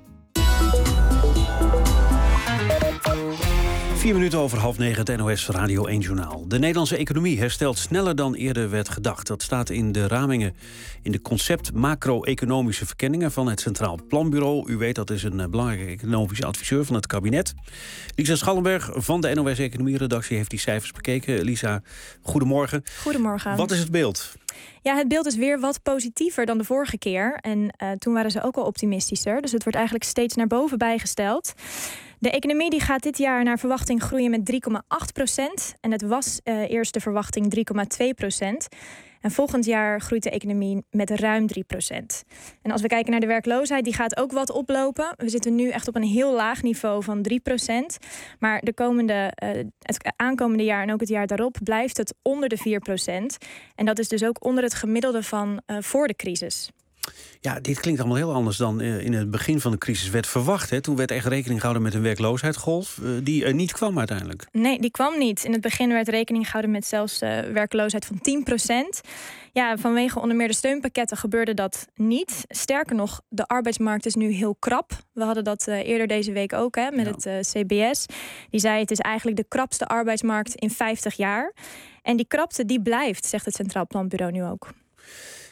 4 minuten over 8:30 het NOS Radio 1 Journaal. De Nederlandse economie herstelt sneller dan eerder werd gedacht. Dat staat in de ramingen in de concept macro-economische verkenningen van het Centraal Planbureau. U weet, dat is een belangrijke economische adviseur van het kabinet. Lisa Schallenberg van de NOS Economie-redactie heeft die cijfers bekeken. Lisa, goedemorgen. Goedemorgen. Wat is het beeld? Ja, het beeld is weer wat positiever dan de vorige keer. En toen waren ze ook al optimistischer. Dus het wordt eigenlijk steeds naar boven bijgesteld. De economie die gaat dit jaar naar verwachting groeien met 3,8%. En het was eerst de verwachting 3,2%. En volgend jaar groeit de economie met ruim 3%. En als we kijken naar de werkloosheid, die gaat ook wat oplopen. We zitten nu echt op een heel laag niveau van 3%. Maar het aankomende jaar en ook het jaar daarop blijft het onder de 4%. En dat is dus ook onder het gemiddelde van voor de crisis. Ja, dit klinkt allemaal heel anders dan in het begin van de crisis werd verwacht. Hè? Toen werd echt rekening gehouden met een werkloosheidsgolf die er niet kwam uiteindelijk. Nee, die kwam niet. In het begin werd rekening gehouden met zelfs werkloosheid van 10%. Ja, vanwege onder meer de steunpakketten gebeurde dat niet. Sterker nog, de arbeidsmarkt is nu heel krap. We hadden dat eerder deze week ook met het CBS. Die zei het is eigenlijk de krapste arbeidsmarkt in 50 jaar. En die krapte die blijft, zegt het Centraal Planbureau nu ook.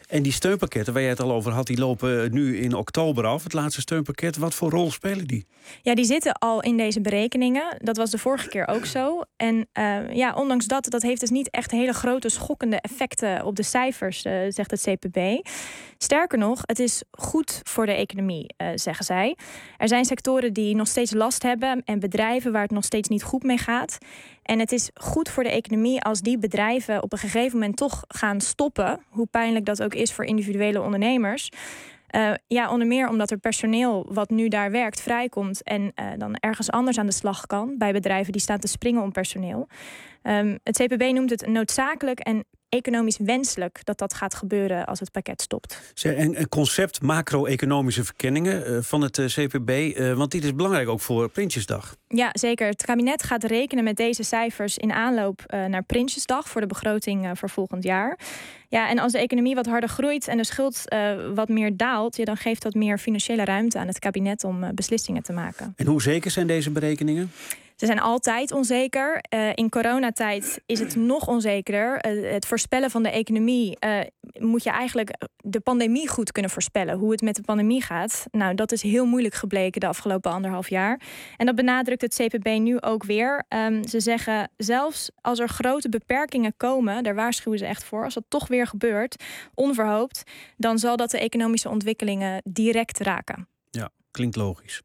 En die steunpakketten waar jij het al over had, die lopen nu in oktober af. Het laatste steunpakket, wat voor rol spelen die? Ja, die zitten al in deze berekeningen. Dat was de vorige keer ook zo. En ondanks dat heeft dus niet echt hele grote schokkende effecten op de cijfers, zegt het CPB. Sterker nog, het is goed voor de economie, zeggen zij. Er zijn sectoren die nog steeds last hebben en bedrijven waar het nog steeds niet goed mee gaat. En het is goed voor de economie als die bedrijven op een gegeven moment toch gaan stoppen. Hoe pijnlijk dat ook is voor individuele ondernemers. Onder meer omdat er personeel wat nu daar werkt vrijkomt en dan ergens anders aan de slag kan bij bedrijven die staan te springen om personeel. Het CPB noemt het noodzakelijk en economisch wenselijk dat gaat gebeuren als het pakket stopt. Een concept macro-economische verkenningen van het CPB, want dit is belangrijk ook voor Prinsjesdag. Ja, zeker. Het kabinet gaat rekenen met deze cijfers in aanloop naar Prinsjesdag voor de begroting voor volgend jaar. Ja, en als de economie wat harder groeit en de schuld wat meer daalt, dan geeft dat meer financiële ruimte aan het kabinet om beslissingen te maken. En hoe zeker zijn deze berekeningen? Ze zijn altijd onzeker. In coronatijd is het nog onzekerder. Het voorspellen van de economie moet je eigenlijk de pandemie goed kunnen voorspellen. Hoe het met de pandemie gaat. Nou, dat is heel moeilijk gebleken de afgelopen 1,5 jaar. En dat benadrukt het CPB nu ook weer. Ze zeggen, zelfs als er grote beperkingen komen, daar waarschuwen ze echt voor, als dat toch weer gebeurt, onverhoopt, dan zal dat de economische ontwikkelingen direct raken. Ja, klinkt logisch.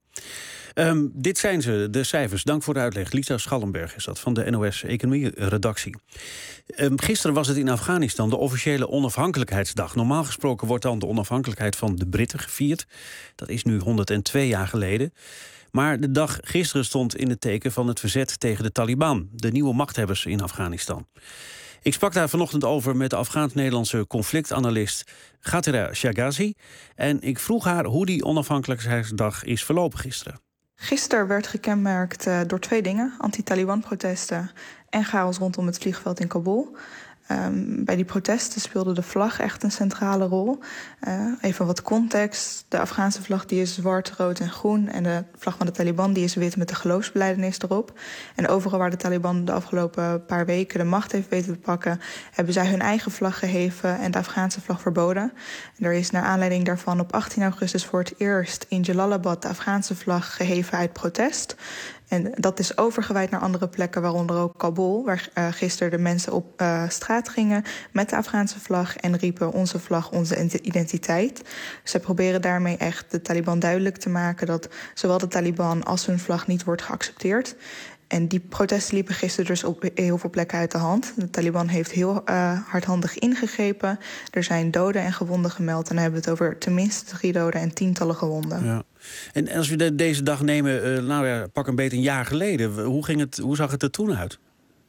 Dit zijn ze, de cijfers. Dank voor de uitleg. Lisa Schallenberg is dat van de NOS-economie-redactie. Gisteren was het in Afghanistan de officiële onafhankelijkheidsdag. Normaal gesproken wordt dan de onafhankelijkheid van de Britten gevierd. Dat is nu 102 jaar geleden. Maar de dag gisteren stond in het teken van het verzet tegen de Taliban, de nieuwe machthebbers in Afghanistan. Ik sprak daar vanochtend over met de Afghaans-Nederlandse conflictanalist Ghatera Shagazi. En ik vroeg haar hoe die onafhankelijkheidsdag is verlopen gisteren. Gisteren werd gekenmerkt door 2 dingen. Anti-Taliban-protesten en chaos rondom het vliegveld in Kabul. Bij die protesten speelde de vlag echt een centrale rol. Even wat context. De Afghaanse vlag die is zwart, rood en groen. En de vlag van de Taliban die is wit met de geloofsbelijdenis erop. En overal waar de Taliban de afgelopen paar weken de macht heeft weten te pakken, hebben zij hun eigen vlag geheven en de Afghaanse vlag verboden. En er is naar aanleiding daarvan op 18 augustus voor het eerst in Jalalabad de Afghaanse vlag geheven uit protest. En dat is overgewaaid naar andere plekken, waaronder ook Kabul, waar gisteren de mensen op straat gingen met de Afghaanse vlag en riepen onze vlag, onze identiteit. Zij proberen daarmee echt de Taliban duidelijk te maken dat zowel de Taliban als hun vlag niet wordt geaccepteerd. En die protesten liepen gisteren dus op heel veel plekken uit de hand. De Taliban heeft heel hardhandig ingegrepen. Er zijn doden en gewonden gemeld. En dan hebben we het over tenminste 3 doden en tientallen gewonden. Ja. En als we deze dag nemen, pak een beetje een jaar geleden. Hoe zag het er toen uit?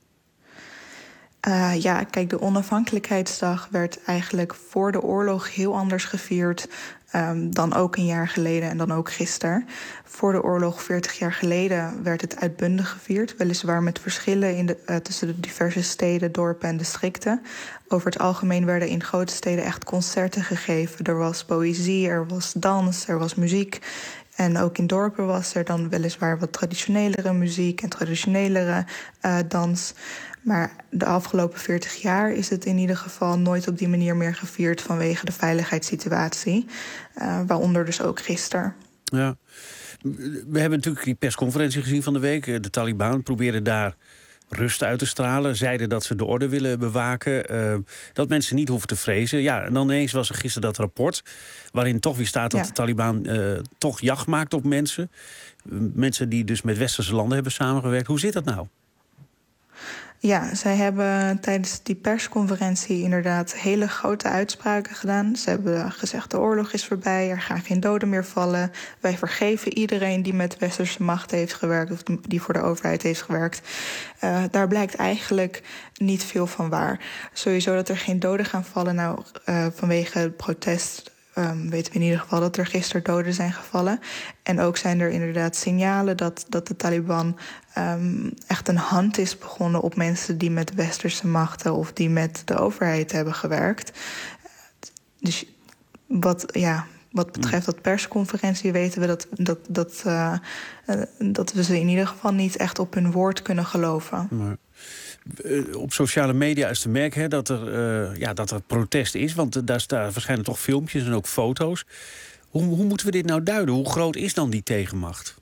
Kijk, de onafhankelijkheidsdag werd eigenlijk voor de oorlog heel anders gevierd dan ook een jaar geleden en dan ook gisteren. Voor de oorlog, 40 jaar geleden, werd het uitbundig gevierd. Weliswaar met verschillen tussen de diverse steden, dorpen en districten. Over het algemeen werden in grote steden echt concerten gegeven. Er was poëzie, er was dans, er was muziek. En ook in dorpen was er dan weliswaar wat traditionelere muziek en traditionelere dans. Maar de afgelopen 40 jaar is het in ieder geval nooit op die manier meer gevierd vanwege de veiligheidssituatie. Waaronder dus ook gisteren. Ja. We hebben natuurlijk die persconferentie gezien van de week. De Taliban probeerden daar rust uit te stralen. Zeiden dat ze de orde willen bewaken. Dat mensen niet hoeven te vrezen. Ja, en dan ineens was er gisteren dat rapport waarin toch weer staat dat de Taliban toch jacht maakt op mensen. Mensen die dus met westerse landen hebben samengewerkt. Hoe zit dat nou? Ja, zij hebben tijdens die persconferentie inderdaad hele grote uitspraken gedaan. Ze hebben gezegd de oorlog is voorbij, er gaan geen doden meer vallen. Wij vergeven iedereen die met westerse macht heeft gewerkt of die voor de overheid heeft gewerkt. Daar blijkt eigenlijk niet veel van waar. Sowieso dat er geen doden gaan vallen vanwege het protest. Weten we in ieder geval dat er gisteren doden zijn gevallen. En ook zijn er inderdaad signalen dat de Taliban echt een hand is begonnen op mensen die met westerse machten of die met de overheid hebben gewerkt. Dus wat betreft dat persconferentie weten we dat we ze in ieder geval niet echt op hun woord kunnen geloven. Maar Op sociale media is te merken dat er protest is. Want daar verschijnen toch filmpjes en ook foto's. Hoe moeten we dit nou duiden? Hoe groot is dan die tegenmacht?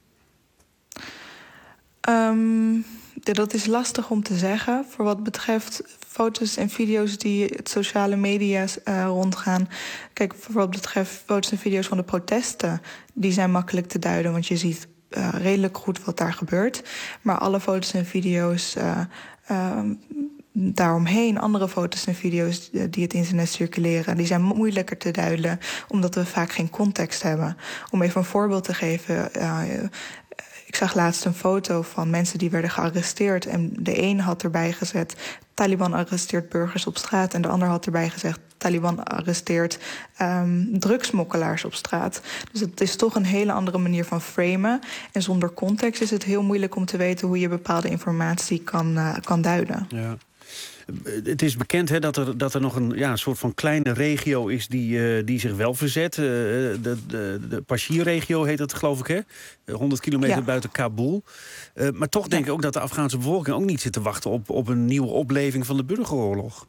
Dat is lastig om te zeggen. Voor wat betreft foto's en video's die het sociale media rondgaan. Kijk, voor wat betreft foto's en video's van de protesten, die zijn makkelijk te duiden, want je ziet redelijk goed wat daar gebeurt. Maar alle foto's en video's daaromheen, andere foto's en video's die het internet circuleren, die zijn moeilijker te duiden, omdat we vaak geen context hebben. Om even een voorbeeld te geven. Ik zag laatst een foto van mensen die werden gearresteerd. En de een had erbij gezet: Taliban arresteert burgers op straat. En de ander had erbij gezegd: Taliban arresteert drugsmokkelaars op straat. Dus het is toch een hele andere manier van framen. En zonder context is het heel moeilijk om te weten hoe je bepaalde informatie kan duiden. Ja. Het is bekend dat er nog een soort van kleine regio is die zich wel verzet. De Pashir-regio heet dat, geloof ik, hè? 100 kilometer buiten Kabul. Maar toch denk ik ook dat de Afghaanse bevolking ook niet zit te wachten op een nieuwe opleving van de burgeroorlog.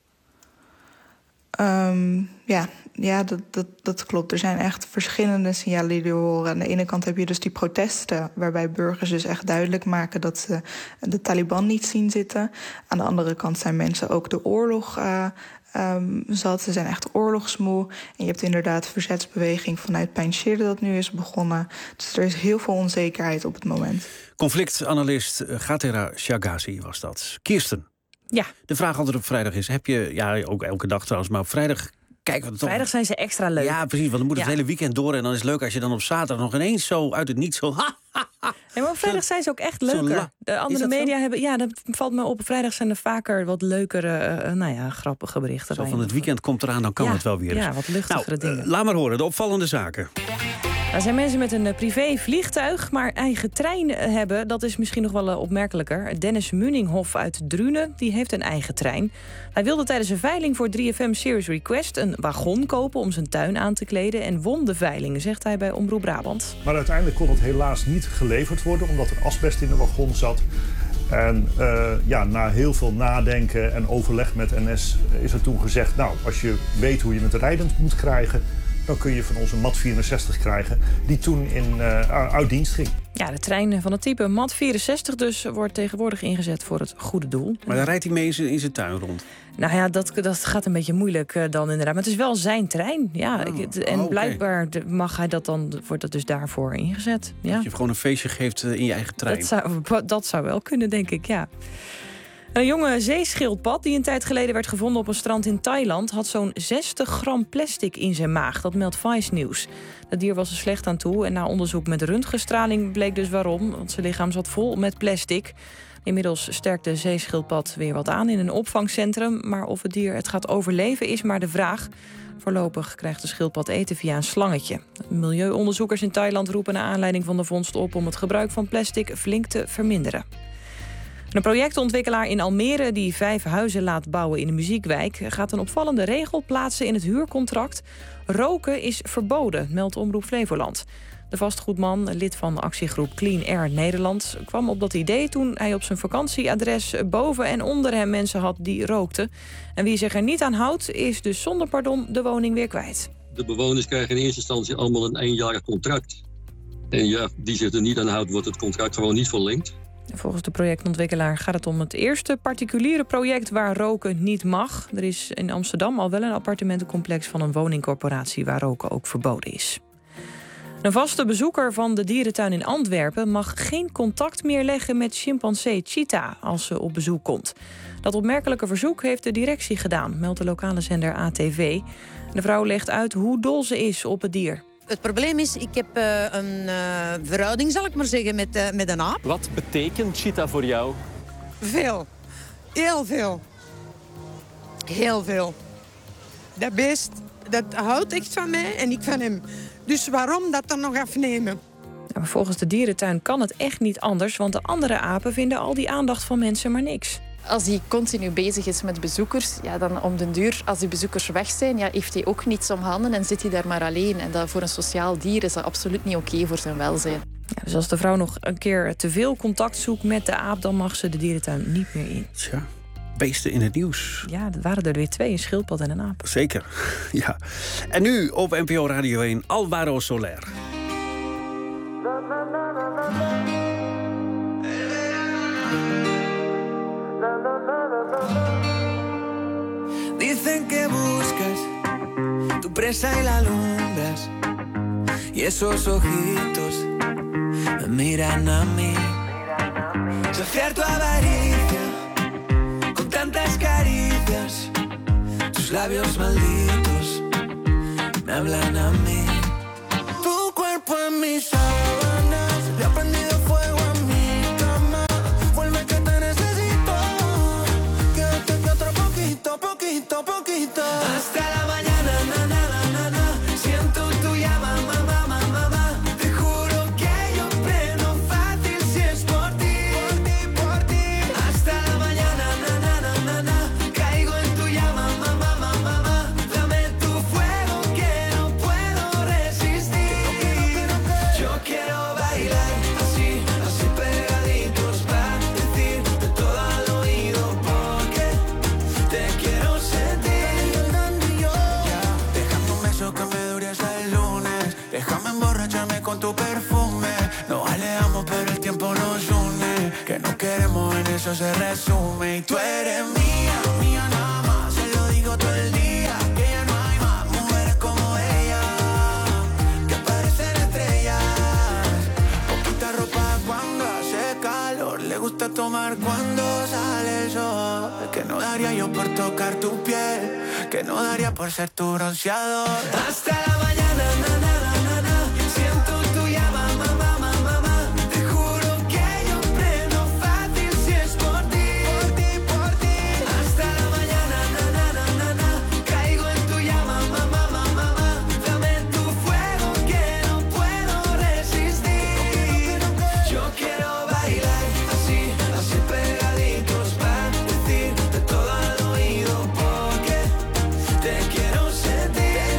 Dat klopt. Er zijn echt verschillende signalen die we horen. Aan de ene kant heb je dus die protesten, waarbij burgers dus echt duidelijk maken dat ze de Taliban niet zien zitten. Aan de andere kant zijn mensen ook de oorlog zat. Ze zijn echt oorlogsmoe. En je hebt inderdaad verzetsbeweging vanuit Panjshir dat nu is begonnen. Dus er is heel veel onzekerheid op het moment. Conflictanalist Ghatera Shagazi was dat. Kirsten. Ja. De vraag altijd op vrijdag is, heb je, ook elke dag trouwens, maar op vrijdag kijken we het toch. Vrijdag zijn ze extra leuk. Ja, precies, want dan moet het hele weekend door. En dan is het leuk als je dan op zaterdag nog ineens zo uit het niets zo... Ja, maar op vrijdag zijn ze ook echt leuker. De andere media hebben... Ja, dat valt me op. Op vrijdag zijn er vaker wat leukere, grappige berichten. Zo van het weekend komt eraan, dan kan het wel weer eens. Ja, wat luchtigere dingen. Laat maar horen, de opvallende zaken. Er zijn mensen met een privé vliegtuig, maar eigen trein hebben. Dat is misschien nog wel opmerkelijker. Dennis Munninghoff uit Drunen, die heeft een eigen trein. Hij wilde tijdens een veiling voor 3FM Serious Request een wagon kopen om zijn tuin aan te kleden en won de veiling, zegt hij bij Omroep Brabant. Maar uiteindelijk kon het helaas niet geleverd worden, omdat er asbest in de wagon zat. En na heel veel nadenken en overleg met NS is er toen gezegd, nou, als je weet hoe je het rijdend moet krijgen, dan kun je van ons een MAT 64 krijgen, die toen uit dienst ging. Ja, de trein van het type MAT 64 dus wordt tegenwoordig ingezet voor het goede doel. Maar dan rijdt hij mee in zijn tuin rond? Nou ja, dat gaat een beetje moeilijk dan inderdaad. Maar het is wel zijn trein. Ja, blijkbaar mag hij dat dan, wordt dat dus daarvoor ingezet. Ja. Dat je gewoon een feestje geeft in je eigen trein. Dat zou wel kunnen, denk ik, ja. Een jonge zeeschildpad die een tijd geleden werd gevonden op een strand in Thailand had zo'n 60 gram plastic in zijn maag. Dat meldt Vice News. Het dier was er slecht aan toe en na onderzoek met röntgenstraling bleek dus waarom. Want zijn lichaam zat vol met plastic. Inmiddels sterkt de zeeschildpad weer wat aan in een opvangcentrum. Maar of het dier het gaat overleven is maar de vraag. Voorlopig krijgt de schildpad eten via een slangetje. Milieuonderzoekers in Thailand roepen naar aanleiding van de vondst op om het gebruik van plastic flink te verminderen. Een projectontwikkelaar in Almere die 5 huizen laat bouwen in de muziekwijk gaat een opvallende regel plaatsen in het huurcontract. Roken is verboden, meldt Omroep Flevoland. De vastgoedman, lid van de actiegroep Clean Air Nederland, kwam op dat idee toen hij op zijn vakantieadres boven en onder hem mensen had die rookten. En wie zich er niet aan houdt, is dus zonder pardon de woning weer kwijt. De bewoners krijgen in eerste instantie allemaal een 1-jarig contract. En ja, die zich er niet aan houdt, wordt het contract gewoon niet verlengd. Volgens de projectontwikkelaar gaat het om het eerste particuliere project waar roken niet mag. Er is in Amsterdam al wel een appartementencomplex van een woningcorporatie waar roken ook verboden is. Een vaste bezoeker van de dierentuin in Antwerpen mag geen contact meer leggen met chimpansee Cheetah als ze op bezoek komt. Dat opmerkelijke verzoek heeft de directie gedaan, meldt de lokale zender ATV. De vrouw legt uit hoe dol ze is op het dier. Het probleem is, ik heb een verhouding, zal ik maar zeggen, met een aap. Wat betekent Cheetah voor jou? Veel. Heel veel. Heel veel. Dat beest, dat houdt echt van mij en ik van hem. Dus waarom dat dan nog afnemen? Ja, maar volgens de dierentuin kan het echt niet anders, want de andere apen vinden al die aandacht van mensen maar niks. Als hij continu bezig is met bezoekers, ja, dan om den duur, als die bezoekers weg zijn, ja, heeft hij ook niets om handen en zit hij daar maar alleen. En dat voor een sociaal dier is dat absoluut niet oké voor zijn welzijn. Ja, dus als de vrouw nog een keer te veel contact zoekt met de aap, dan mag ze de dierentuin niet meer in. Tja, beesten in het nieuws. Ja, dat waren er weer 2, een schildpad en een aap. Zeker, ja. En nu op NPO Radio 1, Alvaro Soler. Dicen que buscas tu presa y la alumbras, y esos ojitos me miran a mí. Saciar tu avaricia con tantas caricias, tus labios malditos me hablan a mí. Tu cuerpo en mis sábanas, le ha prendido fuego a mi cama. Vuelve que te necesito, quédate que otro poquito, poquito, poquito. Hasta la mañana, na, na, na, na, na. Siento tu llama, mamá, mamá, mamá. Te juro que yo prendo fácil si es por ti, por ti, por ti. Hasta la mañana, na, na, na, na, na. Caigo en tu llama, mamá, mamá, mamá. Dame tu fuego que no puedo resistir. Yo quiero bailar así, así pegaditos para decirte todo al oído porque te quiero sentir. Déjame un beso que me dure hasta el lunes. Déjame emborracharme con tu perfume. Nos alejamos pero el tiempo nos une. Que no queremos en eso se resume. Y tú eres mía, mía nada más. Se lo digo todo el día. Que ya no hay más mujeres como ella, que parecen estrellas. Poquita ropa cuando hace calor. Le gusta tomar cuando sale el sol. Que no daría yo por tocar tu piel, que no daría por ser tu bronceador. Hasta la mañana, na, na, na, na, na. Siento tu llama, mamá, mamá, mamá. Te juro que yo prendo fácil si es por ti, por ti, por ti. Hasta la mañana, na, na, na, na, na. Caigo en tu llama, mamá, mamá, mamá. Dame tu fuego que no puedo resistir. Yo quiero bailar así, así pegaditos para decirte todo al oído porque te quiero sentir.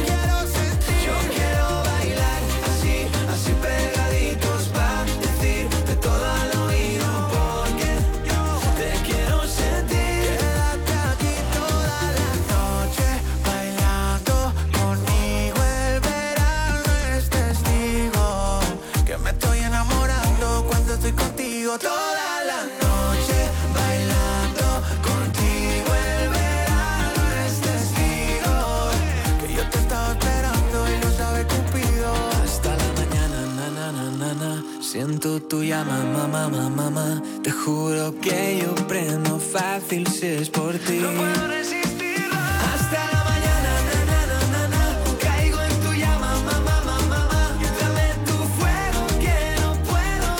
Yo quiero bailar así, así pegaditos para decirte todo al oído porque te quiero sentir. Quédate aquí toda la noche bailando conmigo. El verano es testigo que me estoy enamorando cuando estoy contigo. Toda la noche bailando contigo. El verano es testigo que yo te estaba esperando y lo sabe Cupido. Hasta la mañana, na, na, na, na, na. Siento tu llama, mamá, mamá, mamá. Te juro que yo prendo fácil si es por ti. No puedo resistirlo. Hasta la mañana, na, na, na, na, na. Caigo en tu llama, mamá, mamá, mamá. Dame tu fuego que no puedo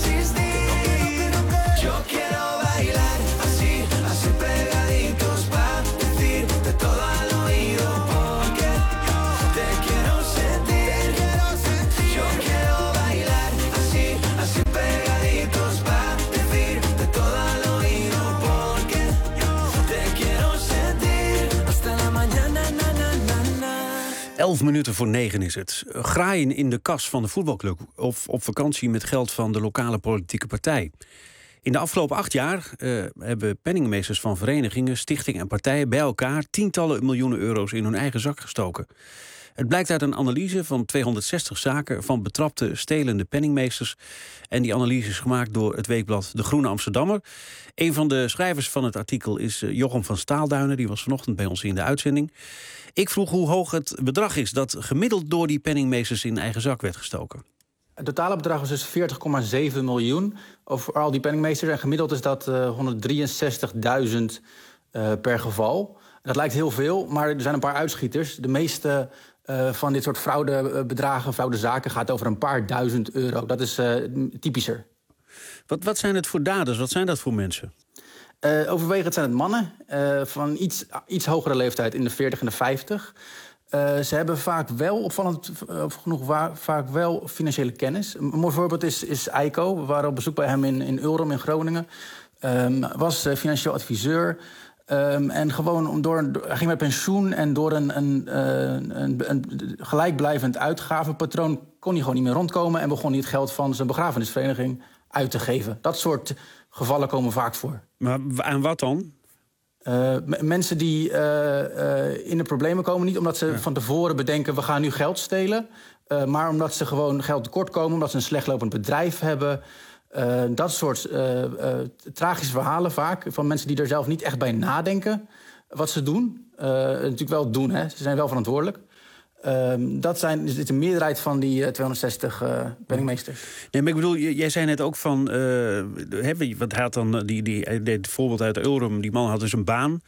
resistir. Yo quiero bailar así, así pegaditos para decirte todo al oído porque te quiero sentir. Yo quiero bailar así, así pegaditos para decirte todo al oído porque te quiero sentir. Hasta la mañana, na, na, na, na. 11 minuten voor 9 is het. Graaien in de kas van de voetbalclub of op vakantie met geld van de lokale politieke partij. In de afgelopen 8 jaar hebben penningmeesters van verenigingen, stichtingen en partijen bij elkaar tientallen miljoenen euro's in hun eigen zak gestoken. Het blijkt uit een analyse van 260 zaken van betrapte stelende penningmeesters. En die analyse is gemaakt door het weekblad De Groene Amsterdammer. Een van de schrijvers van het artikel is Jochem van Staalduinen. Die was vanochtend bij ons in de uitzending. Ik vroeg hoe hoog het bedrag is dat gemiddeld door die penningmeesters in eigen zak werd gestoken. Het totale bedrag was dus 40,7 miljoen over al die penningmeesters. En gemiddeld is dat 163.000 per geval. Dat lijkt heel veel, maar er zijn een paar uitschieters. De meeste van dit soort fraudebedragen, fraudezaken gaat over een paar duizend euro. Dat is typischer. Wat zijn het voor daders? Wat zijn dat voor mensen? Overwegend zijn het mannen van iets hogere leeftijd, in de 40 en de 50. Ze hebben vaak wel, opvallend genoeg, vaak wel financiële kennis. Een mooi voorbeeld is Eiko. We waren op bezoek bij hem in Ulrum in Groningen. Was financieel adviseur. En gewoon hij ging met pensioen en door een gelijkblijvend uitgavenpatroon kon hij gewoon niet meer rondkomen en begon hij het geld van zijn begrafenisvereniging uit te geven. Dat soort gevallen komen vaak voor. Maar aan wat dan? Mensen die in de problemen komen, niet omdat ze van tevoren bedenken, we gaan nu geld stelen, maar omdat ze gewoon geld tekort komen, omdat ze een slechtlopend bedrijf hebben. Dat soort tragische verhalen vaak van mensen die er zelf niet echt bij nadenken wat ze doen. Natuurlijk wel doen, hè. Ze zijn wel verantwoordelijk. Dat is de meerderheid van die 260 penningmeesters. Nee, maar ik bedoel, jij zei net ook van... wat hij had dan, die deed het voorbeeld uit Ulrum. Die man had dus een baan.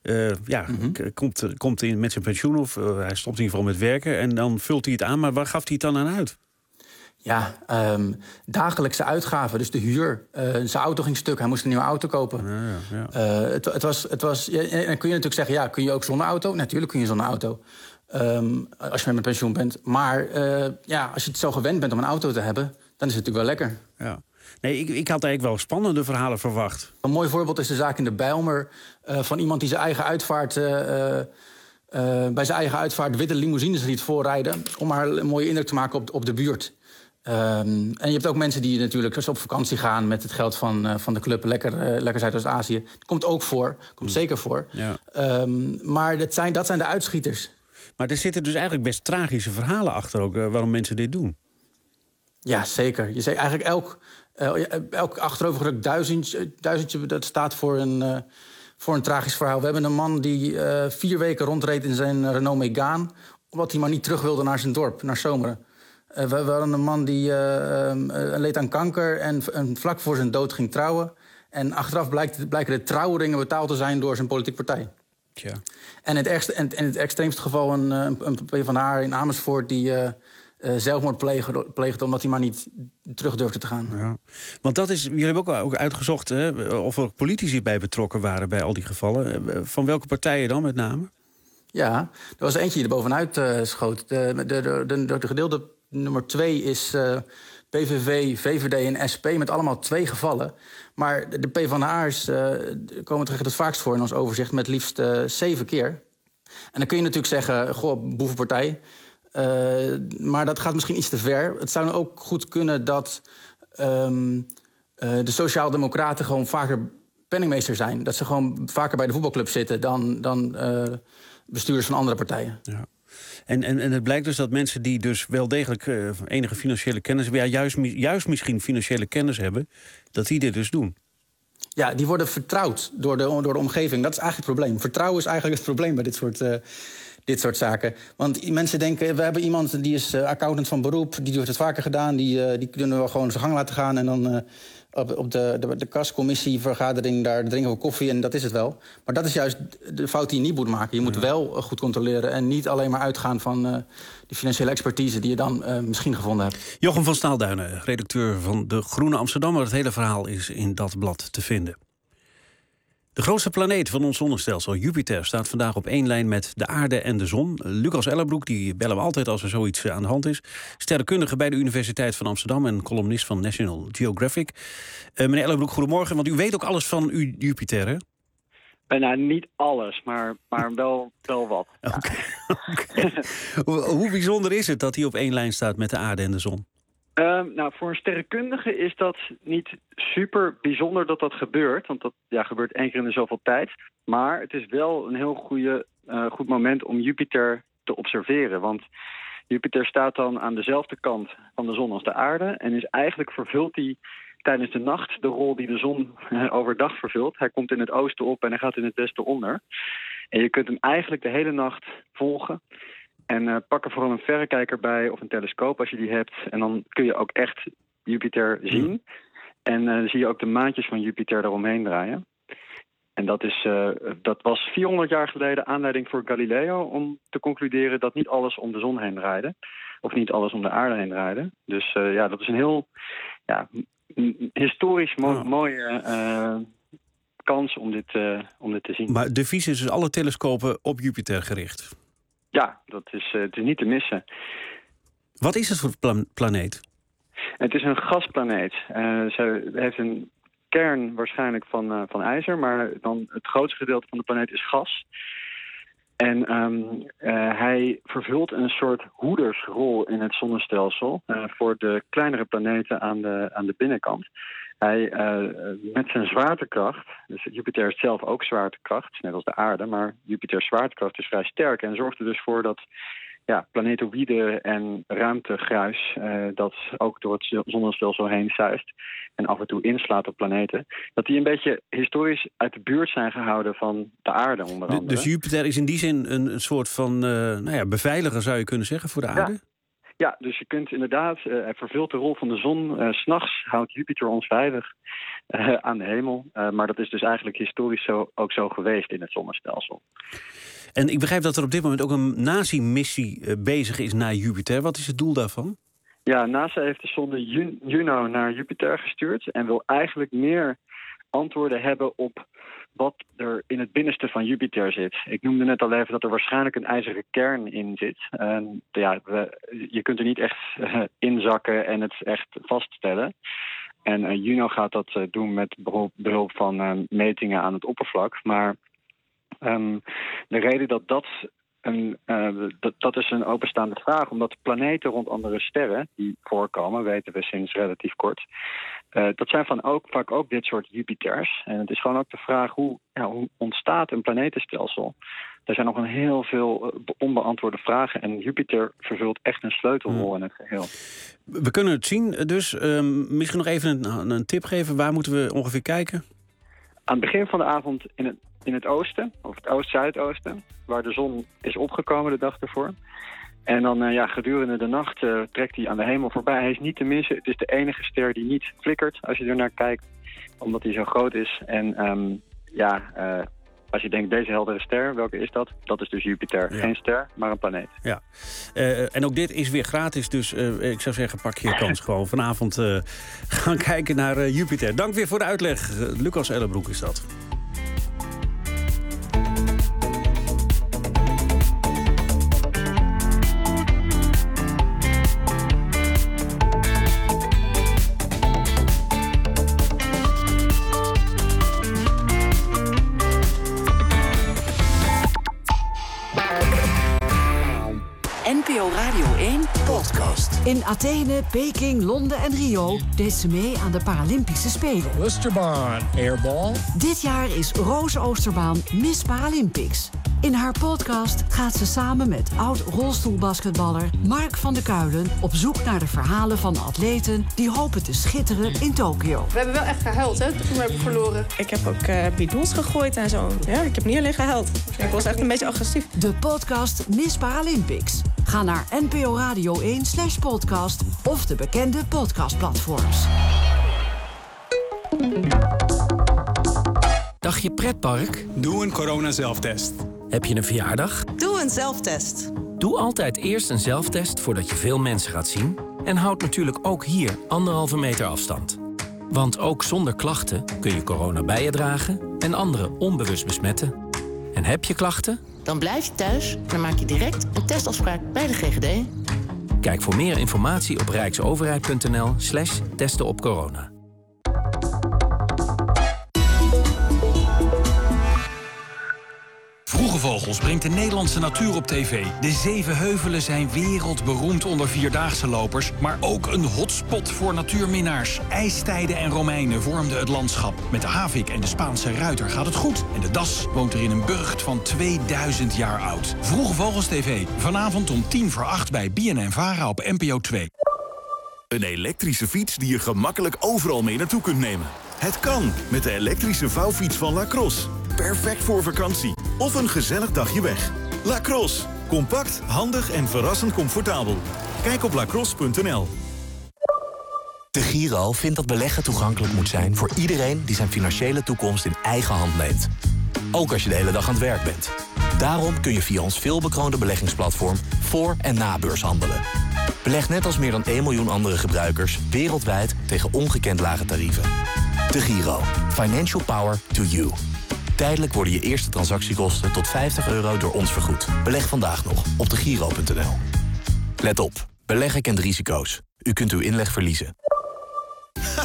Komt in met zijn pensioen of hij stopt in ieder geval met werken. En dan vult hij het aan. Maar waar gaf hij het dan aan uit? Ja, dagelijkse uitgaven. Dus de huur. Zijn auto ging stuk. Hij moest een nieuwe auto kopen. Het was, en dan kun je natuurlijk zeggen, kun je ook zonder auto? Natuurlijk kun je zonder auto. Als je met pensioen bent. Maar als je het zo gewend bent om een auto te hebben, dan is het natuurlijk wel lekker. Ja. Nee, ik had eigenlijk wel spannende verhalen verwacht. Een mooi voorbeeld is de zaak in de Bijlmer van iemand die zijn eigen uitvaart bij zijn eigen uitvaart witte limousines liet voorrijden om maar een mooie indruk te maken op de buurt. En je hebt ook mensen die natuurlijk op vakantie gaan met het geld van de club lekker Zuidoost-Azië. Dat komt ook voor, komt zeker voor. Ja. Maar dat zijn de uitschieters. Maar er zitten dus eigenlijk best tragische verhalen achter ook waarom mensen dit doen. Ja, zeker. Je zegt eigenlijk elk achterovergedrukt duizendje dat staat voor een tragisch verhaal. We hebben een man die 4 weken rondreed in zijn Renault Megane, omdat hij maar niet terug wilde naar zijn dorp, naar Zomeren. We hadden een man die leed aan kanker en vlak voor zijn dood ging trouwen. En achteraf blijken de trouwringen betaald te zijn door zijn politieke partij. Tja. En in het extreemste geval een PvdA in Amersfoort die zelfmoord pleegde omdat hij maar niet terug durfde te gaan. Ja. Want jullie hebben ook uitgezocht of er politici bij betrokken waren bij al die gevallen. Van welke partijen dan met name? Ja, er was eentje die er bovenuit schoot. De gedeelde nummer 2 is PVV, VVD en SP met allemaal 2 gevallen. Maar de PvdA'ers komen terecht het vaakst voor in ons overzicht met liefst 7 keer. En dan kun je natuurlijk zeggen, boevenpartij. Maar dat gaat misschien iets te ver. Het zou ook goed kunnen dat de Sociaaldemocraten gewoon vaker penningmeester zijn. Dat ze gewoon vaker bij de voetbalclub zitten dan bestuurders van andere partijen. Ja. En het blijkt dus dat mensen die dus wel degelijk enige financiële kennis hebben, juist misschien financiële kennis hebben, dat die dit dus doen. Ja, die worden vertrouwd door de omgeving. Dat is eigenlijk het probleem. Vertrouwen is eigenlijk het probleem bij dit soort zaken. Want mensen denken, we hebben iemand die is accountant van beroep, die heeft het vaker gedaan, die kunnen we gewoon zijn gang laten gaan en dan op de kascommissievergadering, daar drinken we koffie en dat is het wel. Maar dat is juist de fout die je niet moet maken. Je moet wel goed controleren en niet alleen maar uitgaan van de financiële expertise die je dan misschien gevonden hebt. Jochem van Staalduinen, redacteur van De Groene Amsterdammer. Het hele verhaal is in dat blad te vinden. De grootste planeet van ons zonnestelsel, Jupiter, staat vandaag op 1 lijn met de aarde en de zon. Lucas Ellenbroek, die bellen we altijd als er zoiets aan de hand is. Sterrenkundige bij de Universiteit van Amsterdam en columnist van National Geographic. Meneer Ellenbroek, goedemorgen, want u weet ook alles van Jupiter, hè? Nou, niet alles, maar wel wat. Okay. Hoe bijzonder is het dat hij op 1 lijn staat met de aarde en de zon? Voor een sterrenkundige is dat niet super bijzonder dat dat gebeurt. Want dat gebeurt 1 keer in de zoveel tijd. Maar het is wel een heel goed moment om Jupiter te observeren. Want Jupiter staat dan aan dezelfde kant van de zon als de aarde. En eigenlijk vervult hij tijdens de nacht de rol die de zon overdag vervult. Hij komt in het oosten op en hij gaat in het westen onder. En je kunt hem eigenlijk de hele nacht volgen. En pak er vooral een verrekijker bij of een telescoop als je die hebt. En dan kun je ook echt Jupiter zien. En dan zie je ook de maantjes van Jupiter eromheen draaien. En dat was 400 jaar geleden aanleiding voor Galileo om te concluderen dat niet alles om de zon heen draaide. Of niet alles om de aarde heen draaide. Dus dat is een heel historisch mooie kans om dit te zien. Maar de visie is dus alle telescopen op Jupiter gericht? Ja, het is niet te missen. Wat is het voor planeet? Het is een gasplaneet. Ze heeft een kern waarschijnlijk van ijzer, maar dan het grootste gedeelte van de planeet is gas. En hij vervult een soort hoedersrol in het zonnestelsel voor de kleinere planeten aan de binnenkant. Hij, met zijn zwaartekracht, dus Jupiter heeft zelf ook zwaartekracht, net als de aarde, maar Jupiters zwaartekracht is vrij sterk en zorgt er dus voor dat planetoïden en ruimtegruis dat ook door het zonnestelsel heen zuist en af en toe inslaat op planeten, dat die een beetje historisch uit de buurt zijn gehouden van de aarde onder andere. Dus Jupiter is in die zin een soort van beveiliger, zou je kunnen zeggen, voor de aarde? Ja, dus je kunt inderdaad, hij vervult de rol van de zon. 's Nachts houdt Jupiter ons veilig aan de hemel. Maar dat is dus eigenlijk historisch ook zo geweest in het zonnestelsel. En ik begrijp dat er op dit moment ook een nazi-missie bezig is naar Jupiter. Wat is het doel daarvan? Ja, NASA heeft de zonde Juno naar Jupiter gestuurd en wil eigenlijk meer antwoorden hebben op wat er in het binnenste van Jupiter zit. Ik noemde net al even dat er waarschijnlijk een ijzeren kern in zit. Je kunt er niet echt inzakken en het echt vaststellen. En Juno gaat dat doen met behulp van metingen aan het oppervlak. Maar de reden dat is een openstaande vraag, omdat planeten rond andere sterren die voorkomen, weten we sinds relatief kort. Dat zijn vaak ook dit soort Jupiters. En het is gewoon ook de vraag hoe ontstaat een planetenstelsel. Er zijn nog een heel veel onbeantwoorde vragen en Jupiter vervult echt een sleutelrol in het geheel. We kunnen het zien, dus misschien nog even een tip geven. Waar moeten we ongeveer kijken? Aan het begin van de avond in het oosten, of het oost-zuidoosten, waar de zon is opgekomen de dag ervoor. En dan gedurende de nacht trekt hij aan de hemel voorbij. Hij is niet te missen. Het is de enige ster die niet flikkert als je er naar kijkt, omdat hij zo groot is. En als je denkt, deze heldere ster, welke is dat? Dat is dus Jupiter. Ja. Geen ster, maar een planeet. Ja. En ook dit is weer gratis, dus ik zou zeggen, pak je kans gewoon. Vanavond gaan kijken naar Jupiter. Dank weer voor de uitleg. Lucas Ellenbroek is dat. NPO Radio 1 podcast. In Athene, Peking, Londen en Rio deed ze mee aan de Paralympische Spelen. Oosterbaan, airball. Dit jaar is Roos Oosterbaan Miss Paralympics. In haar podcast gaat ze samen met oud-rolstoelbasketballer Mark van de Kuilen op zoek naar de verhalen van atleten die hopen te schitteren in Tokio. We hebben wel echt gehuild, hè, toen we hebben verloren. Ik heb ook bidons gegooid en zo. Ja, ik heb niet alleen gehuild. Ik was echt een beetje agressief. De podcast Miss Paralympics. Ga naar nporadio1/podcast of de bekende podcastplatforms. Dagje pretpark? Doe een corona-zelftest. Heb je een verjaardag? Doe een zelftest. Doe altijd eerst een zelftest voordat je veel mensen gaat zien. En houd natuurlijk ook hier 1,5 meter afstand. Want ook zonder klachten kun je corona bij je dragen en anderen onbewust besmetten. En heb je klachten? Dan blijf je thuis en dan maak je direct een testafspraak bij de GGD. Kijk voor meer informatie op rijksoverheid.nl/testen op corona. Vroege Vogels brengt de Nederlandse natuur op tv. De 7 heuvelen zijn wereldberoemd onder vierdaagse lopers, maar ook een hotspot voor natuurminnaars. IJstijden en Romeinen vormden het landschap. Met de havik en de Spaanse ruiter gaat het goed. En de das woont er in een burcht van 2000 jaar oud. Vroege Vogels TV, vanavond om 7:50 bij BNN-Vara op NPO 2. Een elektrische fiets die je gemakkelijk overal mee naartoe kunt nemen. Het kan met de elektrische vouwfiets van Lacrosse. Perfect voor vakantie of een gezellig dagje weg. Lacrosse. Compact, handig en verrassend comfortabel. Kijk op lacrosse.nl. De Giro vindt dat beleggen toegankelijk moet zijn voor iedereen die zijn financiële toekomst in eigen hand neemt. Ook als je de hele dag aan het werk bent. Daarom kun je via ons veelbekroonde beleggingsplatform voor- en na-beurs handelen. Beleg net als meer dan 1 miljoen andere gebruikers wereldwijd tegen ongekend lage tarieven. De Giro. Financial power to you. Tijdelijk worden je eerste transactiekosten tot €50 door ons vergoed. Beleg vandaag nog op degiro.nl. Let op. Beleggen kent risico's. U kunt uw inleg verliezen.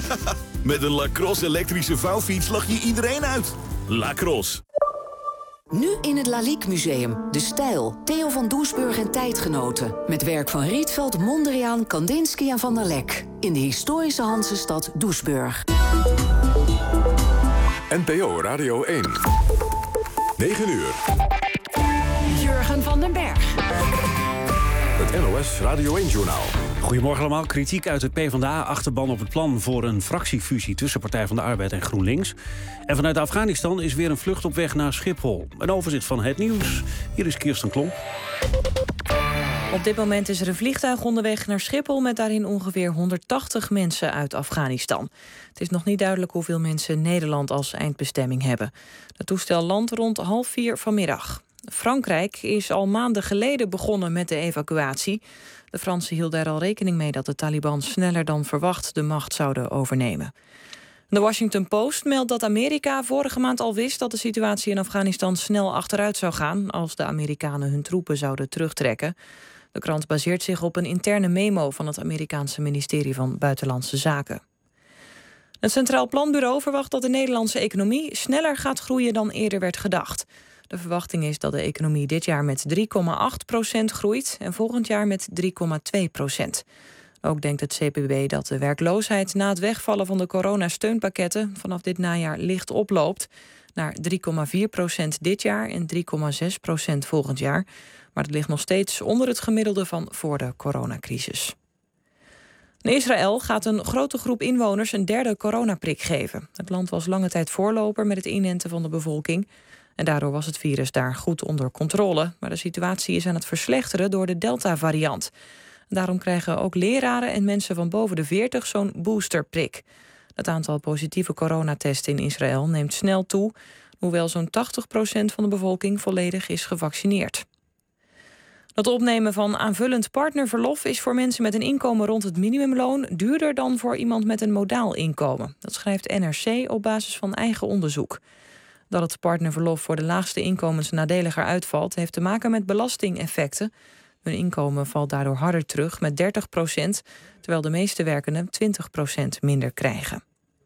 Met een Lacrosse elektrische vouwfiets lach je iedereen uit. Lacrosse. Nu in het Lalique Museum. De Stijl, Theo van Doesburg en tijdgenoten. Met werk van Rietveld, Mondriaan, Kandinsky en Van der Lek. In de historische Hansestad Doesburg. NPO Radio 1. 9 uur. Jurgen van den Berg. Het NOS Radio 1-journaal. Goedemorgen allemaal. Kritiek uit de PvdA-achterban op het plan voor een fractiefusie tussen Partij van de Arbeid en GroenLinks. En vanuit Afghanistan is weer een vlucht op weg naar Schiphol. Een overzicht van het nieuws. Hier is Kirsten Klomp. Op dit moment is er een vliegtuig onderweg naar Schiphol met daarin ongeveer 180 mensen uit Afghanistan. Het is nog niet duidelijk hoeveel mensen Nederland als eindbestemming hebben. Het toestel landt rond 3:30 vanmiddag. Frankrijk is al maanden geleden begonnen met de evacuatie. De Fransen hielden er al rekening mee dat de Taliban sneller dan verwacht de macht zouden overnemen. De Washington Post meldt dat Amerika vorige maand al wist dat de situatie in Afghanistan snel achteruit zou gaan als de Amerikanen hun troepen zouden terugtrekken. De krant baseert zich op een interne memo van het Amerikaanse ministerie van Buitenlandse Zaken. Het Centraal Planbureau verwacht dat de Nederlandse economie sneller gaat groeien dan eerder werd gedacht. De verwachting is dat de economie dit jaar met 3,8% groeit en volgend jaar met 3,2%. Ook denkt het CPB dat de werkloosheid na het wegvallen van de coronasteunpakketten vanaf dit najaar licht oploopt naar 3,4% dit jaar en 3,6% volgend jaar. Maar het ligt nog steeds onder het gemiddelde van voor de coronacrisis. Israël gaat een grote groep inwoners een derde coronaprik geven. Het land was lange tijd voorloper met het inenten van de bevolking. En daardoor was het virus daar goed onder controle. Maar de situatie is aan het verslechteren door de Delta-variant. Daarom krijgen ook leraren en mensen van boven de 40 zo'n boosterprik. Het aantal positieve coronatesten in Israël neemt snel toe, hoewel zo'n 80% van de bevolking volledig is gevaccineerd. Het opnemen van aanvullend partnerverlof is voor mensen met een inkomen rond het minimumloon duurder dan voor iemand met een modaal inkomen. Dat schrijft NRC op basis van eigen onderzoek. Dat het partnerverlof voor de laagste inkomens nadeliger uitvalt, heeft te maken met belastingeffecten. Hun inkomen valt daardoor harder terug met 30%, terwijl de meeste werkenden 20% minder krijgen.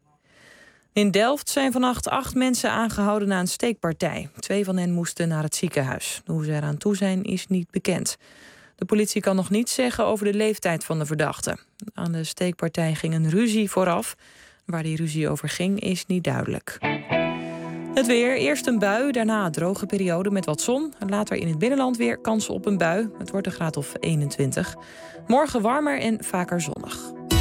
In Delft zijn vannacht 8 mensen aangehouden na een steekpartij. 2 van hen moesten naar het ziekenhuis. Hoe ze eraan toe zijn is niet bekend. De politie kan nog niets zeggen over de leeftijd van de verdachte. Aan de steekpartij ging een ruzie vooraf. Waar die ruzie over ging is niet duidelijk. Het weer, eerst een bui, daarna een droge periode met wat zon. Later in het binnenland weer kans op een bui. Het wordt een graad of 21. Morgen warmer en vaker zonnig.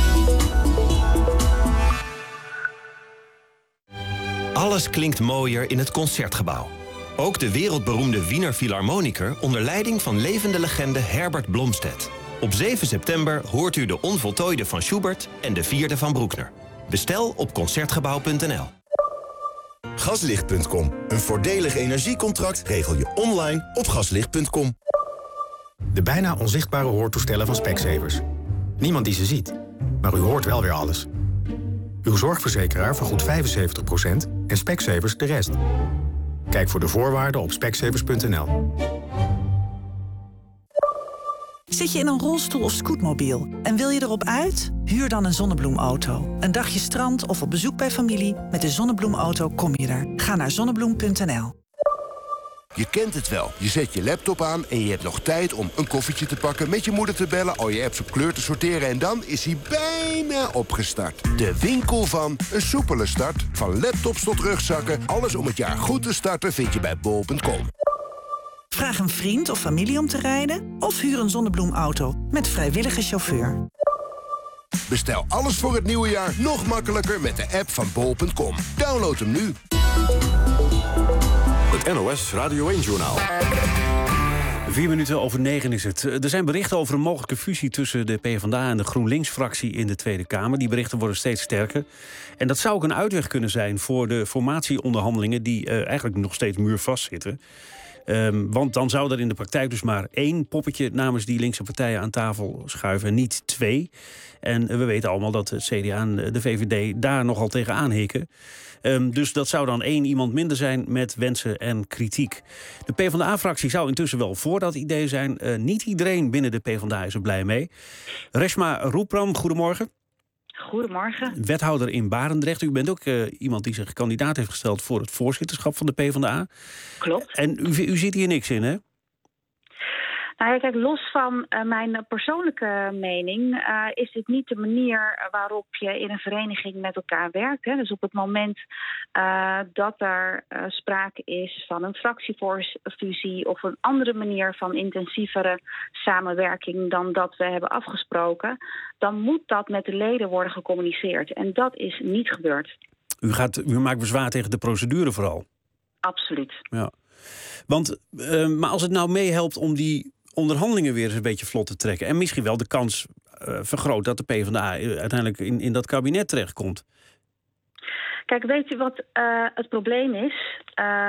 Alles klinkt mooier in het Concertgebouw. Ook de wereldberoemde Wiener Philharmoniker onder leiding van levende legende Herbert Blomstedt. Op 7 september hoort u de onvoltooide van Schubert en de 4e van Bruckner. Bestel op concertgebouw.nl. Gaslicht.com. Een voordelig energiecontract regel je online op gaslicht.com. De bijna onzichtbare hoortoestellen van Specsavers. Niemand die ze ziet, maar u hoort wel weer alles. Uw zorgverzekeraar vergoedt 75% en Specsavers de rest. Kijk voor de voorwaarden op specsavers.nl. Zit je in een rolstoel of scootmobiel en wil je erop uit? Huur dan een zonnebloemauto. Een dagje strand of op bezoek bij familie. Met de Zonnebloemauto kom je er. Ga naar zonnebloem.nl. Je kent het wel. Je zet je laptop aan en je hebt nog tijd om een koffietje te pakken, met je moeder te bellen, al je apps op kleur te sorteren en dan is hij bijna opgestart. De winkel van een soepele start. Van laptops tot rugzakken, alles om het jaar goed te starten vind je bij bol.com. Vraag een vriend of familie om te rijden of huur een zonnebloemauto met vrijwillige chauffeur. Bestel alles voor het nieuwe jaar nog makkelijker met de app van bol.com. Download hem nu. Het NOS Radio 1-journaal. 9:04 is het. Er zijn berichten over een mogelijke fusie tussen de PvdA en de GroenLinks-fractie in de Tweede Kamer. Die berichten worden steeds sterker. En dat zou ook een uitweg kunnen zijn voor de formatieonderhandelingen die eigenlijk nog steeds muurvast zitten. Want dan zou er in de praktijk dus maar 1 poppetje namens die linkse partijen aan tafel schuiven en niet 2. En we weten allemaal dat het CDA en de VVD daar nogal tegenaan hikken. Dus dat zou dan 1 iemand minder zijn met wensen en kritiek. De PvdA-fractie zou intussen wel voor dat idee zijn. Niet iedereen binnen de PvdA is er blij mee. Reshma Roepram, goedemorgen. Goedemorgen. Wethouder in Barendrecht. U bent ook iemand die zich kandidaat heeft gesteld voor het voorzitterschap van de PvdA. Klopt. En u ziet hier niks in, hè? Nou ja, kijk, los van mijn persoonlijke mening is dit niet de manier waarop je in een vereniging met elkaar werkt. Hè. Dus op het moment dat er sprake is van een fractiefusie of een andere manier van intensievere samenwerking dan dat we hebben afgesproken, dan moet dat met de leden worden gecommuniceerd. En dat is niet gebeurd. U maakt bezwaar tegen de procedure vooral? Absoluut. Ja. Want, maar als het nou meehelpt om die onderhandelingen weer eens een beetje vlot te trekken en misschien wel de kans vergroot dat de PvdA uiteindelijk in dat kabinet terechtkomt. Kijk, weet je wat het probleem is?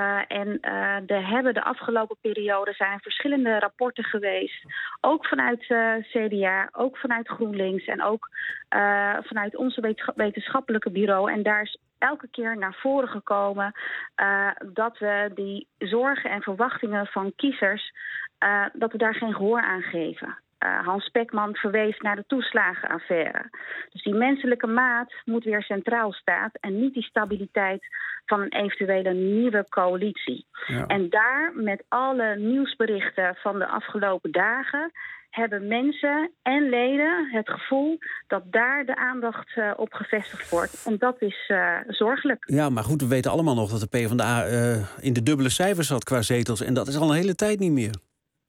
Er hebben de afgelopen periode zijn er verschillende rapporten geweest. Ook vanuit CDA, ook vanuit GroenLinks en ook vanuit onze wetenschappelijke bureau. En daar is elke keer naar voren gekomen dat we die zorgen en verwachtingen van kiezers, dat we daar geen gehoor aan geven. Hans Pekman verwees naar de toeslagenaffaire. Dus die menselijke maat moet weer centraal staan en niet die stabiliteit van een eventuele nieuwe coalitie. Ja. En daar, met alle nieuwsberichten van de afgelopen dagen, hebben mensen en leden het gevoel dat daar de aandacht op gevestigd wordt. En dat is zorgelijk. Ja, maar goed, we weten allemaal nog dat de PvdA in de dubbele cijfers zat qua zetels. En dat is al een hele tijd niet meer.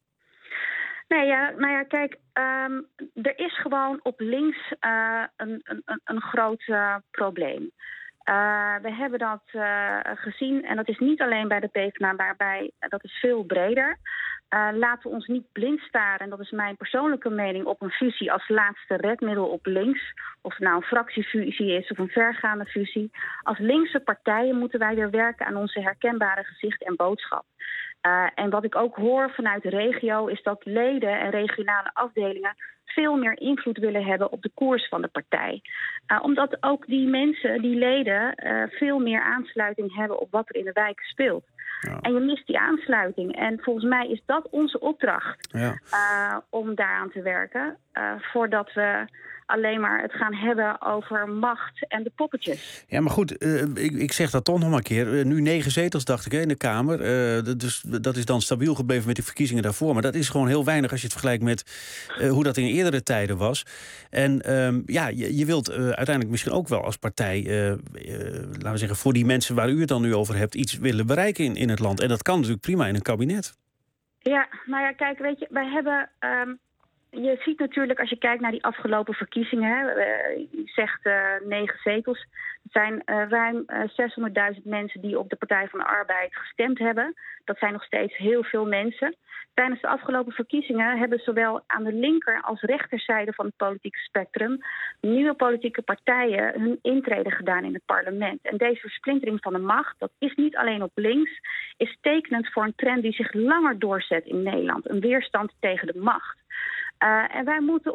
Nee, nou ja, kijk, er is gewoon op links een groot probleem. We hebben dat gezien en dat is niet alleen bij de PvdA, maar dat is veel breder. Laten we ons niet blind staren, en dat is mijn persoonlijke mening, op een fusie als laatste redmiddel op links. Of het nou een fractiefusie is of een vergaande fusie. Als linkse partijen moeten wij weer werken aan onze herkenbare gezicht en boodschap. En wat ik ook hoor vanuit de regio is dat leden en regionale afdelingen veel meer invloed willen hebben op de koers van de partij. Omdat ook die mensen, die leden, veel meer aansluiting hebben op wat er in de wijk speelt. Ja. En je mist die aansluiting. En volgens mij is dat onze opdracht om daaraan te werken. Voordat we alleen maar het gaan hebben over macht en de poppetjes. Ja, maar goed, ik zeg dat toch nog maar een keer. Nu 9 zetels, dacht ik, in de Kamer. Dus dat is dan stabiel gebleven met de verkiezingen daarvoor. Maar dat is gewoon heel weinig als je het vergelijkt met hoe dat in eerdere tijden was. En je wilt uiteindelijk misschien ook wel als partij, laten we zeggen, voor die mensen waar u het dan nu over hebt, iets willen bereiken in het land. En dat kan natuurlijk prima in een kabinet. Ja, nou ja, kijk, weet je, wij hebben je ziet natuurlijk, als je kijkt naar die afgelopen verkiezingen, je zegt 9 zetels. Er zijn ruim 600.000 mensen die op de Partij van de Arbeid gestemd hebben. Dat zijn nog steeds heel veel mensen. Tijdens de afgelopen verkiezingen hebben zowel aan de linker als rechterzijde van het politieke spectrum nieuwe politieke partijen hun intrede gedaan in het parlement. En deze versplintering van de macht, dat is niet alleen op links, is tekenend voor een trend die zich langer doorzet in Nederland. Een weerstand tegen de macht. En wij moeten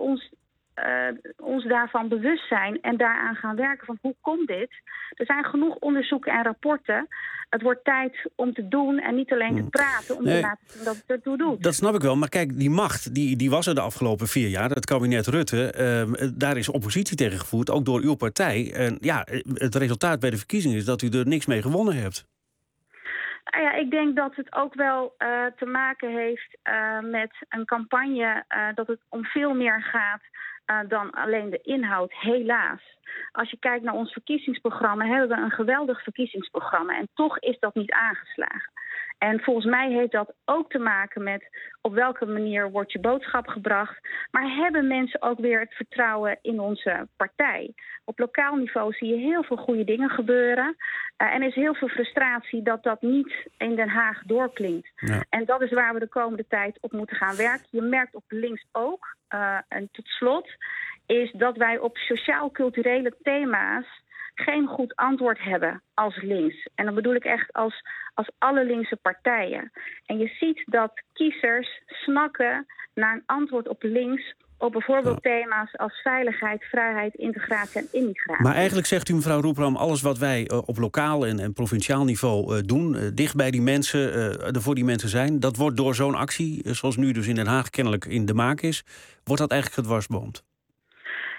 ons daarvan bewust zijn en daaraan gaan werken van hoe komt dit? Er zijn genoeg onderzoeken en rapporten. Het wordt tijd om te doen en niet alleen te praten om te laten zien dat het ertoe doet. Dat snap ik wel, maar kijk, die macht die was er de afgelopen 4 jaar. Het kabinet Rutte, daar is oppositie tegen gevoerd, ook door uw partij. En het resultaat bij de verkiezingen is dat u er niks mee gewonnen hebt. Nou ja, ik denk dat het ook wel te maken heeft met een campagne dat het om veel meer gaat dan alleen de inhoud, helaas. Als je kijkt naar ons verkiezingsprogramma, hebben we een geweldig verkiezingsprogramma. En toch is dat niet aangeslagen. En volgens mij heeft dat ook te maken met op welke manier wordt je boodschap gebracht. Maar hebben mensen ook weer het vertrouwen in onze partij? Op lokaal niveau zie je heel veel goede dingen gebeuren. En er is heel veel frustratie dat dat niet in Den Haag doorklinkt. Ja. En dat is waar we de komende tijd op moeten gaan werken. Je merkt op links ook, en tot slot, is dat wij op sociaal-culturele thema's geen goed antwoord hebben als links. En dan bedoel ik echt als alle linkse partijen. En je ziet dat kiezers snakken naar een antwoord op links op bijvoorbeeld thema's als veiligheid, vrijheid, integratie en immigratie. Maar eigenlijk zegt u, mevrouw Roepram, alles wat wij op lokaal en provinciaal niveau doen, dicht bij die mensen, er voor die mensen zijn, dat wordt door zo'n actie, zoals nu dus in Den Haag kennelijk in de maak is, wordt dat eigenlijk gedwarsboomd?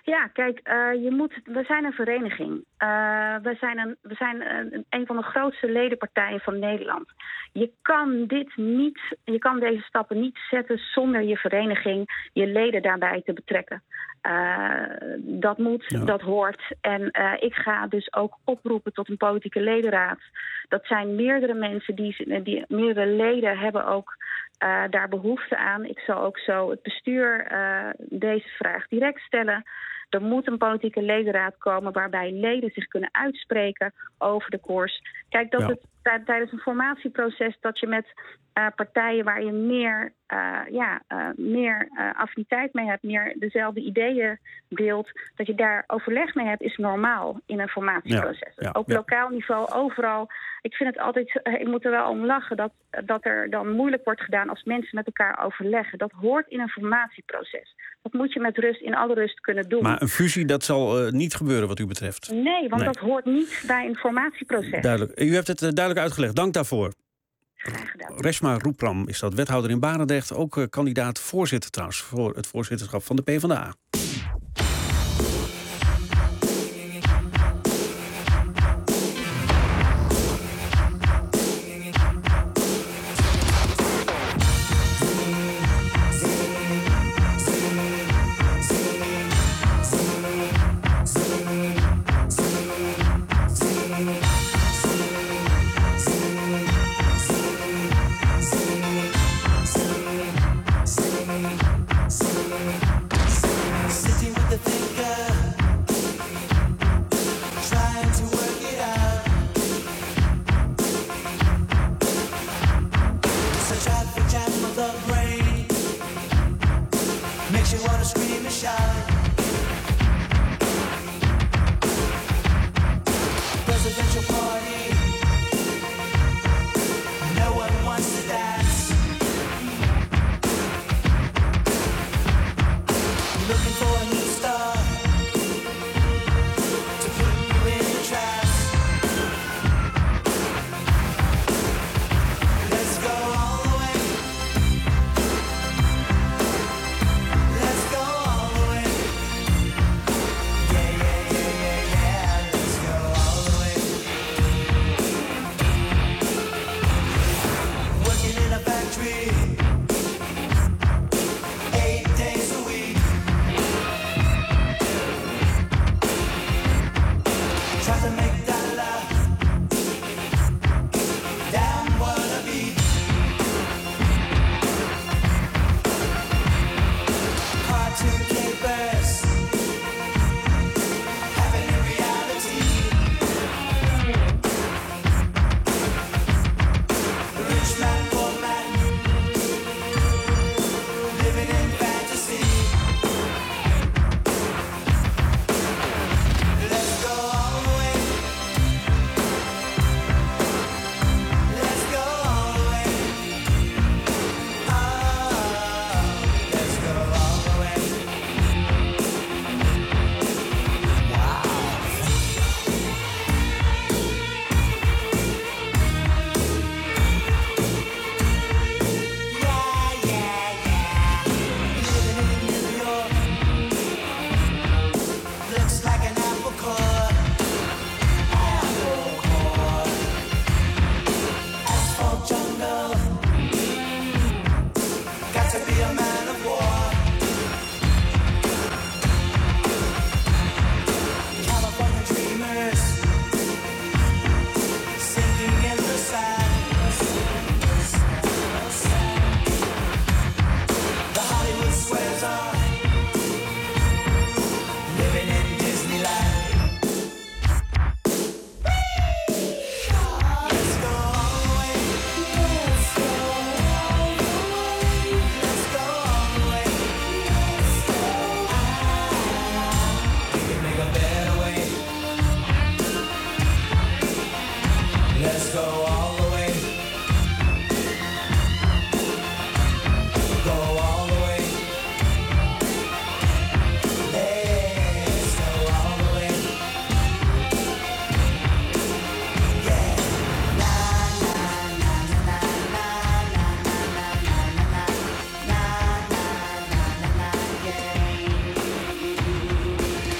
Ja, kijk, we zijn een vereniging. We zijn een van de grootste ledenpartijen van Nederland. Je kan deze stappen niet zetten zonder je vereniging, je leden daarbij te betrekken. Dat moet, dat hoort. En ik ga dus ook oproepen tot een politieke ledenraad. Dat zijn meerdere mensen, die meerdere leden hebben ook daar behoefte aan. Ik zal ook zo het bestuur deze vraag direct stellen. Er moet een politieke ledenraad komen waarbij leden zich kunnen uitspreken over de koers. Kijk, dat het tijdens een formatieproces dat je met partijen waar je meer affiniteit mee hebt, meer dezelfde ideeën deelt, dat je daar overleg mee hebt, is normaal in een formatieproces. Op lokaal niveau, overal. Ik vind het altijd, ik moet er wel om lachen dat er dan moeilijk wordt gedaan als mensen met elkaar overleggen. Dat hoort in een formatieproces. Dat moet je met rust, in alle rust kunnen doen. Maar een fusie, dat zal niet gebeuren wat u betreft? Nee, want dat hoort niet bij een formatieproces. Duidelijk. U hebt het duidelijk uitgelegd. Dank daarvoor. Graag gedaan. Reshma Roepram is dat, wethouder in Barendrecht. Ook kandidaat voorzitter trouwens voor het voorzitterschap van de PvdA.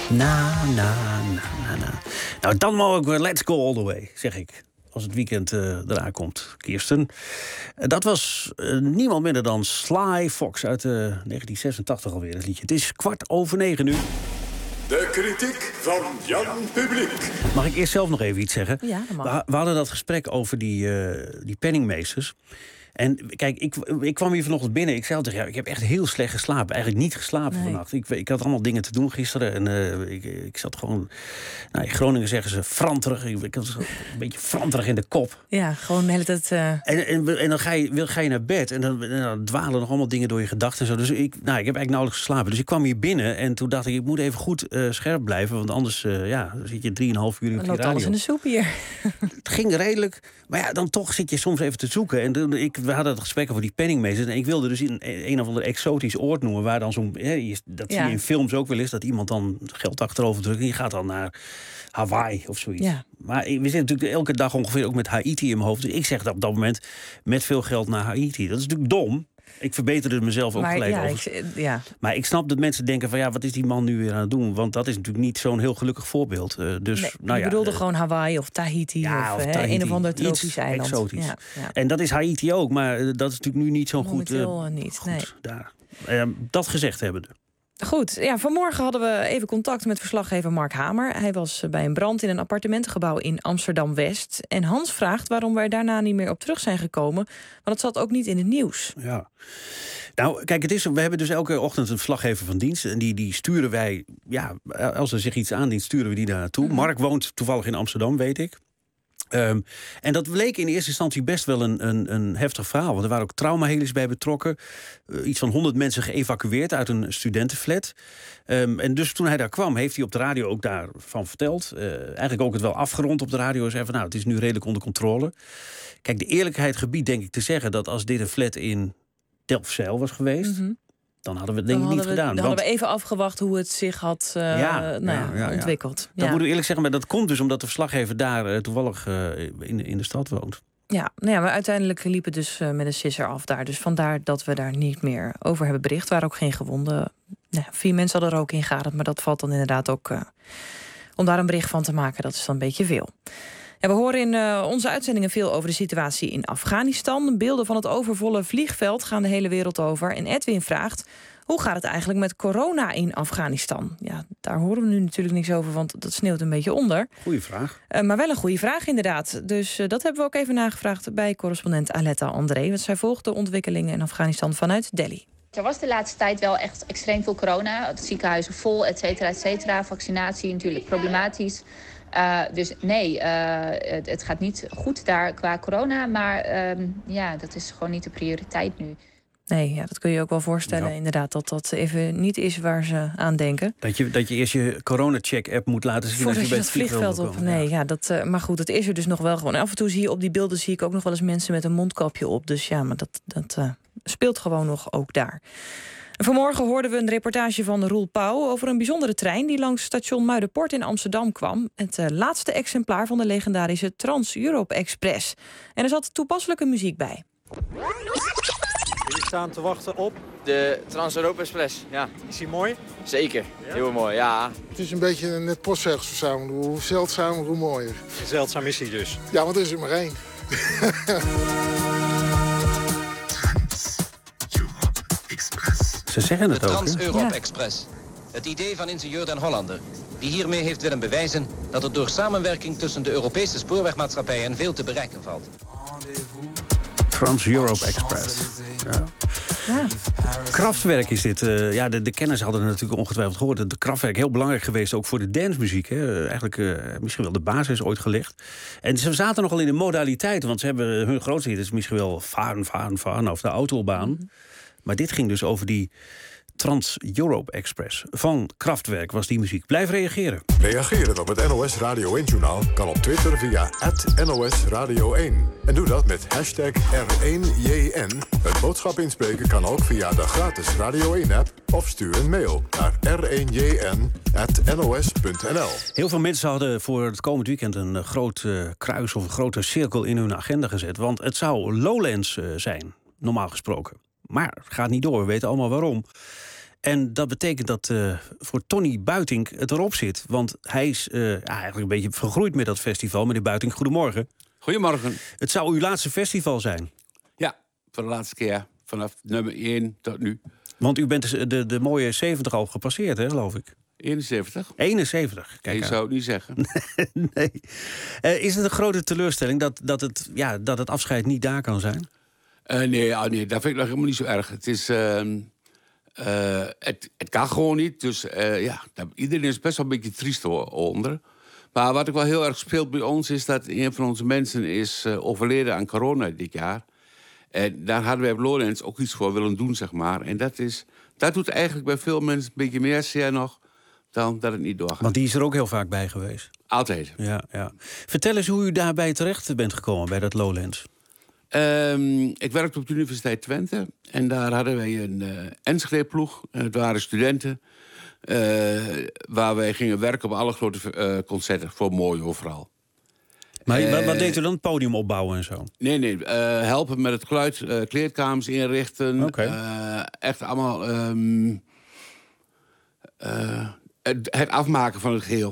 Nou, dan mogen we let's go all the way, zeg ik. Als het weekend eraan komt, Kirsten. Dat was niemand minder dan Sly Fox uit 1986 alweer, het liedje. Het is 8:45 nu. De kritiek van Jan Publiek. Mag ik eerst zelf nog even iets zeggen? Ja, dat mag. We hadden dat gesprek over die penningmeesters. En kijk, ik kwam hier vanochtend binnen. Ik zei tegen jou, ik heb echt heel slecht geslapen. Eigenlijk niet geslapen vannacht. Ik had allemaal dingen te doen gisteren. En ik zat gewoon... Nou, in Groningen zeggen ze franterig. Ik was een beetje franterig in de kop. Ja, gewoon de hele tijd... En dan ga je naar bed. En dan dwalen nog allemaal dingen door je gedachten. En zo. Dus ik heb eigenlijk nauwelijks geslapen. Dus ik kwam hier binnen. En toen dacht ik moet even goed scherp blijven. Want anders zit je 3,5 uur op die radio. Alles in de soep hier. Het ging redelijk. Maar ja, dan toch zit je soms even te zoeken. En we hadden het gesprek over die penningmeesters. En ik wilde dus een of ander exotisch oord noemen. Waar dan zo'n... dat zie je in films ook wel eens. Dat iemand dan geld achterover drukt. En die gaat dan naar Hawaii of zoiets. Ja. Maar we zitten natuurlijk elke dag ongeveer ook met Haiti in mijn hoofd. Dus ik zeg dat op dat moment met veel geld naar Haiti. Dat is natuurlijk dom. Ik verbeterde mezelf ook gelijk over. Maar ik snap dat mensen denken van wat is die man nu weer aan het doen? Want dat is natuurlijk niet zo'n heel gelukkig voorbeeld. Je bedoelde gewoon Hawaii of Tahiti of Tahiti, een of ander tropisch eiland. Exotisch. Ja. En dat is Haiti ook, maar dat is natuurlijk nu niet zo goed. Niet. Goed daar. Dat gezegd hebbende. Goed, vanmorgen hadden we even contact met verslaggever Mark Hamer. Hij was bij een brand in een appartementengebouw in Amsterdam-West. En Hans vraagt waarom wij daarna niet meer op terug zijn gekomen. Want het zat ook niet in het nieuws. Ja. Nou, kijk, we hebben dus elke ochtend een verslaggever van dienst. En die sturen wij, als er zich iets aandient, sturen we die daar naartoe. Mark woont toevallig in Amsterdam, weet ik. En dat bleek in eerste instantie best wel een heftig verhaal. Want er waren ook traumaheli's bij betrokken. Iets van 100 mensen geëvacueerd uit een studentenflat. En dus toen hij daar kwam, heeft hij op de radio ook daarvan verteld. Eigenlijk ook het wel afgerond op de radio. Zei van het is nu redelijk onder controle. Kijk, de eerlijkheid gebiedt denk ik te zeggen dat als dit een flat in Delfzijl was geweest... Dan hadden we het denk ik niet gedaan. Dan hadden we even afgewacht hoe het zich had ontwikkeld. Dat moet ik eerlijk zeggen, maar dat komt dus omdat de verslaggever daar toevallig in de stad woont. Ja, maar uiteindelijk liep het dus met een sisser af daar. Dus vandaar dat we daar niet meer over hebben bericht. Er waren ook geen gewonden. 4 mensen hadden er ook in geademd, maar dat valt dan inderdaad ook... om daar een bericht van te maken, dat is dan een beetje veel. Ja, we horen in onze uitzendingen veel over de situatie in Afghanistan. Beelden van het overvolle vliegveld gaan de hele wereld over. En Edwin vraagt, hoe gaat het eigenlijk met corona in Afghanistan? Ja, daar horen we nu natuurlijk niks over, want dat sneeuwt een beetje onder. Goeie vraag. Maar wel een goede vraag inderdaad. Dus dat hebben we ook even nagevraagd bij correspondent Aletta André. Want zij volgt de ontwikkelingen in Afghanistan vanuit Delhi. Er was de laatste tijd wel echt extreem veel corona. De ziekenhuizen vol, et cetera, et cetera. Vaccinatie natuurlijk problematisch. Dus nee, het gaat niet goed daar qua corona. Maar dat is gewoon niet de prioriteit nu. Nee, dat kun je ook wel voorstellen inderdaad. Dat even niet is waar ze aan denken. Dat je eerst je corona-check-app moet laten zien... Voordat je het vliegveld op... Nee, maar goed, het is er dus nog wel gewoon. En af en toe zie je op die beelden zie ik ook nog wel eens mensen met een mondkapje op. Dus maar dat speelt gewoon nog ook daar. Vanmorgen hoorden we een reportage van Roel Pauw over een bijzondere trein die langs station Muiderpoort in Amsterdam kwam. Het laatste exemplaar van de legendarische Trans-Europe Express. En er zat toepasselijke muziek bij. Jullie staan te wachten op? De Trans-Europe Express, ja. Is die mooi? Zeker, heel mooi, ja. Het is een beetje een net postzegels verzamelen. Hoe zeldzamer, hoe mooier. Zeldzaam is hij dus? Ja, want er is er maar 1. Ze zeggen het de ook. De Trans-Europe Express. Het idee van ingenieur Den Hollander, die hiermee heeft willen bewijzen dat er door samenwerking tussen de Europese spoorwegmaatschappijen veel te bereiken valt. Trans-Europe Express. Ja. Kraftwerk is dit. De kenners hadden het natuurlijk ongetwijfeld gehoord. De Kraftwerk heel belangrijk geweest, ook voor de dancemuziek. Eigenlijk misschien wel de basis ooit gelegd. En ze zaten nogal in de modaliteiten, want ze hebben hun grootste hit is misschien wel varen over de autobaan. Maar dit ging dus over die Trans-Europe Express. Van Kraftwerk was die muziek. Blijf reageren. Reageren op het NOS Radio 1-journaal kan op Twitter via @NOS Radio 1. En doe dat met hashtag R1JN. Een boodschap inspreken kan ook via de gratis Radio 1-app... of stuur een mail naar r1jn@nos.nl. Heel veel mensen hadden voor het komend weekend een groot kruis of een grote cirkel in hun agenda gezet. Want het zou Lowlands zijn, normaal gesproken. Maar het gaat niet door, we weten allemaal waarom. En dat betekent dat voor Tony Buitink het erop zit. Want hij is eigenlijk een beetje vergroeid met dat festival. Meneer Buitink, goedemorgen. Goedemorgen. Het zou uw laatste festival zijn. Ja, voor de laatste keer. Vanaf nummer 1 tot nu. Want u bent de mooie 70 al gepasseerd, hè, geloof ik. 71. 71, kijk. Je zou het niet zeggen. Nee. Is het een grote teleurstelling dat het afscheid niet daar kan zijn? Nee, dat vind ik nog helemaal niet zo erg. Het is... het kan gewoon niet. Dus iedereen is best wel een beetje triest onder. Maar wat ook wel heel erg speelt bij ons is dat een van onze mensen is overleden aan corona dit jaar. En daar hadden wij op Lowlands ook iets voor willen doen, zeg maar. En dat doet eigenlijk bij veel mensen een beetje meer zeer nog dan dat het niet doorgaat. Want die is er ook heel vaak bij geweest. Altijd. Ja. Vertel eens hoe u daarbij terecht bent gekomen bij dat Lowlands. Ik werkte op de Universiteit Twente. En daar hadden wij een Enschede-ploeg. En het waren studenten. Waar wij gingen werken op alle grote concerten. Voor mooi overal. Maar wat deed u dan? Podium opbouwen en zo? Nee. Helpen met het geluid. Kleedkamers inrichten. Okay. Echt allemaal... het afmaken van het geheel.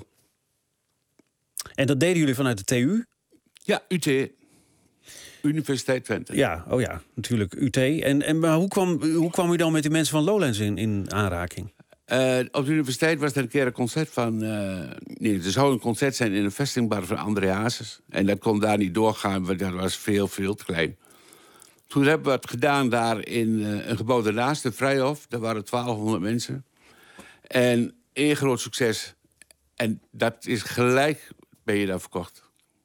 En dat deden jullie vanuit de TU? Ja, UT. Universiteit Twente. Ja, natuurlijk, UT. Maar hoe kwam u dan met die mensen van Lowlands in aanraking? Op de universiteit was er een keer een concert van... er zou een concert zijn in een vestingbar van André Hazes. En dat kon daar niet doorgaan, want dat was veel te klein. Toen hebben we het gedaan daar in een gebouw daarnaast, de Vrijhof. Daar waren 1200 mensen. En één groot succes. En dat is gelijk, ben je daar verkocht.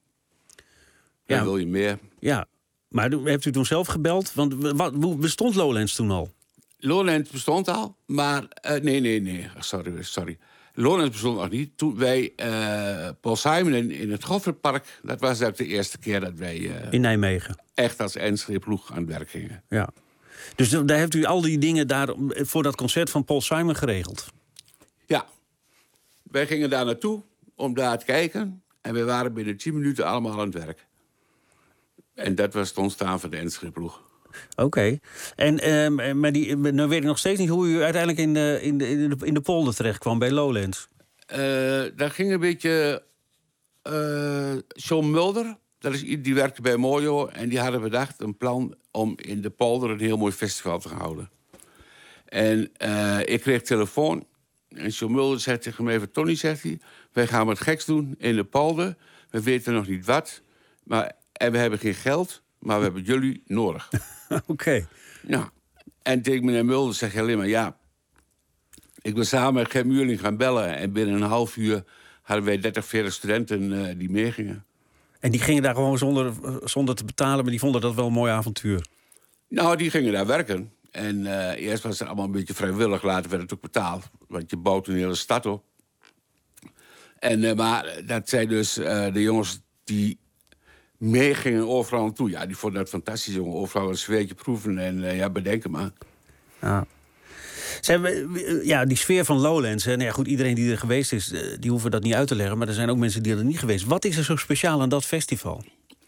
Dan wil je meer. Ja, maar hebt u toen zelf gebeld? Want hoe bestond Lowlands toen al? Lowlands bestond al, maar... Nee. Sorry. Lowlands bestond nog niet. Toen wij Paul Simon in het Goffertpark... dat was eigenlijk de eerste keer dat wij... in Nijmegen. Echt als Enschede-ploeg aan het werk gingen. Ja. Dus daar hebt u al die dingen daar voor dat concert van Paul Simon geregeld? Ja. Wij gingen daar naartoe om daar te kijken. En we waren binnen 10 minuten allemaal aan het werk. En dat was het ontstaan van de Enschede-ploeg. Oké. Maar nou weet ik nog steeds niet hoe u uiteindelijk in de polder terecht kwam bij Lowlands. Daar ging een beetje... John Mulder, die werkte bij Mojo... en die hadden bedacht een plan om in de polder een heel mooi festival te gaan houden. En ik kreeg telefoon. En John Mulder zei tegen mij, Tony, zegt hij... wij gaan wat geks doen in de polder. We weten nog niet wat. En we hebben geen geld, maar we hebben jullie nodig. Oké. Ja. En tegen meneer Mulder zeg je alleen maar... ja, ik ben samen met Gert Muurling gaan bellen... en binnen een half uur hadden wij 30, 40 studenten die meegingen. En die gingen daar gewoon zonder te betalen... maar die vonden dat wel een mooi avontuur? Nou, die gingen daar werken. En eerst was het allemaal een beetje vrijwillig. Later werd het ook betaald. Want je bouwt een hele stad op. Maar dat zijn dus de jongens die... meegingen overal naartoe. Ja, die vonden dat fantastisch, jongen. Overal een zweetje proeven en bedenken maar. Ja. Die sfeer van Lowlands. Nou ja, goed, iedereen die er geweest is, die hoeven dat niet uit te leggen. Maar er zijn ook mensen die er niet geweest. Wat is er zo speciaal aan dat festival?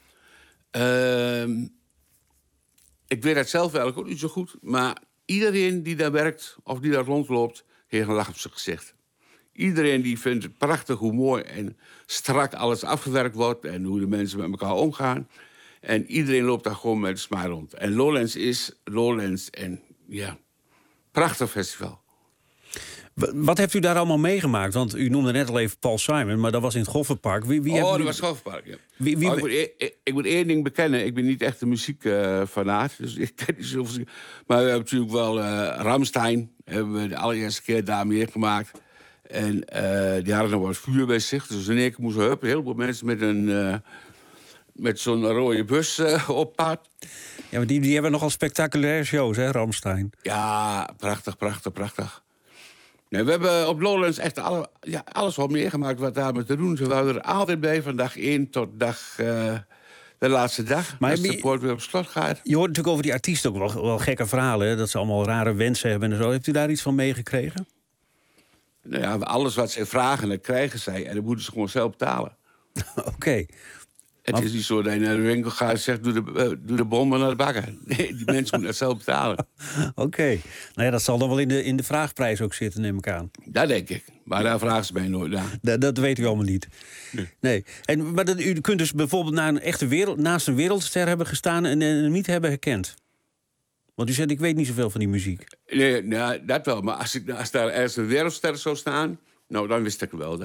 Ik weet het zelf eigenlijk ook niet zo goed. Maar iedereen die daar werkt of die daar rondloopt... heeft een lach op zijn gezicht. Iedereen die vindt het prachtig hoe mooi en strak alles afgewerkt wordt... en hoe de mensen met elkaar omgaan. En iedereen loopt daar gewoon met een smile rond. En Lowlands is Lowlands en ja, prachtig festival. Wat hebt u daar allemaal meegemaakt? Want u noemde net al even Paul Simon, maar dat was in het Goffertpark. Dat was het Goffertpark, ja. Ik moet één ding bekennen. Ik ben niet echt een muziekfanaat. Dus ik ken niet zoveel. Maar we hebben natuurlijk wel Rammstein. Hebben we de allereerste keer daar meegemaakt. En die hadden nog wat vuur bij zich. Dus in één keer moesten een heleboel mensen met zo'n rode bus op pad. Ja, maar die hebben nogal spectaculaire shows, hè, Rammstein? Ja, prachtig. Nee, we hebben op Lowlands echt alles wel meegemaakt wat daarmee te doen. Ze waren er altijd bij van dag 1 tot de laatste dag. Maar als de poort weer op slot gaat. Je hoort natuurlijk over die artiesten ook wel gekke verhalen. Hè? Dat ze allemaal rare wensen hebben en zo. Heeft u daar iets van meegekregen? Nou ja, alles wat zij vragen, dat krijgen zij. En dat moeten ze gewoon zelf betalen. Oké. Het is niet zo dat je naar de winkel gaat en zegt... doe de bom maar naar de bakker. Nee, die mensen moeten het zelf betalen. Oké. Nou ja, dat zal dan wel in de vraagprijs ook zitten, neem ik aan. Dat denk ik. Maar daar vragen ze mij nooit naar. Dat weet u allemaal niet. Nee. Maar u kunt dus bijvoorbeeld naast een wereldster hebben gestaan... en hem niet hebben herkend. Want u zegt, ik weet niet zoveel van die muziek. Nee, nou, dat wel. Maar als daar ergens een wereldster zou staan... nou, dan wist ik wel.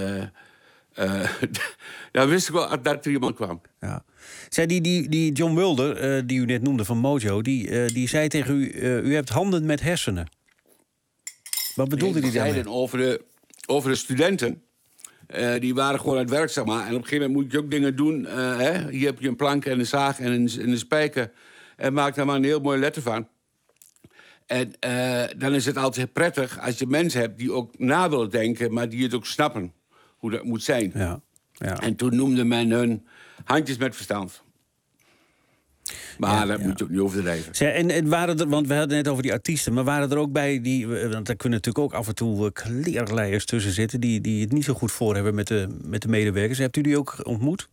Dan wist ik wel dat er iemand kwam. Ja. Zei die John Mulder, die u net noemde van Mojo... die zei tegen u, u hebt handen met hersenen. Wat bedoelde hij daarmee? Zeiden over de studenten. Die waren gewoon aan het werk, zeg maar. En op een gegeven moment moet je ook dingen doen. Hier heb je een plank en een zaag en een spijker. En maak daar maar een heel mooi letter van. En dan is het altijd prettig als je mensen hebt die ook na willen denken... maar die het ook snappen hoe dat moet zijn. Ja. En toen noemde men hun handjes met verstand. Maar dat moet je ook niet overdrijven. En waren er, want we hadden het net over die artiesten... maar waren er ook bij die... want daar kunnen natuurlijk ook af en toe kleerleiers tussen zitten... die het niet zo goed voor hebben met de medewerkers. Hebt u die ook ontmoet?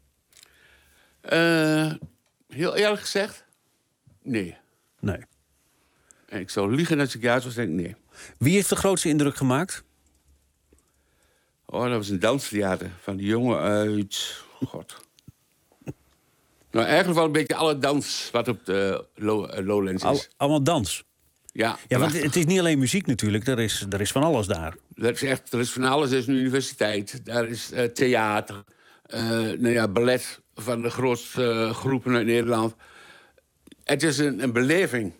Heel eerlijk gezegd, nee. Nee. En ik zou liegen als ik juist was, denk ik nee. Wie heeft de grootste indruk gemaakt? Oh, dat was een danstheater van die jongen uit... God. Nou, eigenlijk wel een beetje alle dans wat op de Lowlands is. Allemaal dans? Ja. Ja, want het is niet alleen muziek natuurlijk, er is van alles daar. Er is van alles. Er is een universiteit, daar is theater, ballet van de grootste groepen uit Nederland. Het is een beleving.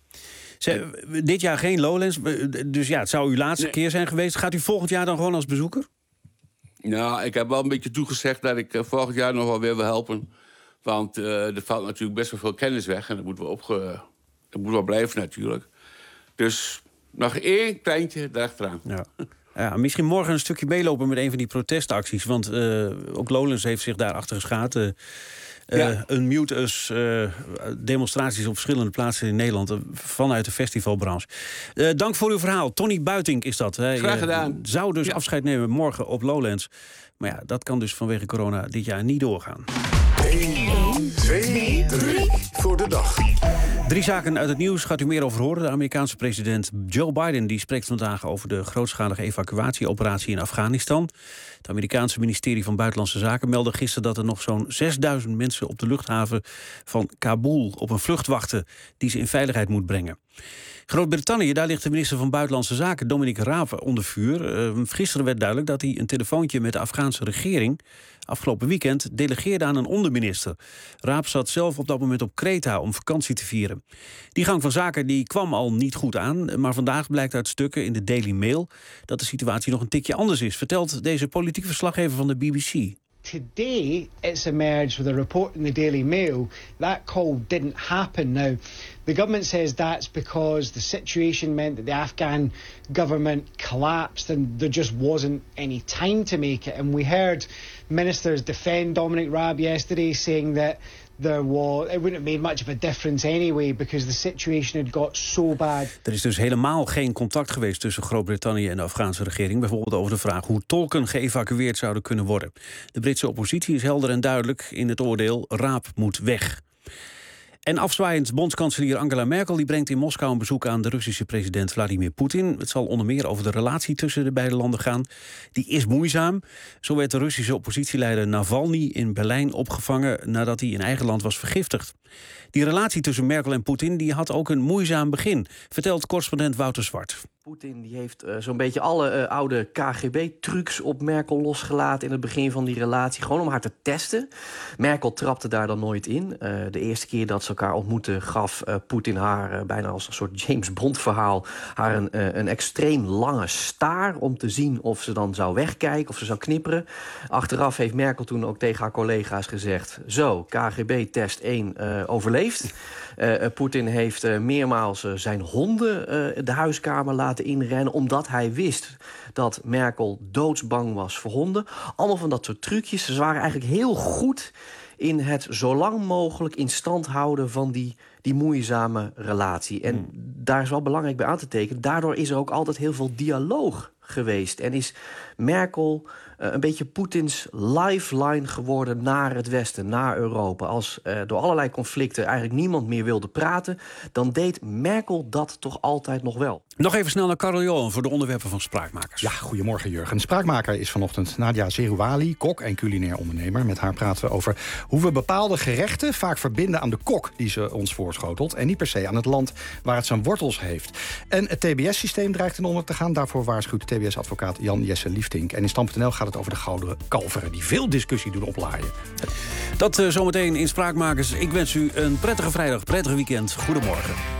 Dit jaar geen Lowlands, dus ja, het zou uw laatste keer zijn geweest. Gaat u volgend jaar dan gewoon als bezoeker? Nou, ik heb wel een beetje toegezegd dat ik volgend jaar nog wel weer wil helpen. Want er valt natuurlijk best wel veel kennis weg. En dat moet wel blijven natuurlijk. Dus nog één kleintje erachteraan. Ja, misschien morgen een stukje meelopen met een van die protestacties. Want ook Lowlands heeft zich daarachter geschaard. Unmute Us, demonstraties op verschillende plaatsen in Nederland... vanuit de festivalbranche. Dank voor uw verhaal. Tony Buiting is dat. Graag gedaan. Zou dus afscheid nemen morgen op Lowlands. Maar ja, dat kan dus vanwege corona dit jaar niet doorgaan. 1, 2, 3 voor de dag. 3 zaken uit het nieuws gaat u meer over horen. De Amerikaanse president Joe Biden die spreekt vandaag over de grootschalige evacuatieoperatie in Afghanistan. Het Amerikaanse ministerie van Buitenlandse Zaken meldde gisteren dat er nog zo'n 6000 mensen op de luchthaven van Kabul op een vlucht wachten die ze in veiligheid moet brengen. Groot-Brittannië, daar ligt de minister van Buitenlandse Zaken, Dominic Raab, onder vuur. Gisteren werd duidelijk dat hij een telefoontje met de Afghaanse regering afgelopen weekend delegeerde aan een onderminister. Raab zat zelf op dat moment op Kreta om vakantie te vieren. Die gang van zaken die kwam al niet goed aan, maar vandaag blijkt uit stukken in de Daily Mail dat de situatie nog een tikje anders is, vertelt deze politiek verslaggever van de BBC. Today, it's emerged with a report in the Daily Mail that call didn't happen. Now, the government says that's because the situation meant that the Afghan government collapsed and there just wasn't any time to make it. And we heard ministers defend Dominic Raab yesterday, saying that it wouldn't have made much of a difference anyway because the situation had got so bad. Er is dus helemaal geen contact geweest tussen Groot-Brittannië en de Afghaanse regering, bijvoorbeeld over de vraag hoe tolken geëvacueerd zouden kunnen worden. De Britse oppositie is helder en duidelijk in het oordeel: Raab moet weg. En afzwaaiend bondskanselier Angela Merkel die brengt in Moskou een bezoek aan de Russische president Vladimir Poetin. Het zal onder meer over de relatie tussen de beide landen gaan. Die is moeizaam. Zo werd de Russische oppositieleider Navalny in Berlijn opgevangen nadat hij in eigen land was vergiftigd. Die relatie tussen Merkel en Poetin die had ook een moeizaam begin, vertelt correspondent Wouter Zwart. Poetin die heeft zo'n beetje alle oude KGB-trucs op Merkel losgelaten in het begin van die relatie. Gewoon om haar te testen. Merkel trapte daar dan nooit in. De eerste keer dat ze elkaar ontmoetten gaf Poetin haar bijna als een soort James Bond-verhaal haar een extreem lange staar om te zien of ze dan zou wegkijken, of ze zou knipperen. Achteraf heeft Merkel toen ook tegen haar collega's gezegd: zo, KGB-test 1 overleefd. Poetin heeft meermaals zijn honden de huiskamer laten inrennen, omdat hij wist dat Merkel doodsbang was voor honden. Allemaal van dat soort trucjes. Ze waren eigenlijk heel goed in het zo lang mogelijk in stand houden van die moeizame relatie. En daar is wel belangrijk bij aan te tekenen, daardoor is er ook altijd heel veel dialoog geweest. En is Merkel een beetje Poetins lifeline geworden naar het Westen, naar Europa. Als door allerlei conflicten eigenlijk niemand meer wilde praten, dan deed Merkel dat toch altijd nog wel. Nog even snel naar Karel Johan voor de onderwerpen van Spraakmakers. Ja, goedemorgen Jurgen. Spraakmaker is vanochtend Nadia Zerouali, kok en culinair ondernemer. Met haar praten we over hoe we bepaalde gerechten vaak verbinden aan de kok die ze ons voorschotelt en niet per se aan het land waar het zijn wortels heeft. En het TBS-systeem dreigt ten onder te gaan. Daarvoor waarschuwt de TBS-advocaat Jan Jesse Liefdink. En in Stand.nl gaat het over de gouden kalveren die veel discussie doen oplaaien. Dat zometeen in Spraakmakers. Ik wens u een prettige vrijdag, prettig weekend. Goedemorgen.